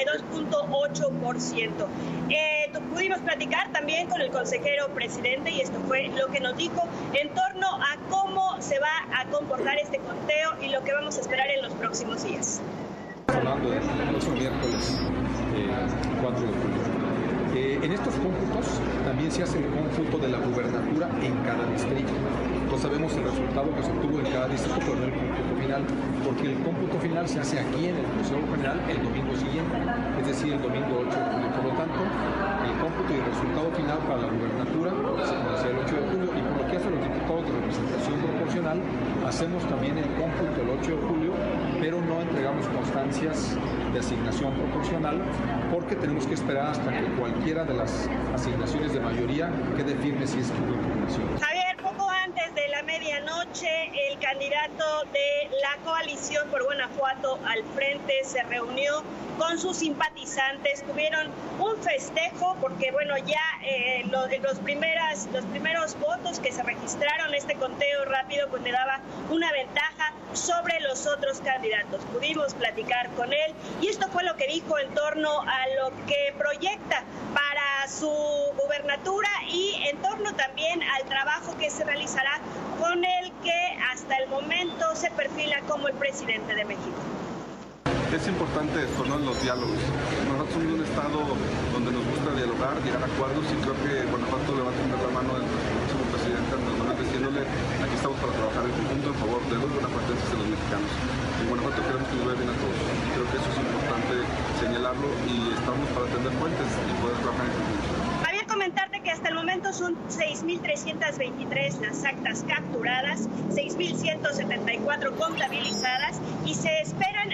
52.8%. Pudimos platicar también con el consejero presidente, y esto fue lo que nos dijo en torno a cómo se va a comportar este conteo y lo que vamos a esperar en los próximos días. Hablando del próximo miércoles 4 de julio. En estos cómputos también se hace el cómputo de la gubernatura en cada distrito. No sabemos el resultado que se obtuvo en cada distrito, pero no el cómputo final, porque el cómputo final se hace aquí en el Consejo General el domingo siguiente, es decir, el domingo 8 de julio. Por lo tanto, el cómputo y el resultado final para la gubernatura se conoce el 8 de julio, y por lo que hace a los diputados de representación proporcional, hacemos también el cómputo el 8 de julio, pero no entregamos constancias de asignación proporcional, porque tenemos que esperar hasta que cualquiera de las asignaciones de mayoría quede firme si es que hubo impugnación. Javier, poco antes de la medianoche, el candidato de la coalición por Guanajuato al frente se reunió con sus simpatizantes. Tuvieron un festejo porque, bueno, ya los primeros votos que se registraron, este conteo rápido, pues le daba una ventaja sobre los otros candidatos. Pudimos platicar con él y esto fue lo que dijo en torno a lo que proyecta para su gubernatura y en torno también al trabajo que se realizará con el que hasta el momento se perfila como el presidente de México. Es importante esto, ¿no? Los diálogos. Nosotros somos un estado donde nos gusta dialogar, llegar a acuerdos, y creo que Guanajuato le va a tender la mano al próximo presidente Andrés Manuel, diciéndole: aquí estamos para trabajar en conjunto en favor de los guanajuatenses y de los mexicanos. En Guanajuato queremos que nos vaya bien a todos. Y creo que eso es importante señalarlo, y estamos para tender puentes y poder trabajar en conjunto. Comentarte que hasta el momento son 6.323 las actas capturadas, 6.174 contabilizadas y se esperan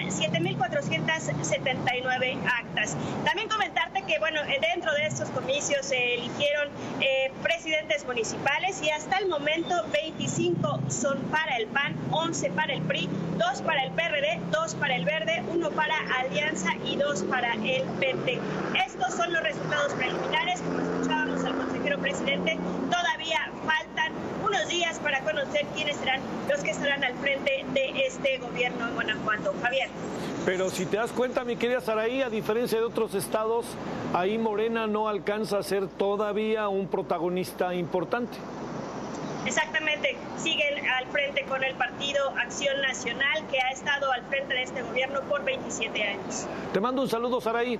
7.479 actas. También comentarte que, bueno, dentro de estos comicios se eligieron presidentes municipales y hasta el momento 25 son para el PAN, 11 para el PRI, 2 para el PRD, 2 para el Verde, 1 para Alianza y 2 para el PT. Estos son los resultados preliminares. Como escuchábamos al consejero presidente, todavía faltan unos unos días para conocer quiénes serán los que estarán al frente de este gobierno en Guanajuato. Javier. Pero si te das cuenta, mi querida Saraí, a diferencia de otros estados, ahí Morena no alcanza a ser todavía un protagonista importante. Exactamente, siguen al frente con el partido Acción Nacional, que ha estado al frente de este gobierno por 27 años. Te mando un saludo, Saraí.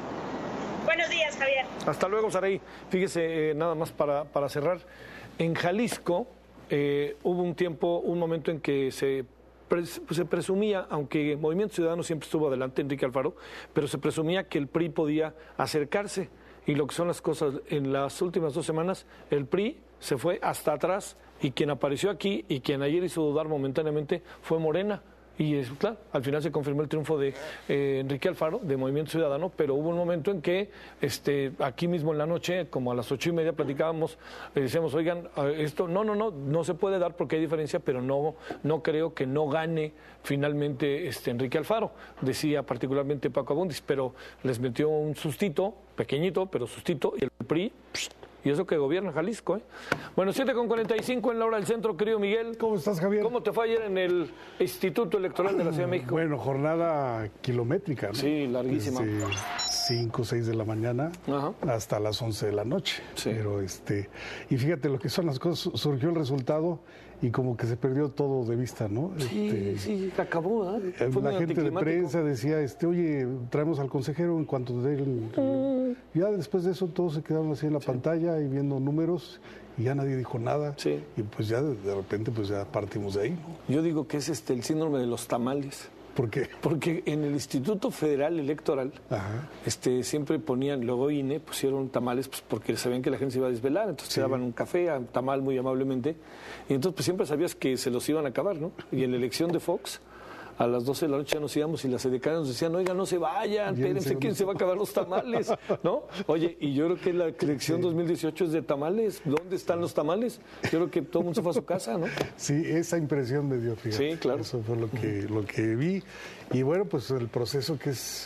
Buenos días, Javier. Hasta luego, Saraí. Fíjese, nada más para cerrar, en Jalisco hubo un momento en que se presumía, aunque Movimiento Ciudadano siempre estuvo adelante, Enrique Alfaro, pero se presumía que el PRI podía acercarse. Y lo que son las cosas, en las últimas 2 semanas, el PRI se fue hasta atrás y quien apareció aquí y quien ayer hizo dudar momentáneamente fue Morena. Y claro, al final se confirmó el triunfo de Enrique Alfaro, de Movimiento Ciudadano, pero hubo un momento en que aquí mismo en la noche, como a las 8:30 platicábamos, decíamos, oigan, esto no se puede dar porque hay diferencia, pero no creo que no gane finalmente Enrique Alfaro, decía particularmente Paco Abundis, pero les metió un sustito, pequeñito, pero sustito, y el PRI... Y eso que gobierna Jalisco, ¿eh? Bueno, 7:45 en la hora del centro, querido Miguel. ¿Cómo estás, Javier? ¿Cómo te fue ayer en el Instituto Electoral de la Ciudad de México? Bueno, jornada kilométrica, ¿no? Sí, larguísima. Desde 5 o 6 de la mañana hasta las 11 de la noche. Sí. Pero y fíjate lo que son las cosas, surgió el resultado y como que se perdió todo de vista, ¿no? Sí, acabó, ¿eh? La gente de prensa decía, oye, traemos al consejero en cuanto dé Ya después de eso todos se quedaron así en la pantalla y viendo números y ya nadie dijo nada. Sí. Y pues ya de repente pues ya partimos de ahí, ¿no? Yo digo que es el síndrome de los tamales. ¿Por qué? Porque en el Instituto Federal Electoral siempre ponían, luego INE pusieron tamales pues, porque sabían que la gente se iba a desvelar, entonces te daban un café, un tamal muy amablemente, y entonces pues siempre sabías que se los iban a acabar, ¿no? Y en la elección de Fox, a las 12 de la noche ya nos íbamos y las edecanas nos decían, oiga, no se vayan, espérense, ¿quién se va a acabar los tamales? ¿No? Oye, y yo creo que la elección 2018 es de tamales. ¿Dónde están los tamales? Yo creo que todo el mundo se fue a su casa, ¿no? Sí, esa impresión me dio, fíjate. Sí, claro. Eso fue lo que vi. Y bueno, pues el proceso que es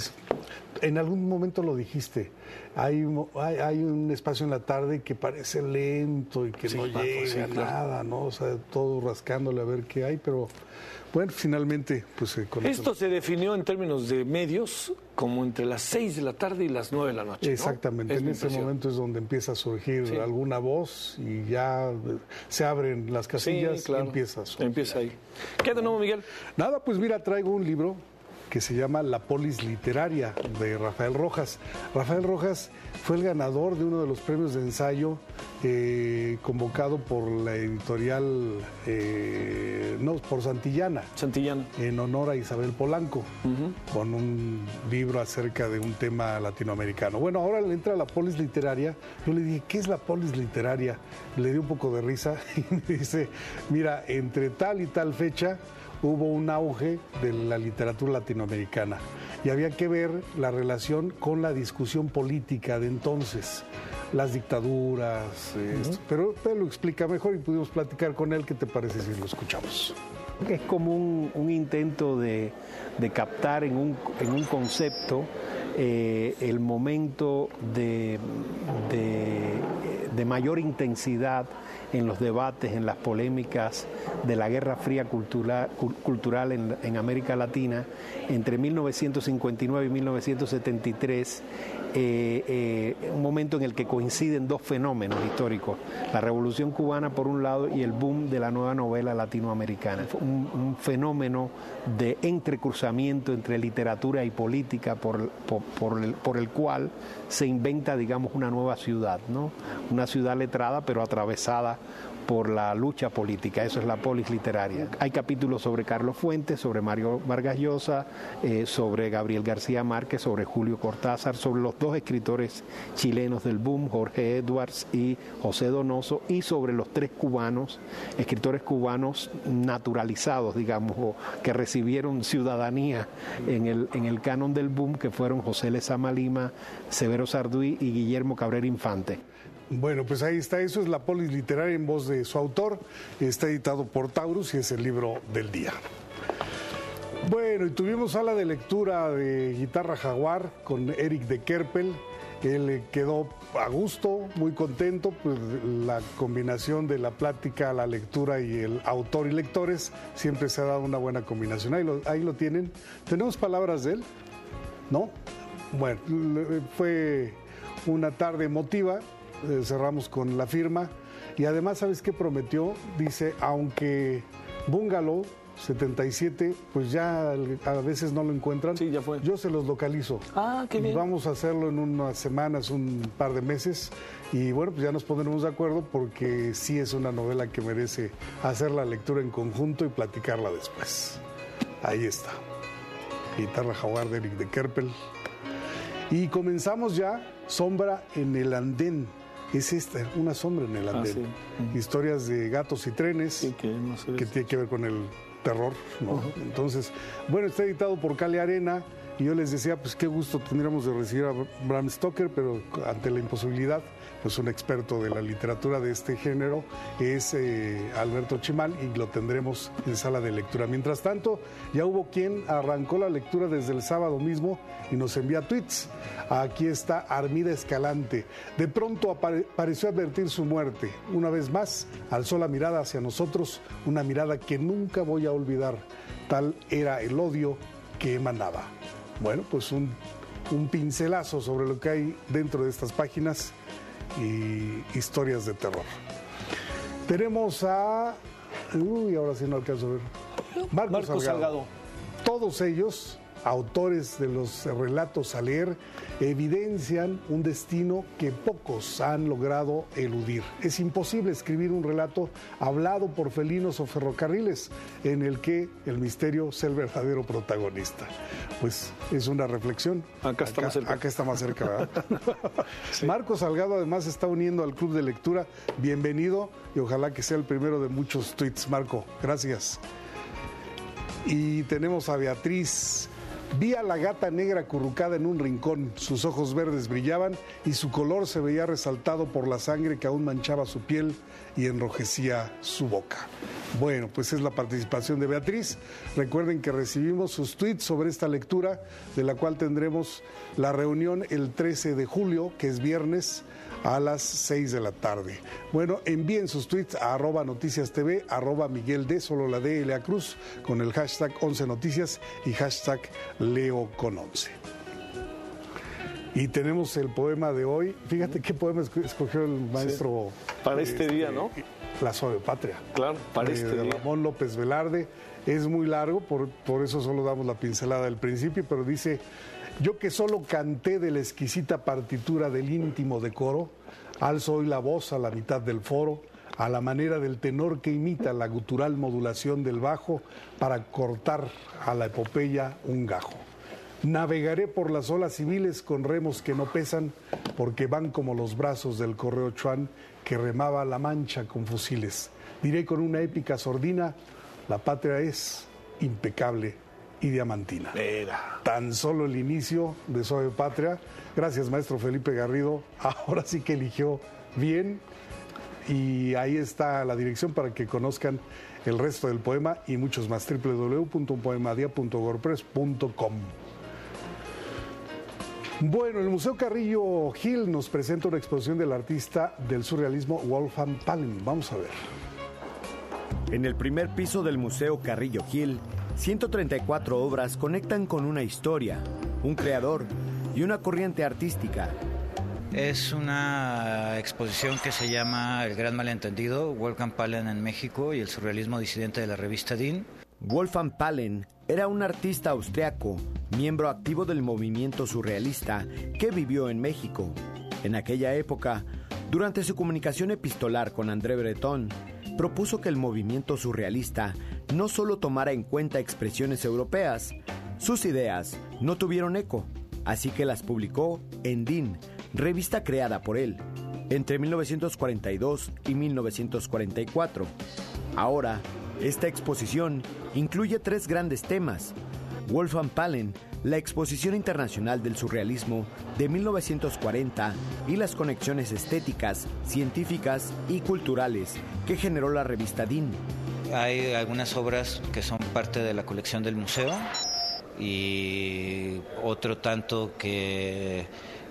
en algún momento lo dijiste, hay un espacio en la tarde que parece lento y que no llega a nada, ¿no? O sea, todo rascándole a ver qué hay, pero bueno, finalmente, pues... Esto se definió en términos de medios como entre las 6 de la tarde y las 9 de la noche, ¿no? Exactamente, en ese momento es donde empieza a surgir alguna voz y ya se abren las casillas y empieza ahí. ¿Qué de nuevo, Miguel? Nada, pues mira, traigo un libro que se llama La Polis Literaria, de Rafael Rojas. Rafael Rojas fue el ganador de uno de los premios de ensayo convocado por la editorial, por Santillana, en honor a Isabel Polanco, con un libro acerca de un tema latinoamericano. Bueno, ahora le entra la Polis Literaria. Yo le dije, ¿qué es la Polis Literaria? Le di un poco de risa y me dice, mira, entre tal y tal fecha hubo un auge de la literatura latinoamericana y había que ver la relación con la discusión política de entonces, las dictaduras, pero lo explica mejor y pudimos platicar con él. ¿Qué te parece si lo escuchamos? Es como un intento de captar en un concepto el momento de mayor intensidad en los debates, en las polémicas de la Guerra Fría cultural en América Latina entre 1959 y 1973, un momento en el que coinciden dos fenómenos históricos, la Revolución Cubana por un lado y el boom de la nueva novela latinoamericana. Un fenómeno de entrecruzamiento entre literatura y política por el cual se inventa, digamos, una nueva ciudad, ¿no? Una ciudad letrada pero atravesada por la lucha política. Eso es la Polis Literaria. Hay capítulos sobre Carlos Fuentes, sobre Mario Vargas Llosa, sobre Gabriel García Márquez, sobre Julio Cortázar, sobre los dos escritores chilenos del boom, Jorge Edwards y José Donoso, y sobre los tres cubanos, escritores cubanos naturalizados, digamos, o que recibieron ciudadanía en el canon del boom, que fueron José Lezama Lima, Severo Sarduy y Guillermo Cabrera Infante. Bueno, pues ahí está, eso es La Polis Literaria en voz de su autor, está editado por Taurus y es el libro del día. Bueno, y tuvimos sala de lectura de Guitarra Jaguar con Eric de Kerpel. Él quedó a gusto, muy contento, pues la combinación de la plática, la lectura y el autor y lectores siempre se ha dado una buena combinación. Ahí lo tienen. ¿Tenemos palabras de él? ¿No? Bueno, fue una tarde emotiva, cerramos con la firma y además, ¿sabes qué prometió? Dice, aunque Bungalow 77, pues ya a veces no lo encuentran. Sí, ya fue. Yo se los localizo. Ah, qué bien. Vamos a hacerlo en unas semanas, un par de meses. Y bueno, pues ya nos pondremos de acuerdo porque sí es una novela que merece hacer la lectura en conjunto y platicarla después. Ahí está. Guitarra Jaguar de Eric de Kerpel. Y comenzamos ya Sombra en el Andén. Es esta, una sombra en el andén. Sí. Historias de gatos y trenes, sí, que tiene que ver con el terror, ¿no? Entonces, bueno, está editado por Cali Arena y yo les decía, pues qué gusto tendríamos de recibir a Bram Stoker, pero ante la imposibilidad, pues un experto de la literatura de este género es Alberto Chimal y lo tendremos en sala de lectura. Mientras tanto, ya hubo quien arrancó la lectura desde el sábado mismo y nos envía tweets. Aquí está Armida Escalante. De pronto pareció advertir su muerte. Una vez más, alzó la mirada hacia nosotros, una mirada que nunca voy a olvidar. Tal era el odio que emanaba. Bueno, pues un pincelazo sobre lo que hay dentro de estas páginas y historias de terror. Tenemos a... ahora sí no alcanzo a ver. Marcos Salgado. Todos ellos, autores de los relatos a leer, evidencian un destino que pocos han logrado eludir. Es imposible escribir un relato hablado por felinos o ferrocarriles en el que el misterio sea el verdadero protagonista. Pues es una reflexión. Acá está más cerca, ¿verdad? Sí. Marcos Salgado además está uniendo al club de lectura. Bienvenido y ojalá que sea el primero de muchos tweets, Marco. Gracias. Y tenemos a Beatriz. Vi a la gata negra acurrucada en un rincón, sus ojos verdes brillaban y su color se veía resaltado por la sangre que aún manchaba su piel y enrojecía su boca. Bueno, pues es la participación de Beatriz. Recuerden que recibimos sus tweets sobre esta lectura, de la cual tendremos la reunión el 13 de julio, que es viernes, a las 6 de la tarde. Bueno, envíen sus tweets a @noticiastv, @Miguel D, solo la D, Lea Cruz, con el hashtag 11 Noticias y hashtag Leo con 11. Y tenemos el poema de hoy. Fíjate qué poema escogió el maestro. Sí, para este día, ¿no? La Suave Patria. Claro, para este día. Ramón López Velarde. Es muy largo, por eso solo damos la pincelada del principio, pero dice: yo que solo canté de la exquisita partitura del íntimo decoro, alzo hoy la voz a la mitad del foro, a la manera del tenor que imita la gutural modulación del bajo para cortar a la epopeya un gajo. Navegaré por las olas civiles con remos que no pesan, porque van como los brazos del correo Chuan que remaba la Mancha con fusiles. Diré con una épica sordina: la patria es impecable y diamantina. Tan solo el inicio de Suave Patria. Gracias, maestro Felipe Garrido. Ahora sí que eligió bien. Y ahí está la dirección para que conozcan el resto del poema y muchos más. www.unpoemadia.wordpress.com. Bueno, el Museo Carrillo Gil nos presenta una exposición del artista del surrealismo Wolfgang Paalen. Vamos a ver. En el primer piso del Museo Carrillo Gil, 134 obras conectan con una historia, un creador y una corriente artística. Es una exposición que se llama El Gran Malentendido, Wolfgang Paalen en México y el surrealismo disidente de la revista DIN. Wolfgang Paalen era un artista austriaco, miembro activo del movimiento surrealista que vivió en México. En aquella época, durante su comunicación epistolar con André Breton, propuso que el movimiento surrealista no solo tomara en cuenta expresiones europeas, sus ideas no tuvieron eco, así que las publicó en DIN, revista creada por él, entre 1942 y 1944. Ahora, esta exposición incluye 3 grandes temas: Wolfgang Paalen, la Exposición Internacional del Surrealismo de 1940 y las conexiones estéticas, científicas y culturales que generó la revista DIN. Hay algunas obras que son parte de la colección del museo y otro tanto que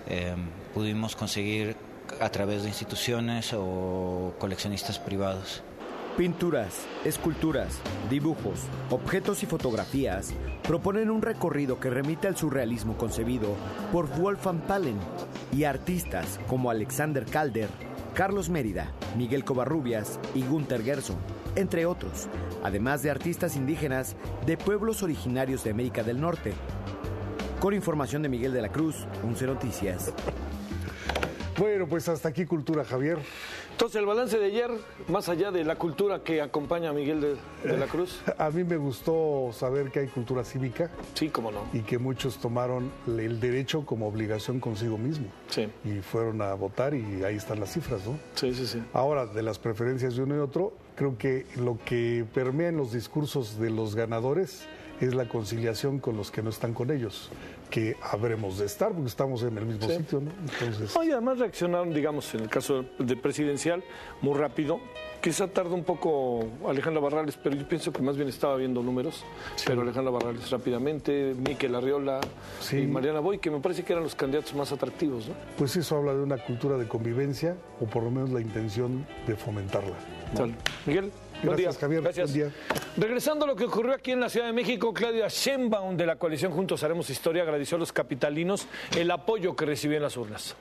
pudimos conseguir a través de instituciones o coleccionistas privados. Pinturas, esculturas, dibujos, objetos y fotografías proponen un recorrido que remite al surrealismo concebido por Wolfgang Paalen y artistas como Alexander Calder, Carlos Mérida, Miguel Covarrubias y Günter Gerson, entre otros, además de artistas indígenas de pueblos originarios de América del Norte. Con información de Miguel de la Cruz, 11 Noticias. Bueno, pues hasta aquí Cultura, Javier. Entonces, el balance de ayer, más allá de la cultura que acompaña a Miguel de la Cruz. A mí me gustó saber que hay cultura cívica. Sí, cómo no. Y que muchos tomaron el derecho como obligación consigo mismo. Sí. Y fueron a votar y ahí están las cifras, ¿no? Sí, sí, sí. Ahora, de las preferencias de uno y otro, creo que lo que permea en los discursos de los ganadores es la conciliación con los que no están con ellos, que habremos de estar porque estamos en el mismo sitio, ¿no? Entonces... Y además reaccionaron, digamos, en el caso de presidencial, muy rápido. Quizá tardó un poco Alejandra Barrales, pero yo pienso que más bien estaba viendo números. Sí. Pero Alejandra Barrales rápidamente, Mikel Arriola y Mariana Boy, que me parece que eran los candidatos más atractivos, ¿no? Pues eso habla de una cultura de convivencia, o por lo menos la intención de fomentarla, ¿no? Miguel. Buen día. Javier. Gracias. Buen día. Regresando a lo que ocurrió aquí en la Ciudad de México, Claudia Sheinbaum de la coalición Juntos Haremos Historia agradeció a los capitalinos el apoyo que recibió en las urnas.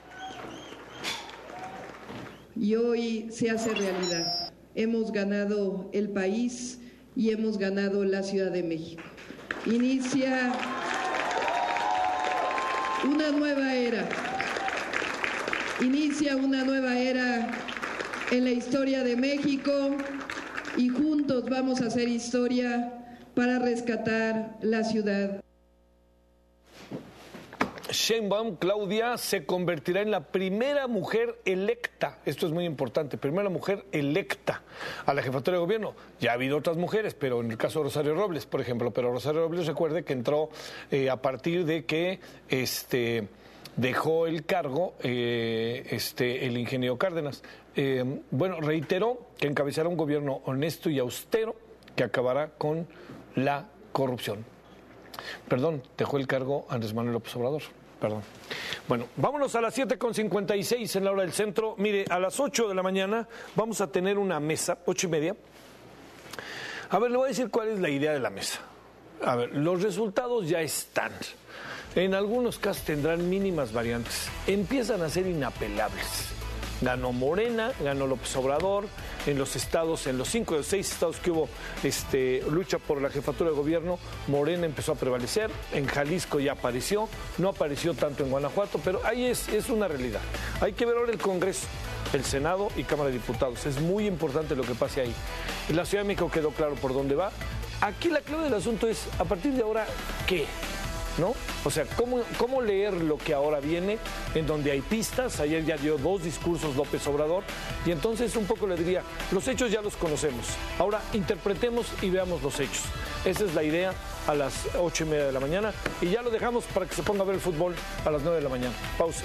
Y hoy se hace realidad. Hemos ganado el país y hemos ganado la Ciudad de México. Inicia una nueva era. Inicia una nueva era en la historia de México. Y juntos vamos a hacer historia para rescatar la ciudad. Sheinbaum, Claudia, se convertirá en la primera mujer electa, esto es muy importante, primera mujer electa a la jefatura de gobierno. Ya ha habido otras mujeres, pero en el caso de Rosario Robles, por ejemplo, pero Rosario Robles, recuerde que entró a partir de que dejó el cargo el ingeniero Cárdenas. Bueno, reiteró que encabezará un gobierno honesto y austero que acabará con la corrupción. Perdón, dejó el cargo Andrés Manuel López Obrador. Perdón. Bueno, vámonos a las 7:56 en la hora del centro. Mire, a las 8 de la mañana vamos a tener una mesa, 8:30. A ver, le voy a decir cuál es la idea de la mesa. A ver, los resultados ya están. En algunos casos tendrán mínimas variantes. Empiezan a ser inapelables. Ganó Morena, ganó López Obrador, en los estados, en los 5 de 6 estados que hubo lucha por la jefatura de gobierno, Morena empezó a prevalecer, en Jalisco ya apareció, no apareció tanto en Guanajuato, pero ahí es una realidad. Hay que ver ahora el Congreso, el Senado y Cámara de Diputados, es muy importante lo que pase ahí. En la Ciudad de México quedó claro por dónde va. Aquí la clave del asunto es, a partir de ahora, ¿qué? ¿No? O sea, ¿cómo leer lo que ahora viene, en donde hay pistas? Ayer ya dio 2 discursos López Obrador, y entonces un poco le diría, los hechos ya los conocemos, ahora interpretemos y veamos los hechos. Esa es la idea a las 8:30 de la mañana, y ya lo dejamos para que se ponga a ver el fútbol a las 9 de la mañana. Pausa.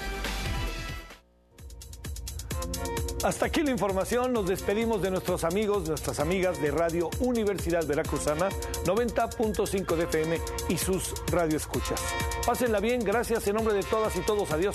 Hasta aquí la información, nos despedimos de nuestros amigos, nuestras amigas de Radio Universidad Veracruzana, 90.5 de FM y sus radioescuchas. Pásenla bien, gracias en nombre de todas y todos, adiós.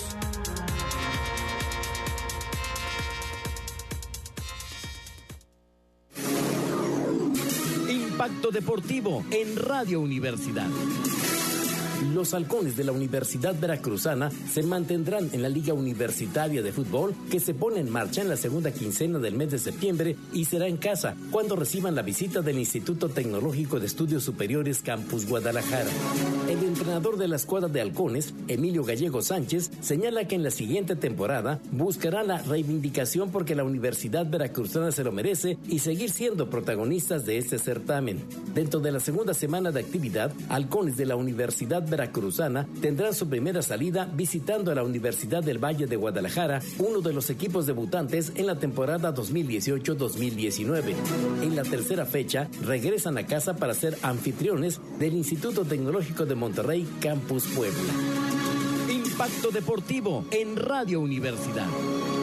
Impacto Deportivo en Radio Universidad. Los halcones de la Universidad Veracruzana se mantendrán en la Liga Universitaria de Fútbol que se pone en marcha en la segunda quincena del mes de septiembre y será en casa cuando reciban la visita del Instituto Tecnológico de Estudios Superiores Campus Guadalajara. El entrenador de la escuadra de halcones, Emilio Gallego Sánchez, señala que en la siguiente temporada buscará la reivindicación porque la Universidad Veracruzana se lo merece y seguir siendo protagonistas de este certamen. Dentro de la segunda semana de actividad, halcones de la Universidad Veracruzana tendrán su primera salida visitando a la Universidad del Valle de Guadalajara, uno de los equipos debutantes en la temporada 2018-2019. En la tercera fecha, regresan a casa para ser anfitriones del Instituto Tecnológico de Monterrey, Campus Puebla. Impacto Deportivo en Radio Universidad.